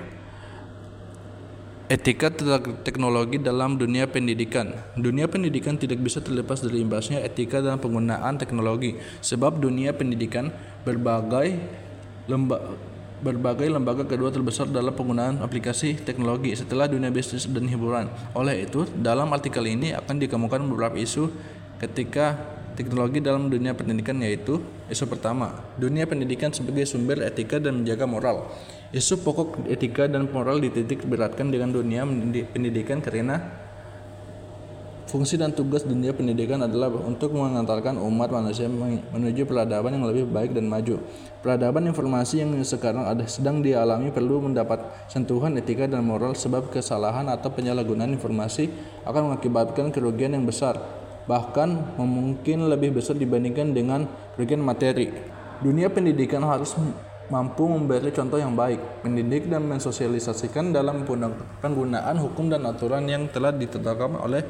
etika teknologi dalam dunia pendidikan. Dunia pendidikan tidak bisa terlepas dari imbasnya etika dalam penggunaan teknologi, sebab dunia pendidikan berbagai lembaga Berbagai lembaga kedua terbesar dalam penggunaan aplikasi teknologi setelah dunia bisnis dan hiburan. Oleh itu, dalam artikel ini akan dikemukakan beberapa isu ketika teknologi dalam dunia pendidikan, yaitu isu pertama, dunia pendidikan sebagai sumber etika dan menjaga moral. Isu pokok etika dan moral dititik beratkan dengan dunia pendidikan karena fungsi dan tugas dunia pendidikan adalah untuk mengantarkan umat manusia menuju peradaban yang lebih baik dan maju. Peradaban informasi yang sekarang ada sedang dialami perlu mendapat sentuhan etika dan moral, sebab kesalahan atau penyalahgunaan informasi akan mengakibatkan kerugian yang besar, bahkan mungkin lebih besar dibandingkan dengan kerugian materi. Dunia pendidikan harus mampu memberi contoh yang baik, mendidik dan mensosialisasikan dalam penggunaan hukum dan aturan yang telah ditetapkan oleh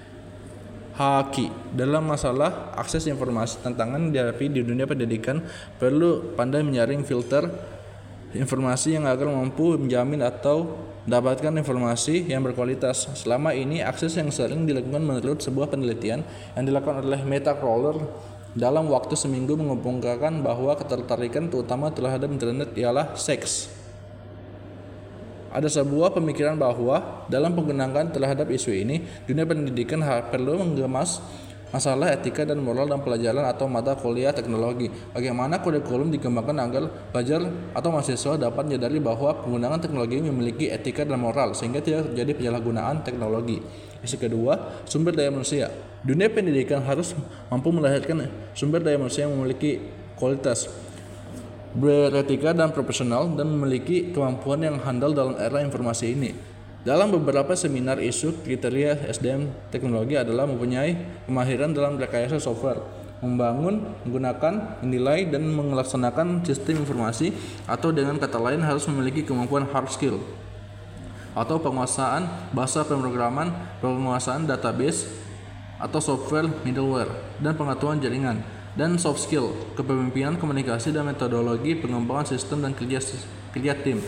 Haki. Dalam masalah akses informasi, tantangan dihadapi di dunia pendidikan perlu pandai menyaring filter informasi yang agar mampu menjamin atau mendapatkan informasi yang berkualitas. Selama ini akses yang sering dilakukan menurut sebuah penelitian yang dilakukan oleh Metacrawler dalam waktu seminggu mengemukakan bahwa ketertarikan terutama terhadap internet ialah seks. Ada sebuah pemikiran bahwa dalam penggunaan terhadap isu ini, dunia pendidikan perlu mengemas masalah etika dan moral dalam pelajaran atau mata kuliah teknologi. Bagaimana kurikulum dikembangkan agar pelajar atau mahasiswa dapat menyadari bahwa penggunaan teknologi memiliki etika dan moral sehingga tidak terjadi penyalahgunaan teknologi. Isu kedua, sumber daya manusia. Dunia pendidikan harus mampu melahirkan sumber daya manusia yang memiliki kualitas, beretika dan profesional, dan memiliki kemampuan yang handal dalam era informasi ini. Dalam beberapa seminar, isu kriteria S D M teknologi adalah mempunyai kemahiran dalam rekayasa software, membangun, menggunakan, menilai, dan melaksanakan sistem informasi, atau dengan kata lain harus memiliki kemampuan hard skill atau penguasaan bahasa pemrograman, penguasaan database atau software middleware, dan pengetahuan jaringan. Dan soft skill, kepemimpinan, komunikasi, dan metodologi pengembangan sistem dan kerja, kerja tim.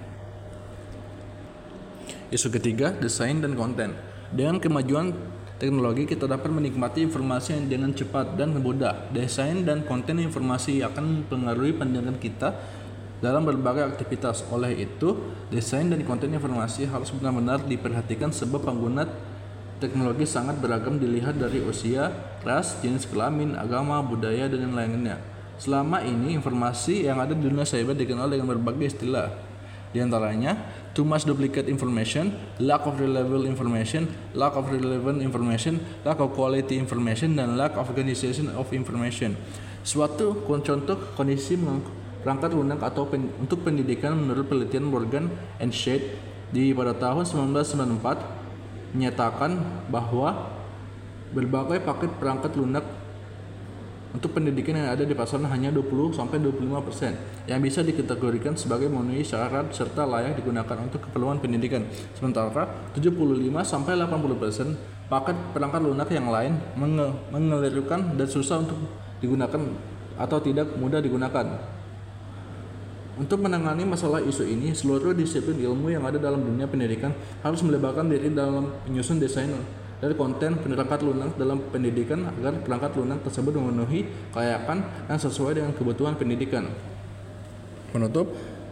Isu ketiga, desain dan konten. Dengan kemajuan teknologi, kita dapat menikmati informasi yang dengan cepat dan mudah. Desain dan konten informasi akan mempengaruhi pandangan kita dalam berbagai aktivitas. Oleh itu, desain dan konten informasi harus benar-benar diperhatikan, sebab pengguna teknologi sangat beragam dilihat dari usia, ras, jenis kelamin, agama, budaya, dan yang lainnya. Selama ini, informasi yang ada di dunia cyber dikenal dengan berbagai istilah. Di antaranya, too much duplicate information, lack of reliable information, lack of relevant information, lack of quality information, dan lack of organization of information. Suatu contoh kondisi perangkat lunak atau pen, untuk pendidikan menurut penelitian Morgan and Shade di pada tahun sembilan belas sembilan puluh empat menyatakan bahwa berbagai paket perangkat lunak Untuk pendidikan yang ada di pasaran hanya dua puluh sampai dua puluh lima persen yang bisa dikategorikan sebagai memenuhi syarat serta layak digunakan untuk keperluan pendidikan. Sementara tujuh puluh lima sampai delapan puluh persen paket perangkat lunak yang lain menge- mengelirukan dan susah untuk digunakan atau tidak mudah digunakan. Untuk menangani masalah isu ini, seluruh disiplin ilmu yang ada dalam dunia pendidikan harus melibatkan diri dalam menyusun desain dari konten perangkat lunak dalam pendidikan agar perangkat lunak tersebut memenuhi kelayakan dan sesuai dengan kebutuhan pendidikan. Penutup,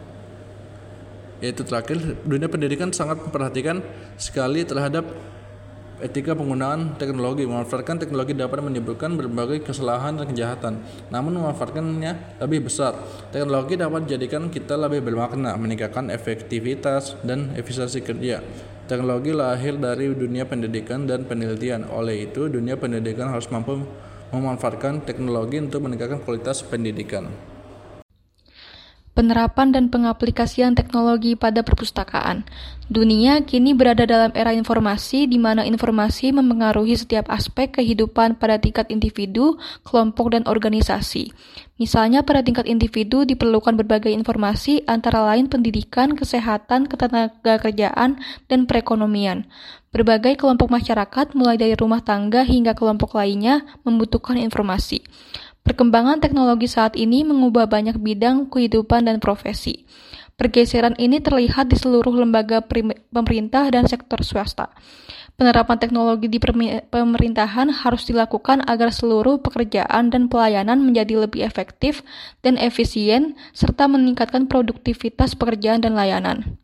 yaitu terakhir, dunia pendidikan sangat memperhatikan sekali terhadap etika penggunaan teknologi. Memanfaatkan teknologi dapat menimbulkan berbagai kesalahan dan kejahatan, namun memanfaatkannya lebih besar. Teknologi dapat menjadikan kita lebih bermakna, meningkatkan efektivitas dan efisiensi kerja. Teknologi lahir dari dunia pendidikan dan penelitian. Oleh itu, dunia pendidikan harus mampu memanfaatkan teknologi untuk meningkatkan kualitas pendidikan. Penerapan dan pengaplikasian teknologi pada perpustakaan. Dunia kini berada dalam era informasi di mana informasi mempengaruhi setiap aspek kehidupan pada tingkat individu, kelompok, dan organisasi. Misalnya pada tingkat individu diperlukan berbagai informasi antara lain pendidikan, kesehatan, ketenagakerjaan, dan perekonomian. Berbagai kelompok masyarakat mulai dari rumah tangga hingga kelompok lainnya membutuhkan informasi. Perkembangan teknologi saat ini mengubah banyak bidang kehidupan dan profesi. Pergeseran ini terlihat di seluruh lembaga pemerintah dan sektor swasta. Penerapan teknologi di pemerintahan harus dilakukan agar seluruh pekerjaan dan pelayanan menjadi lebih efektif dan efisien, serta meningkatkan produktivitas pekerjaan dan layanan.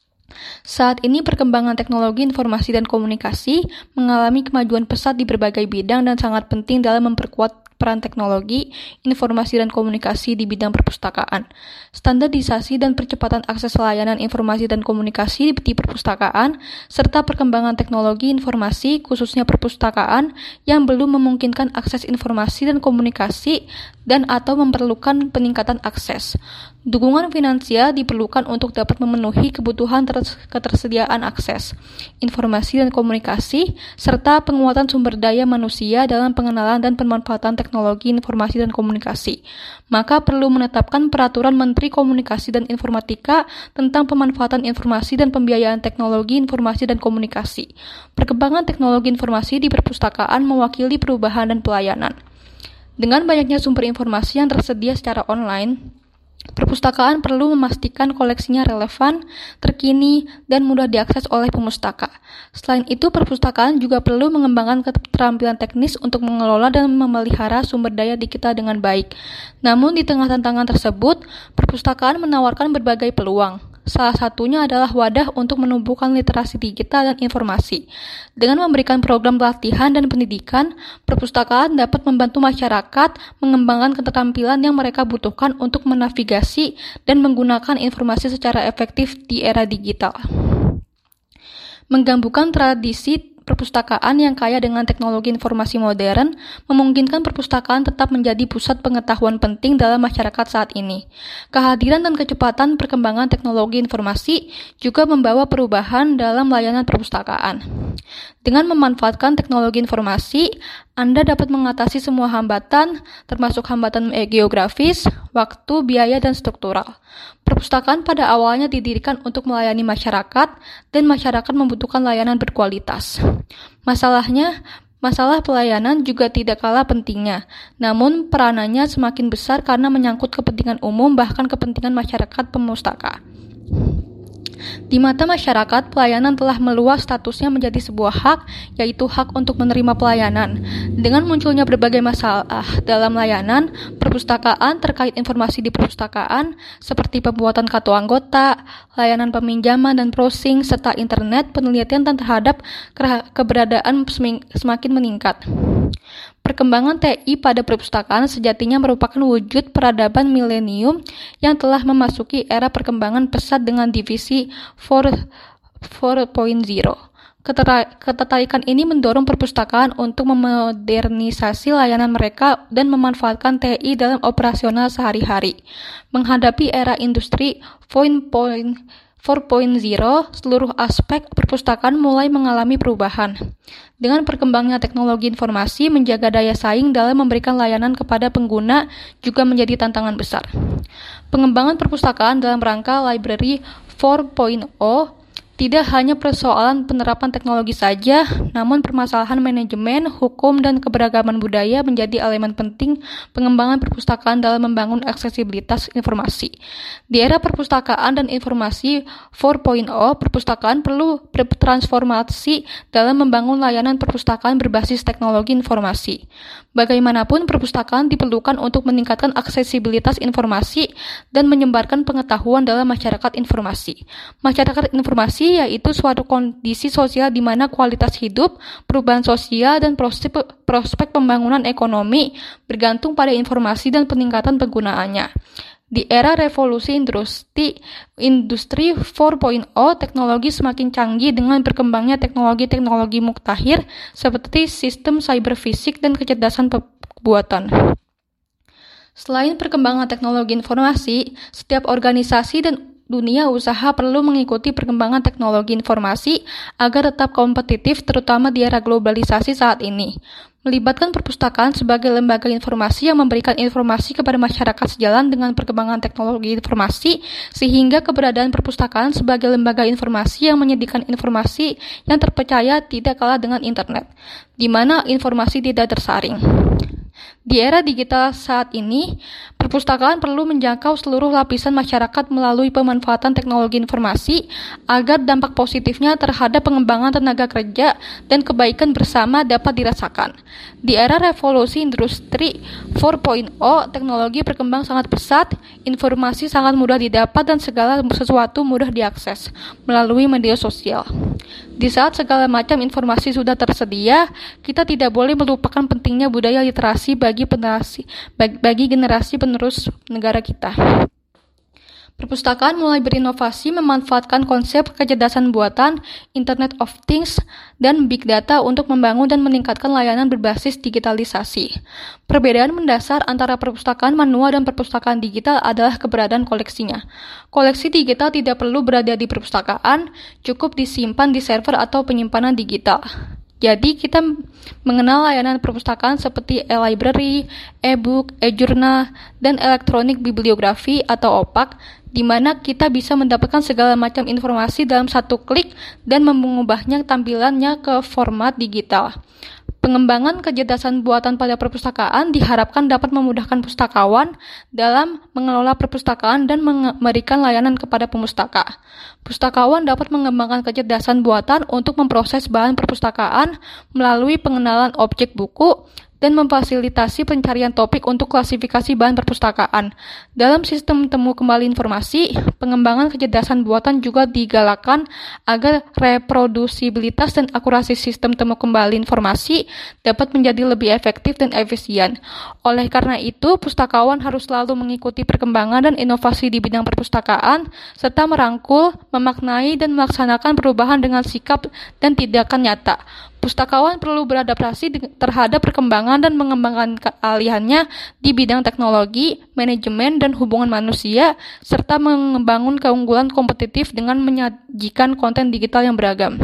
Saat ini perkembangan teknologi informasi dan komunikasi mengalami kemajuan pesat di berbagai bidang dan sangat penting dalam memperkuat peran teknologi, informasi dan komunikasi di bidang perpustakaan. Standarisasi dan percepatan akses layanan informasi dan komunikasi di perpustakaan, serta perkembangan teknologi informasi, khususnya perpustakaan, yang belum memungkinkan akses informasi dan komunikasi dan atau memerlukan peningkatan akses. Dukungan finansial diperlukan untuk dapat memenuhi kebutuhan ter- ketersediaan akses, informasi dan komunikasi, serta penguatan sumber daya manusia dalam pengenalan dan pemanfaatan teknologi informasi dan komunikasi. Maka perlu menetapkan peraturan Menteri Komunikasi dan Informatika tentang pemanfaatan informasi dan pembiayaan teknologi informasi dan komunikasi. Perkembangan teknologi informasi di perpustakaan mewakili perubahan dan pelayanan. Dengan banyaknya sumber informasi yang tersedia secara online, perpustakaan perlu memastikan koleksinya relevan, terkini, dan mudah diakses oleh pemustaka. Selain itu, perpustakaan juga perlu mengembangkan keterampilan teknis untuk mengelola dan memelihara sumber daya digital dengan baik. Namun, di tengah tantangan tersebut, perpustakaan menawarkan berbagai peluang. Salah satunya adalah wadah untuk menumbuhkan literasi digital dan informasi. Dengan memberikan program pelatihan dan pendidikan, perpustakaan dapat membantu masyarakat mengembangkan keterampilan yang mereka butuhkan untuk menavigasi dan menggunakan informasi secara efektif di era digital. Menggabungkan tradisi perpustakaan yang kaya dengan teknologi informasi modern memungkinkan perpustakaan tetap menjadi pusat pengetahuan penting dalam masyarakat saat ini. Kehadiran dan kecepatan perkembangan teknologi informasi juga membawa perubahan dalam layanan perpustakaan. Dengan memanfaatkan teknologi informasi, Anda dapat mengatasi semua hambatan, termasuk hambatan geografis, waktu, biaya, dan struktural. Perpustakaan pada awalnya didirikan untuk melayani masyarakat, dan masyarakat membutuhkan layanan berkualitas. Masalahnya, masalah pelayanan juga tidak kalah pentingnya, namun peranannya semakin besar karena menyangkut kepentingan umum bahkan kepentingan masyarakat pemustaka. Di mata masyarakat, pelayanan telah meluas statusnya menjadi sebuah hak, yaitu hak untuk menerima pelayanan. Dengan munculnya berbagai masalah dalam layanan perpustakaan terkait informasi di perpustakaan, seperti pembuatan kartu anggota, layanan peminjaman dan browsing, serta internet, penelitian terhadap keberadaan semakin meningkat. Perkembangan T I pada perpustakaan sejatinya merupakan wujud peradaban milenium yang telah memasuki era perkembangan pesat dengan divisi empat titik nol. Ketertarikan ini mendorong perpustakaan untuk memodernisasi layanan mereka dan memanfaatkan T I dalam operasional sehari-hari. Menghadapi era industri empat empat titik nol, seluruh aspek perpustakaan mulai mengalami perubahan. Dengan perkembangnya teknologi informasi, menjaga daya saing dalam memberikan layanan kepada pengguna juga menjadi tantangan besar. Pengembangan perpustakaan dalam rangka Library empat titik nol tidak hanya persoalan penerapan teknologi saja, namun permasalahan manajemen, hukum, dan keberagaman budaya menjadi elemen penting pengembangan perpustakaan dalam membangun aksesibilitas informasi. Di era perpustakaan dan informasi empat titik nol, perpustakaan perlu bertransformasi dalam membangun layanan perpustakaan berbasis teknologi informasi. Bagaimanapun, perpustakaan diperlukan untuk meningkatkan aksesibilitas informasi dan menyebarkan pengetahuan dalam masyarakat informasi. Masyarakat informasi yaitu suatu kondisi sosial di mana kualitas hidup, perubahan sosial, dan prospek, prospek pembangunan ekonomi bergantung pada informasi dan peningkatan penggunaannya. Di era revolusi industri, industri empat titik nol, teknologi semakin canggih dengan berkembangnya teknologi-teknologi mutakhir seperti sistem cyberfisik dan kecerdasan buatan. Selain perkembangan teknologi informasi, setiap organisasi dan dunia usaha perlu mengikuti perkembangan teknologi informasi agar tetap kompetitif, terutama di era globalisasi saat ini. Melibatkan perpustakaan sebagai lembaga informasi yang memberikan informasi kepada masyarakat sejalan dengan perkembangan teknologi informasi, sehingga keberadaan perpustakaan sebagai lembaga informasi yang menyediakan informasi yang terpercaya tidak kalah dengan internet, di mana informasi tidak tersaring. Di era digital saat ini, perpustakaan perlu menjangkau seluruh lapisan masyarakat melalui pemanfaatan teknologi informasi agar dampak positifnya terhadap pengembangan tenaga kerja dan kebaikan bersama dapat dirasakan. Di era revolusi industri empat titik nol, teknologi berkembang sangat pesat, informasi sangat mudah didapat dan segala sesuatu mudah diakses melalui media sosial. Di saat segala macam informasi sudah tersedia, kita tidak boleh melupakan pentingnya budaya literasi bagi generasi, bagi generasi penerus negara kita. Perpustakaan mulai berinovasi memanfaatkan konsep kecerdasan buatan, Internet of Things, dan Big Data untuk membangun dan meningkatkan layanan berbasis digitalisasi. Perbedaan mendasar antara perpustakaan manual dan perpustakaan digital adalah keberadaan koleksinya. Koleksi digital tidak perlu berada di perpustakaan, cukup disimpan di server atau penyimpanan digital. Jadi kita mengenal layanan perpustakaan seperti e-library, e-book, e-journal, dan elektronik bibliografi atau O P A C, di mana kita bisa mendapatkan segala macam informasi dalam satu klik dan mengubahnya tampilannya ke format digital. Pengembangan kecerdasan buatan pada perpustakaan diharapkan dapat memudahkan pustakawan dalam mengelola perpustakaan dan memberikan layanan kepada pemustaka. Pustakawan dapat mengembangkan kecerdasan buatan untuk memproses bahan perpustakaan melalui pengenalan objek buku dan memfasilitasi pencarian topik untuk klasifikasi bahan perpustakaan. Dalam sistem temu kembali informasi, pengembangan kecerdasan buatan juga digalakkan agar reprodusibilitas dan akurasi sistem temu kembali informasi dapat menjadi lebih efektif dan efisien. Oleh karena itu, pustakawan harus selalu mengikuti perkembangan dan inovasi di bidang perpustakaan, serta merangkul, memaknai, dan melaksanakan perubahan dengan sikap dan tindakan nyata. Pustakawan perlu beradaptasi terhadap perkembangan dan mengembangkan keahliannya di bidang teknologi, manajemen, dan hubungan manusia, serta membangun keunggulan kompetitif dengan menyajikan konten digital yang beragam.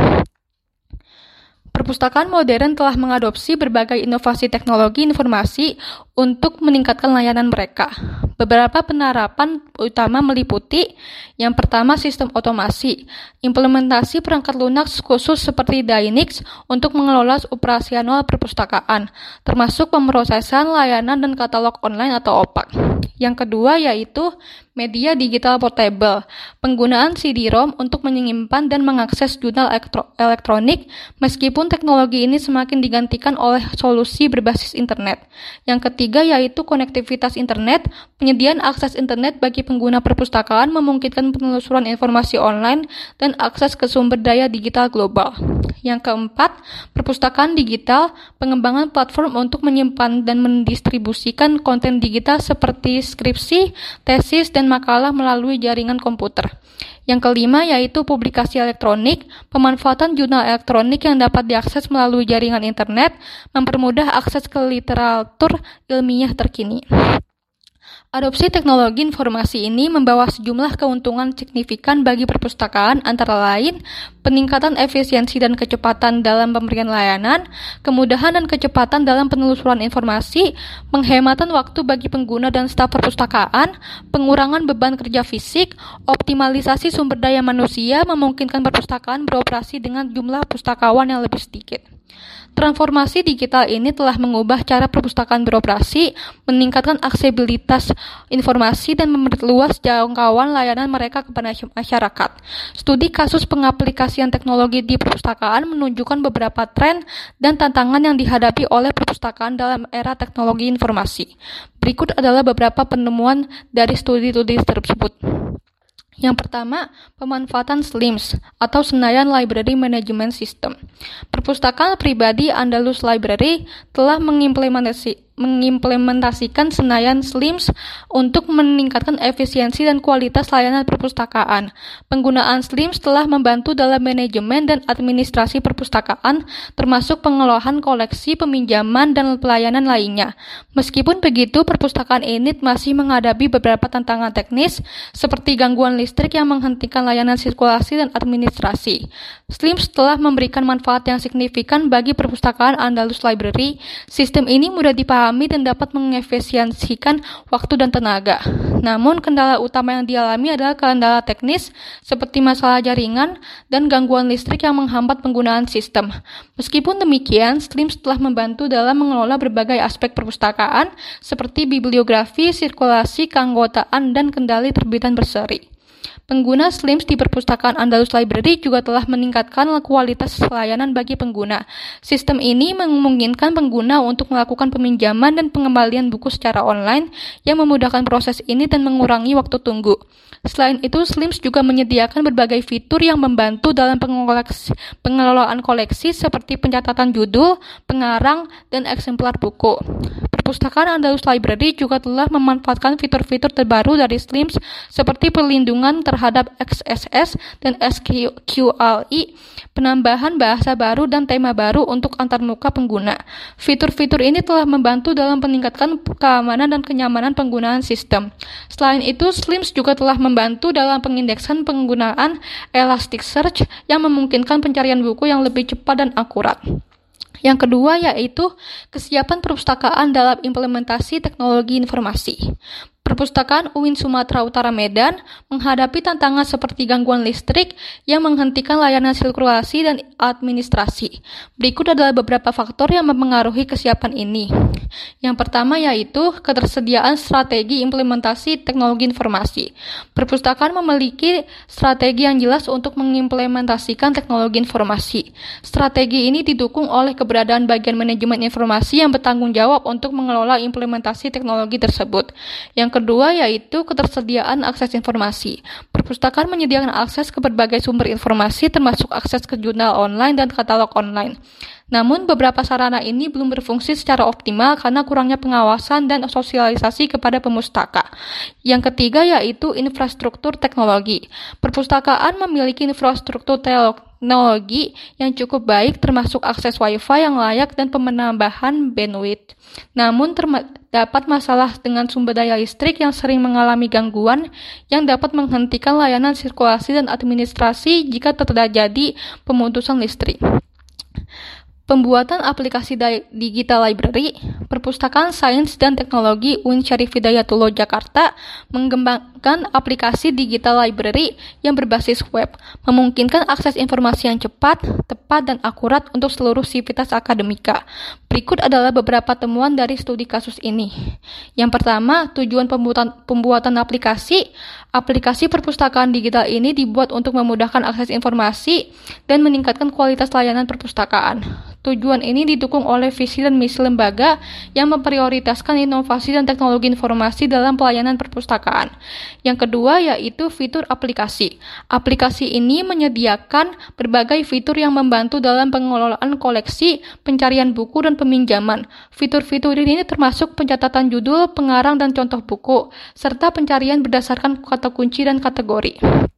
Perpustakaan modern telah mengadopsi berbagai inovasi teknologi informasi untuk meningkatkan layanan mereka. Beberapa penerapan utama meliputi: yang pertama, sistem otomasi, implementasi perangkat lunak khusus seperti Dynix untuk mengelola operasional perpustakaan, termasuk pemrosesan layanan dan katalog online atau O P A C. Yang kedua yaitu media digital portable, penggunaan C D-ROM untuk menyimpan dan mengakses jurnal elektro- elektronik, meskipun teknologi ini semakin digantikan oleh solusi berbasis internet. Yang ketiga yaitu konektivitas internet, penyediaan akses internet bagi pengguna perpustakaan memungkinkan penelusuran informasi online dan akses ke sumber daya digital global. Yang keempat, perpustakaan digital, pengembangan platform untuk menyimpan dan mendistribusikan konten digital seperti skripsi, tesis, dan makalah melalui jaringan komputer. Yang kelima yaitu publikasi elektronik, pemanfaatan jurnal elektronik yang dapat diakses melalui jaringan internet, mempermudah akses ke literatur ilmiah terkini. Adopsi teknologi informasi ini membawa sejumlah keuntungan signifikan bagi perpustakaan, antara lain peningkatan efisiensi dan kecepatan dalam pemberian layanan, kemudahan dan kecepatan dalam penelusuran informasi, penghematan waktu bagi pengguna dan staf perpustakaan, pengurangan beban kerja fisik, optimalisasi sumber daya manusia, memungkinkan perpustakaan beroperasi dengan jumlah pustakawan yang lebih sedikit. Transformasi digital ini telah mengubah cara perpustakaan beroperasi, meningkatkan aksesibilitas informasi, dan memperluas jangkauan layanan mereka kepada masyarakat. Studi kasus pengaplikasian teknologi di perpustakaan menunjukkan beberapa tren dan tantangan yang dihadapi oleh perpustakaan dalam era teknologi informasi. Berikut adalah beberapa penemuan dari studi-studi tersebut. Yang pertama, pemanfaatan S L I M S atau Senayan Library Management System. Perpustakaan pribadi Andalus Library telah mengimplementasi mengimplementasikan Senayan S L I M S untuk meningkatkan efisiensi dan kualitas layanan perpustakaan. Penggunaan S L I M S telah membantu dalam manajemen dan administrasi perpustakaan, termasuk pengelolaan koleksi, peminjaman, dan pelayanan lainnya. Meskipun begitu, perpustakaan ini masih menghadapi beberapa tantangan teknis, seperti gangguan listrik yang menghentikan layanan sirkulasi dan administrasi. S L I M S telah memberikan manfaat yang signifikan bagi perpustakaan Andalus Library. Sistem ini mudah dipahami dan dapat mengefisiensikan waktu dan tenaga. Namun, kendala utama yang dialami adalah kendala teknis seperti masalah jaringan dan gangguan listrik yang menghambat penggunaan sistem. Meskipun demikian, S L I M S telah membantu dalam mengelola berbagai aspek perpustakaan seperti bibliografi, sirkulasi, keanggotaan, dan kendali terbitan berseri. Pengguna S L I M S di perpustakaan Andalus Library juga telah meningkatkan kualitas layanan bagi pengguna. Sistem ini memungkinkan pengguna untuk melakukan peminjaman dan pengembalian buku secara online yang memudahkan proses ini dan mengurangi waktu tunggu. Selain itu, S L I M S juga menyediakan berbagai fitur yang membantu dalam pengelolaan koleksi seperti pencatatan judul, pengarang, dan eksemplar buku. Perpustakaan Andalus Library juga telah memanfaatkan fitur-fitur terbaru dari S L I M S seperti perlindungan terhadap X S S dan S Q L I, penambahan bahasa baru dan tema baru untuk antarmuka pengguna. Fitur-fitur ini telah membantu dalam meningkatkan keamanan dan kenyamanan penggunaan sistem. Selain itu, S L I M S juga telah membantu dalam pengindeksan penggunaan Elasticsearch yang memungkinkan pencarian buku yang lebih cepat dan akurat. Yang kedua yaitu kesiapan perpustakaan dalam implementasi teknologi informasi. Perpustakaan U I N Sumatera Utara Medan menghadapi tantangan seperti gangguan listrik yang menghentikan layanan sirkulasi dan administrasi. Berikut adalah beberapa faktor yang mempengaruhi kesiapan ini. Yang pertama yaitu ketersediaan strategi implementasi teknologi informasi. Perpustakaan memiliki strategi yang jelas untuk mengimplementasikan teknologi informasi. Strategi ini didukung oleh keberadaan bagian manajemen informasi yang bertanggung jawab untuk mengelola implementasi teknologi tersebut. Yang kedua yaitu ketersediaan akses informasi. Perpustakaan menyediakan akses ke berbagai sumber informasi termasuk akses ke jurnal online dan katalog online. Namun, beberapa sarana ini belum berfungsi secara optimal karena kurangnya pengawasan dan sosialisasi kepada pemustaka. Yang ketiga yaitu infrastruktur teknologi. Perpustakaan memiliki infrastruktur teknologi yang cukup baik termasuk akses Wi-Fi yang layak dan penambahan bandwidth. Namun, terdapat masalah dengan sumber daya listrik yang sering mengalami gangguan yang dapat menghentikan layanan sirkulasi dan administrasi jika terjadi pemutusan listrik. Pembuatan aplikasi digital library. Perpustakaan Sains dan Teknologi U I N Syarif Hidayatullah Jakarta mengembangkan aplikasi digital library yang berbasis web, memungkinkan akses informasi yang cepat, tepat, dan akurat untuk seluruh sivitas akademika. Berikut adalah beberapa temuan dari studi kasus ini. Yang pertama, tujuan pembuatan, pembuatan aplikasi. Aplikasi perpustakaan digital ini dibuat untuk memudahkan akses informasi dan meningkatkan kualitas layanan perpustakaan. Tujuan ini didukung oleh visi dan misi lembaga yang memprioritaskan inovasi dan teknologi informasi dalam pelayanan perpustakaan. Yang kedua yaitu fitur aplikasi. Aplikasi ini menyediakan berbagai fitur yang membantu dalam pengelolaan koleksi, pencarian buku, dan peminjaman. Fitur-fitur ini termasuk pencatatan judul, pengarang, dan contoh buku, serta pencarian berdasarkan kata kunci dan kategori.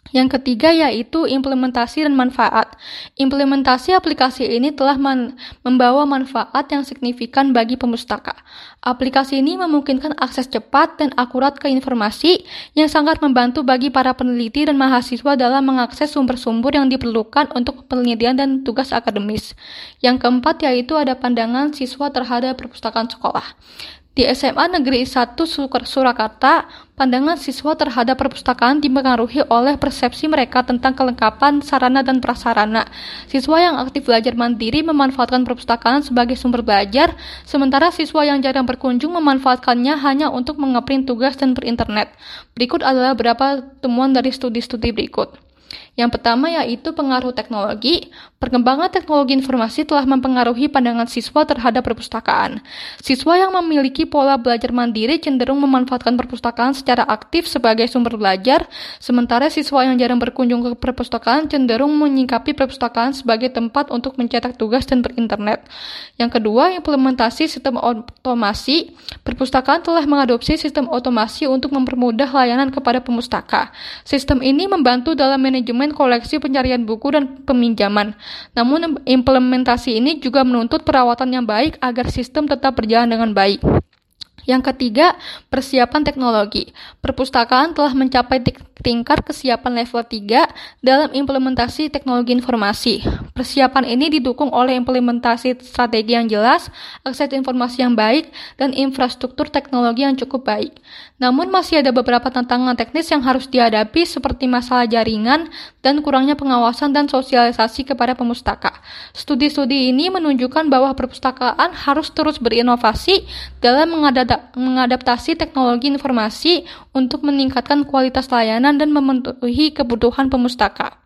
Yang ketiga yaitu implementasi dan manfaat. Implementasi aplikasi ini telah man- membawa manfaat yang signifikan bagi pemustaka. Aplikasi ini memungkinkan akses cepat dan akurat ke informasi yang sangat membantu bagi para peneliti dan mahasiswa dalam mengakses sumber-sumber yang diperlukan untuk penelitian dan tugas akademis. Yang keempat yaitu ada pandangan siswa terhadap perpustakaan sekolah. Di S M A Negeri satu Surakarta, pandangan siswa terhadap perpustakaan dipengaruhi oleh persepsi mereka tentang kelengkapan sarana dan prasarana. Siswa yang aktif belajar mandiri memanfaatkan perpustakaan sebagai sumber belajar, sementara siswa yang jarang berkunjung memanfaatkannya hanya untuk mengeprint tugas dan berinternet. Berikut adalah beberapa temuan dari studi-studi berikut. Yang pertama yaitu pengaruh teknologi. Perkembangan teknologi informasi telah mempengaruhi pandangan siswa terhadap perpustakaan. Siswa yang memiliki pola belajar mandiri cenderung memanfaatkan perpustakaan secara aktif sebagai sumber belajar, sementara siswa yang jarang berkunjung ke perpustakaan cenderung menyikapi perpustakaan sebagai tempat untuk mencetak tugas dan berinternet. Yang kedua, implementasi sistem otomasi. Perpustakaan telah mengadopsi sistem otomasi untuk mempermudah layanan kepada pemustaka. Sistem ini membantu dalam manajemen koleksi, pencarian buku, dan peminjaman. Namun implementasi ini juga menuntut perawatan yang baik agar sistem tetap berjalan dengan baik. Yang ketiga, persiapan teknologi. Perpustakaan telah mencapai tingkat kesiapan level tiga dalam implementasi teknologi informasi. Persiapan ini didukung oleh implementasi strategi yang jelas, akses informasi yang baik, dan infrastruktur teknologi yang cukup baik. Namun masih ada beberapa tantangan teknis yang harus dihadapi seperti masalah jaringan dan kurangnya pengawasan dan sosialisasi kepada pemustaka. Studi-studi ini menunjukkan bahwa perpustakaan harus terus berinovasi dalam mengadaptasi teknologi informasi untuk meningkatkan kualitas layanan dan memenuhi kebutuhan pemustaka.